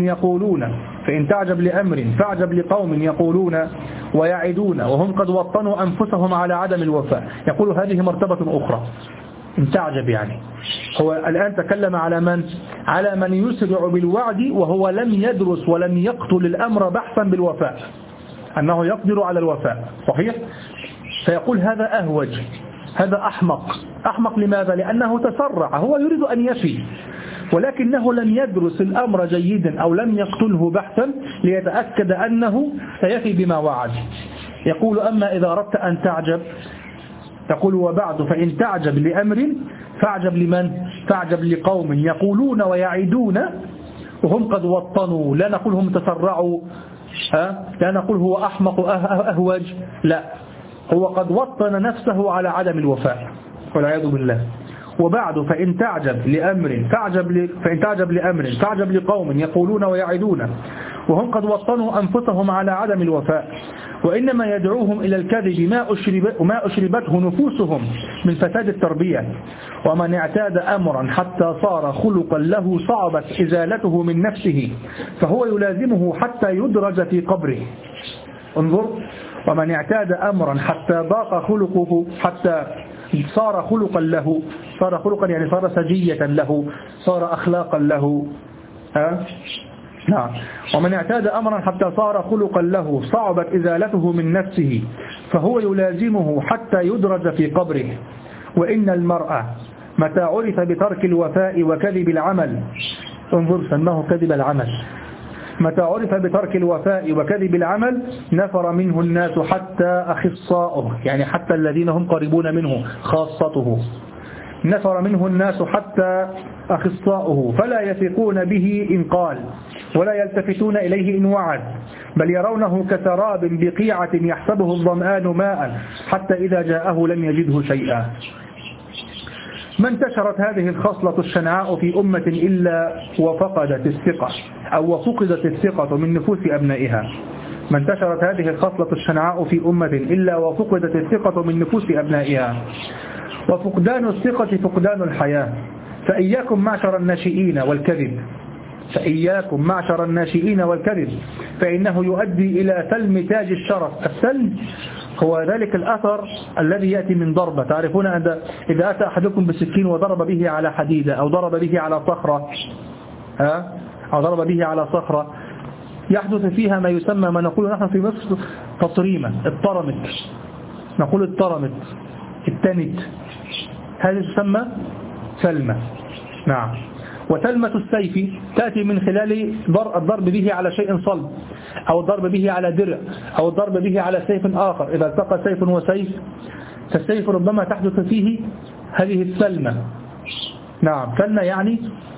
لقوم يقولون ويعدون وهم قد وطنوا أنفسهم على عدم الوفاء. يقول هذه مرتبة أخرى. إن تعجب يعني هو الآن تكلم على من يسرع بالوعد وهو لم يدرس ولم يقتل الأمر بحثا بالوفاء أنه يقدر على الوفاء، صحيح؟ فيقول هذا أهوج، هذا أحمق لماذا؟ لأنه تسرع، هو يريد أن يفي ولكنه لم يدرس الأمر جيدا أو لم يقتله بحثا ليتأكد أنه سيفي بما وعد. يقول أما إذا أردت أن تعجب، تقول وبعد، فإن تعجب لأمر فاعجب لمن؟ فاعجب لقوم يقولون ويعدون وهم قد وطنوا. لا نقول هم تسرعوا، لا نقول هو أحمق أهوج، لا، هو قد وطن نفسه على عدم الوفاء والعياذ بالله. وبعد، فإن تعجب لأمر فاعجب لقوم يقولون ويعدون وهم قد وطنوا أنفسهم على عدم الوفاء، وإنما يدعوهم إلى الكذب ما أشربته نفوسهم من فساد التربية. ومن اعتاد أمرا حتى صار خلقا له صعبت إزالته من نفسه فهو يلازمه حتى يدرج في قبره. انظر، ومن اعتاد أمرا حتى ضاق خلقه، حتى صار خلقا له، صار خلقا يعني صار سجية له، صار أخلاقا له. نعم. ومن اعتاد أمرا حتى صار خلقا له صعبت إزالته من نفسه فهو يلازمه حتى يدرج في قبره. وإن المرأة متى عرف بترك الوفاء وكذب العمل، انظر سماه كذب العمل، متى عرف بترك الوفاء وكذب العمل نفر منه الناس حتى أخصاؤه، يعني حتى الذين هم قريبون منه خاصته، نفر منه الناس حتى أخصاؤه فلا يثقون به إن قال ولا يلتفتون إليه إن وعد، بل يرونه كسراب بقيعة يحسبه الظمآن ماء حتى إذا جاءه لم يجده شيئا. ما انتشرت هذه الخصلة الشنعاء في أمة إلا وفقدت الثقة أو وفقدت الثقة من نفوس أبنائها. ما انتشرت هذه الخصلة الشنعاء في أمة إلا وفقدت الثقة من نفوس أبنائها. وفقدان الثقة فقدان الحياة. فإياكم معشر الناشئين والكذب، فإياكم معشر الناشئين والكذب فإنه يؤدي إلى سلم تاج الشرف. السلم هو ذلك الأثر الذي يأتي من ضربة. تعرفون أن إذا أتى أحدكم بالسكين وضرب به على حديدة أو ضرب به على صخرة، أو ضرب به على صخرة يحدث فيها ما يسمى، ما نقول نحن في مصر تطريمة، اضطرمت، نقول اضطرمت، التنت، هذه تسمى سلمة. نعم. وسلمة السيف تأتي من خلال الضرب به على شيء صلب أو الضرب به على درع أو الضرب به على سيف آخر. إذا التقى سيف وسيف فالسيف ربما تحدث فيه هذه السلمة. نعم، سلمة يعني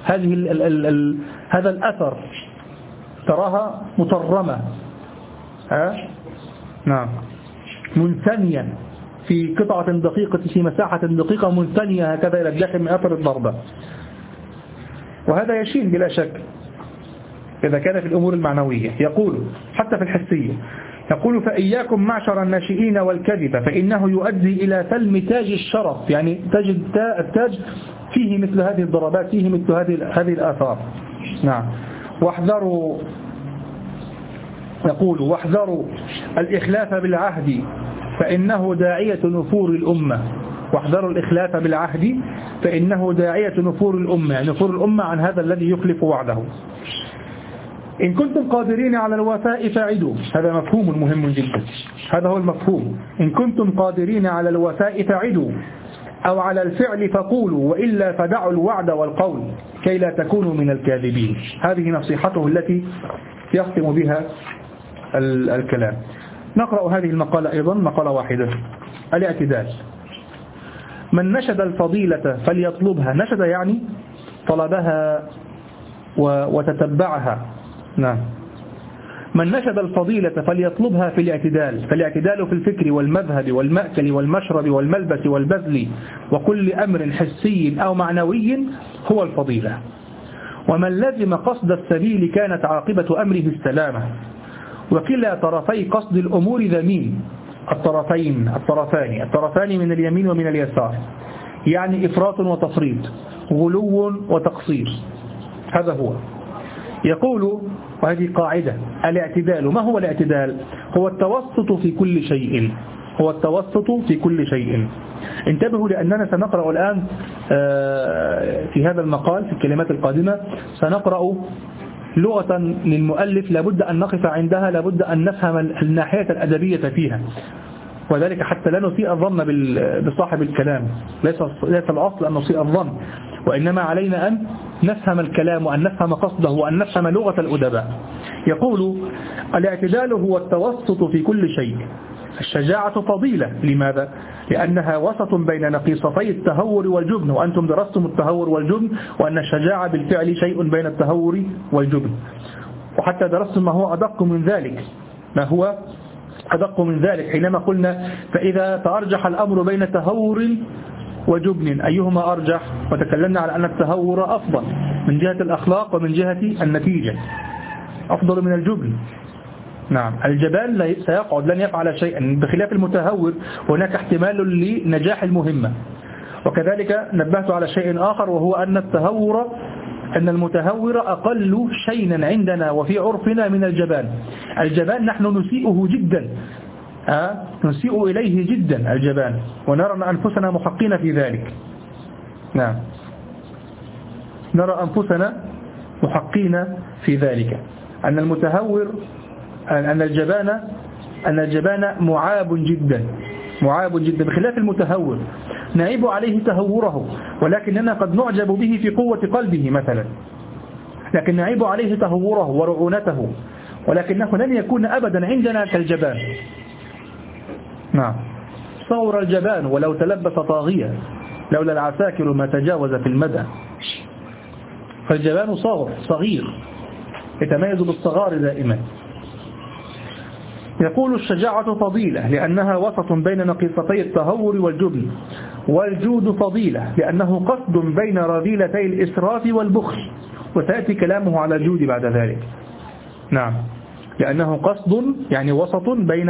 هذا الأثر تراها مطرمة، نعم، منثنيا في قطعة دقيقة، في مساحة دقيقة منثنية هكذا إلى الداخل من أثر الضربة. وهذا يشين بلا شك إذا كان في الأمور المعنوية. يقول حتى في الحسية، يقول فإياكم معشر الناشئين والكذب فإنه يؤدي إلى سلم تاج الشرف، يعني تجد التاج فيه مثل هذه الضربات، فيه مثل هذه الآثار. نعم. واحذروا، يقول واحذروا الإخلاف بالعهد فإنه داعية نفور الأمة. واحذروا الإخلاف بالعهد فإنه داعية نفور الأمة، نفور الأمة عن هذا الذي يخلف وعده. إن كنتم قادرين على الوفاء فاعدوا، هذا مفهوم مهم جدا، هذا هو المفهوم. إن كنتم قادرين على الوفاء فاعدوا أو على الفعل فقولوا وإلا فدعوا الوعد والقول كي لا تكونوا من الكاذبين. هذه نصيحته التي يختم بها الكلام. نقرأ هذه المقالة أيضا، مقالة واحدة، الاعتدال. من نشد الفضيلة فليطلبها. نشد يعني طلبها وتتبعها. نعم. من نشد الفضيلة فليطلبها في الاعتدال، فالاعتدال في الفكر والمذهب والمأكل والمشرب والملبس والبذل وكل أمر حسي أو معنوي هو الفضيلة. ومن لزم قصد السبيل كانت عاقبة أمره السلامة. وكلا طرفي قصد الأمور ذميم. الطرفان من اليمين ومن اليسار، يعني إفراط وتفريط، غلو وتقصير. هذا هو. يقول، وهذه قاعدة، الاعتدال. ما هو الاعتدال؟ هو التوسط في كل شيء. هو التوسط في كل شيء. انتبهوا لأننا سنقرأ الآن في هذا المقال في الكلمات القادمة سنقرأ لغة للمؤلف لابد أن نقف عندها، لابد أن نفهم الناحية الأدبية فيها، وذلك حتى لا نسيء الظن بصاحب الكلام. ليس الأصل أن نسيء الظن، وإنما علينا أن نفهم الكلام وأن نفهم قصده وأن نفهم لغة الأدباء. يقول الاعتدال هو التوسط في كل شيء. الشجاعة فضيلة. لماذا؟ لأنها وسط بين نقيصتي التهور والجبن، وأنتم درستم التهور والجبن، وأن الشجاعة بالفعل شيء بين التهور والجبن، وحتى درستم ما هو أدق من ذلك. ما هو أدق من ذلك حينما قلنا فإذا تأرجح الأمر بين تهور وجبن أيهما أرجح؟ وتكلمنا على أن التهور أفضل من جهة الأخلاق ومن جهة النتيجة، أفضل من الجبن. نعم. الجبان سيقعد لن يفعل شيئا، بخلاف المتهور هناك احتمال لنجاح المهمة. وكذلك نبهت على شيء آخر، وهو أن المتهور أقل شينا عندنا وفي عرفنا من الجبان. الجبان نحن نسيئه جدا، نسيء إليه جدا الجبان، ونرى أنفسنا محقين في ذلك. نعم، نرى أنفسنا محقين في ذلك، أن المتهور أن الجبان معاب جدا بخلاف المتهور. نعيب عليه تهوره، ولكننا قد نعجب به في قوة قلبه مثلا، لكن نعيب عليه تهوره ورعونته، ولكنه لن يكون أبدا عندنا كالجبان. نعم. صور الجبان ولو تلبس طاغية، لولا العساكر ما تجاوز في المدى. فالجبان صغير يتميز بالصغار دائما. يقول الشجاعة فضيلة لأنها وسط بين نقيصتي التهور والجبن. والجود فضيلة لأنه قصد بين رذيلتي الإسراف والبخل، وسيأتي كلامه على الجود بعد ذلك. نعم، لأنه قصد يعني وسط بين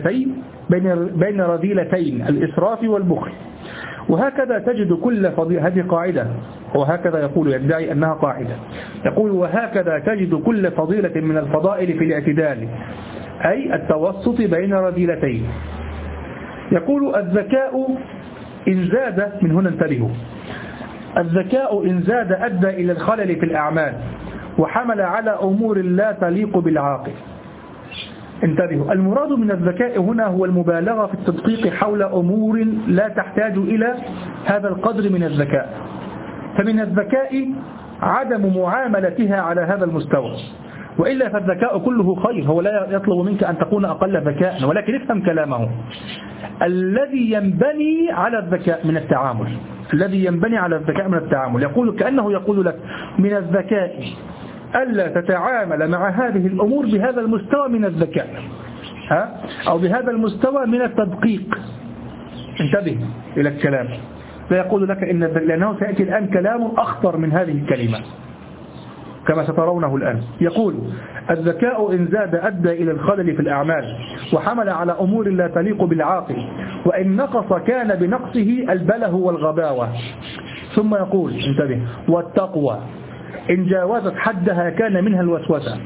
رذيلتين الإسراف والبخل. وهكذا تجد كل فضيلة. هذه قاعدة، وهكذا يقول، يدعي أنها قاعدة. يقول وهكذا تجد كل فضيلة من الفضائل في الاعتدال، أي التوسط بين رذيلتين. يقول الذكاء إن زاد، من هنا انتبهوا، الذكاء إن زاد أدى إلى الخلل في الأعمال وحمل على أمور لا تليق بالعاقل. انتبهوا، المراد من الذكاء هنا هو المبالغة في التدقيق حول أمور لا تحتاج إلى هذا القدر من الذكاء. فمن الذكاء عدم معاملتها على هذا المستوى، وإلا فالذكاء كله خير. هو لا يطلب منك أن تكون أقل ذكاء، ولكن افهم كلامه. الذي ينبني على الذكاء من التعامل، الذي ينبني على الذكاء من التعامل. يقول كأنه يقول لك من الذكاء ألا تتعامل مع هذه الأمور بهذا المستوى من الذكاء، أو بهذا المستوى من التدقيق. انتبه إلى الكلام، لا يقول لك لأنه سيأتي الآن كلام أخطر من هذه الكلمة كما سترونه الآن. يقول الذكاء إن زاد أدى إلى الخلل في الأعمال وحمل على أمور لا تليق بالعاقل، وإن نقص كان بنقصه البله والغباوة. ثم يقول انتبه، والتقوى إن جاوزت حدها كان منها الوسوسة.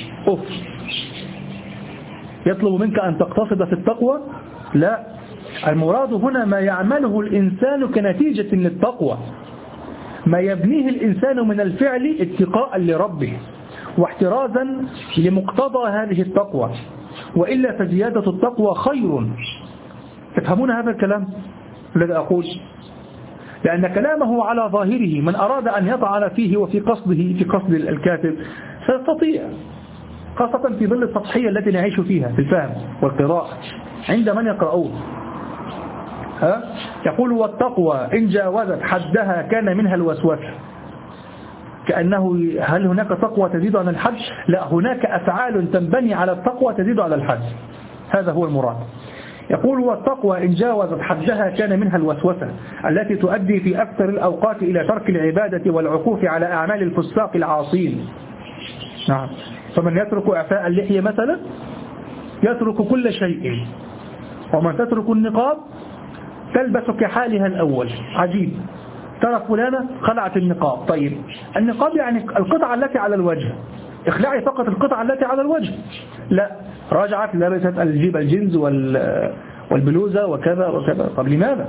يطلب منك أن تقتصد في التقوى؟ لا، المراد هنا ما يعمله الإنسان كنتيجة للتقوى، ما يبنيه الإنسان من الفعل اتقاء لربه واحترازا لمقتضى هذه التقوى، وإلا فزيادة التقوى خير. تفهمون هذا الكلام الذي أقول؟ لأن كلامه على ظاهره من أراد أن يطعن فيه وفي قصده في قصد الكاتب سيستطيع، خاصة في ظل السطحية التي نعيش فيها في الفهم والقراءة عند من يقرؤون. يقول والتقوى إن جاوزت حدها كان منها الوسوسة. كأنه هل هناك تقوى تزيد عن الحد؟ لا، هناك أفعال تنبني على التقوى تزيد على الحد، هذا هو المراد. يقول والتقوى إن جاوزت حدها كان منها الوسوسة التي تؤدي في أكثر الأوقات إلى ترك العبادة والعكوف على أعمال الفساق العاصين. نعم، فمن يترك إعفاء اللحية مثلا يترك كل شيء، ومن تترك النقاب تلبس كحالها الأول. عجيب، ترى فلانة خلعت النقاب. طيب النقاب يعني القطعة التي على الوجه، اخلعي فقط القطعة التي على الوجه. لا، رجعت لبست الجيب الجنز والبلوزة وكذا وكذا. طب لماذا؟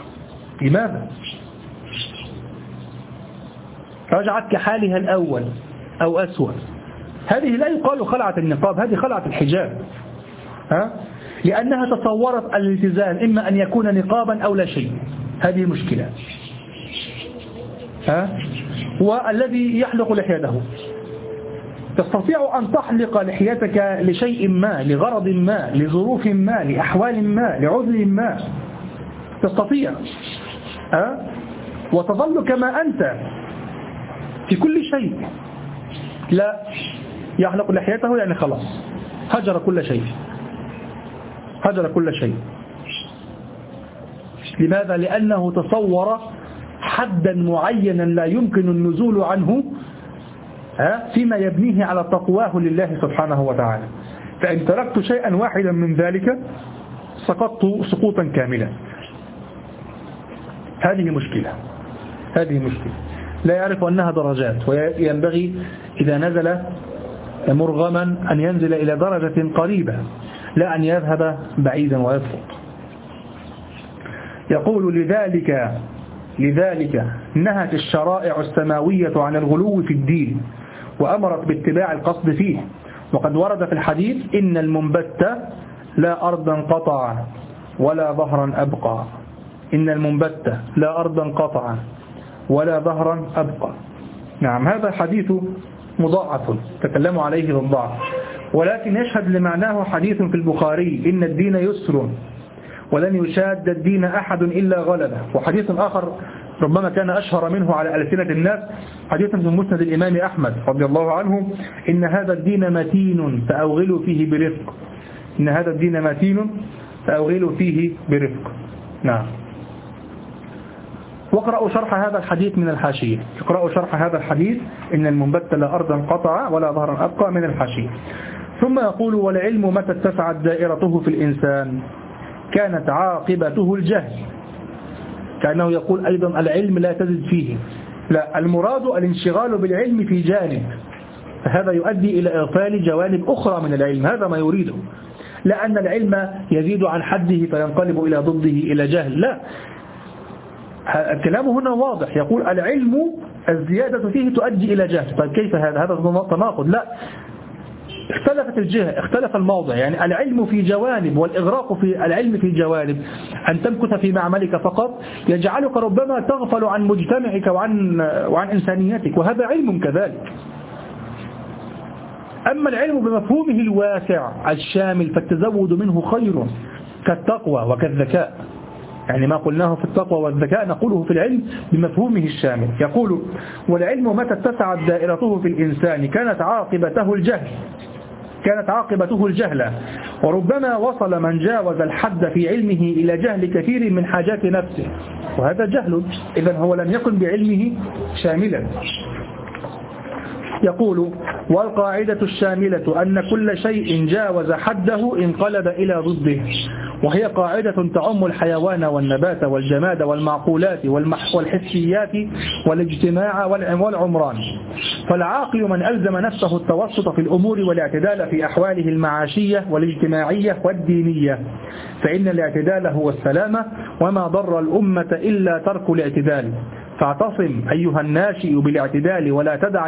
رجعت كحالها الأول أو أسوأ. هذه لا يقال خلعت النقاب، هذه خلعت الحجاب. لأنها تصورت الالتزام إما أن يكون نقابا أو لا شيء. هذه مشكلة. والذي يحلق لحيته، تستطيع أن تحلق لحيتك لشيء ما، لغرض ما، لظروف ما، لأحوال ما، لعذر ما، تستطيع. وتظل كما أنت في كل شيء. لا، يحلق لحيته يعني خلاص هجر كل شيء. لماذا؟ لأنه تصور حدا معينا لا يمكن النزول عنه فيما يبنيه على تقواه لله سبحانه وتعالى. فإن تركت شيئا واحدا من ذلك سقطت سقوطا كاملا. هذه مشكلة. لا يعرف أنها درجات، وينبغي إذا نزل مرغما أن ينزل إلى درجة قريبة، لا أن يذهب بعيدا ويسقط. يقول لذلك نهت الشرائع السماوية عن الغلو في الدين وأمرت باتباع القصد فيه. وقد ورد في الحديث إن المنبت لا أرضا قطع ولا ظهرا أبقى. إن المنبت لا أرضا قطع ولا ظهرا أبقى. نعم، هذا حديث مضاعف تكلموا عليه بالضعف، ولكن يشهد لمعناه حديث في البخاري إن الدين يسر ولن يشاد الدين أحد إلا غلبه. وحديث آخر ربما كان أشهر منه على ألسنة الناس، حديث من مسند الإمام أحمد رضي الله عنه: إن هذا الدين متين فأوغلوا فيه برفق. إن هذا الدين متين فأوغلوا فيه برفق. نعم. واقرأوا شرح هذا الحديث من الحاشية. اقرأوا شرح هذا الحديث إن المنبت لا أرضا قطع ولا ظهرا أبقى من الحاشية. ثم يقول: والعلم متى اتسعت دائرته في الإنسان كانت عاقبته الجهل. كأنه يقول أيضا العلم لا تزد فيه، لا، المراد الانشغال بالعلم في جانب، فهذا يؤدي إلى إغفال جوانب أخرى من العلم. هذا ما يريده، لا أن العلم يزيد عن حده فينقلب إلى ضده إلى جهل، لا، الكلام هنا واضح. يقول العلم الزيادة فيه تؤدي إلى جهل. طيب كيف هذا تناقض؟ لا، اختلفت الجهة، اختلف الموضع. يعني العلم في جوانب والإغراق في العلم في جوانب. أن تمكث في معملك فقط يجعلك ربما تغفل عن مجتمعك وعن إنسانيتك، وهذا علم كذلك. أما العلم بمفهومه الواسع الشامل فالتزود منه خير، كالتقوى وكالذكاء. يعني ما قلناه في التقوى والذكاء نقوله في العلم بمفهومه الشامل. يقول: والعلم متى اتسعت دائرته في الإنسان كانت عاقبته الجهل، وربما وصل من جاوز الحد في علمه إلى جهل كثير من حاجات نفسه، وهذا جهل، إذن هو لم يكن بعلمه شاملا. يقول: والقاعدة الشاملة أن كل شيء جاوز حده انقلب إلى ضده، وهي قاعدة تعم الحيوان والنبات والجماد والمعقولات والحسيات والاجتماع والعمران. فالعاقل من ألزم نفسه التوسط في الأمور والاعتدال في أحواله المعاشية والاجتماعية والدينية، فإن الاعتدال هو السلامة، وما ضر الأمة إلا ترك الاعتدال. فاعتصم أيها الناشئ بالاعتدال ولا تدع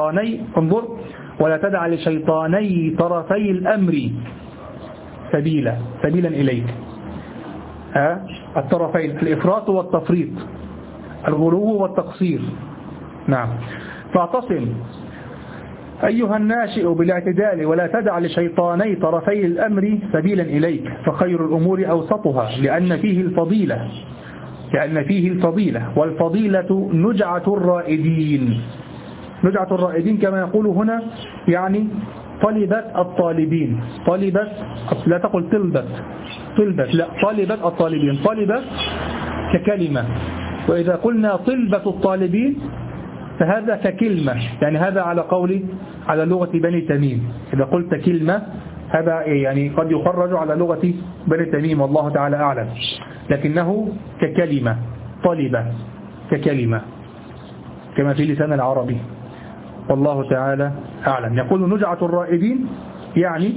لشيطاني طرفي الأمر سبيلا إليك. الطرفين، الإفراط والتفريط، الغلو والتقصير. نعم. فاعتصم أيها الناشئ بالاعتدال ولا تدع لشيطاني طرفي الأمر سبيلا إليك، فخير الأمور أوسطها لأن فيه الفضيلة والفضيلة نجعة الرائدين. نجعة الرائدين كما يقول هنا يعني طلبت الطالبين. طلبت، لا تقل طلبت، لا، طلبت الطالبين. طلبت ككلمة، وإذا قلنا طلبة الطالبين فهذا ككلمة، يعني هذا على لغة بني تميم. إذا قلت كلمة هذا يعني قد يخرج على لغة بني تميم والله تعالى أعلم، لكنه ككلمة. طلبة ككلمة كما في لسان العربي والله تعالى أعلم. يقول نجعة الرائدين يعني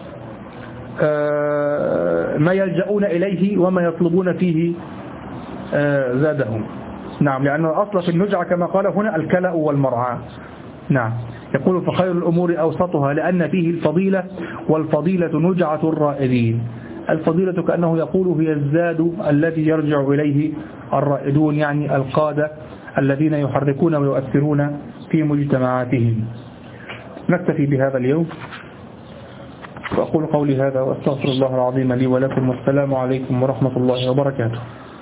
ما يلجؤون إليه وما يطلبون فيه زادهم. نعم، لأن الأصل في النجعة كما قال هنا الكلأ والمرعى. نعم. يقول فخير الأمور أوسطها لأن فيه الفضيلة والفضيلة نجعة الرائدين. الفضيلة كأنه يقول هي الزاد الذي يرجع إليه الرائدون، يعني القادة الذين يحركون ويؤثرون في مجتمعاتهم. نكتفي بهذا اليوم، وأقول قولي هذا وأستغفر الله العظيم لي ولكم، والسلام عليكم ورحمة الله وبركاته.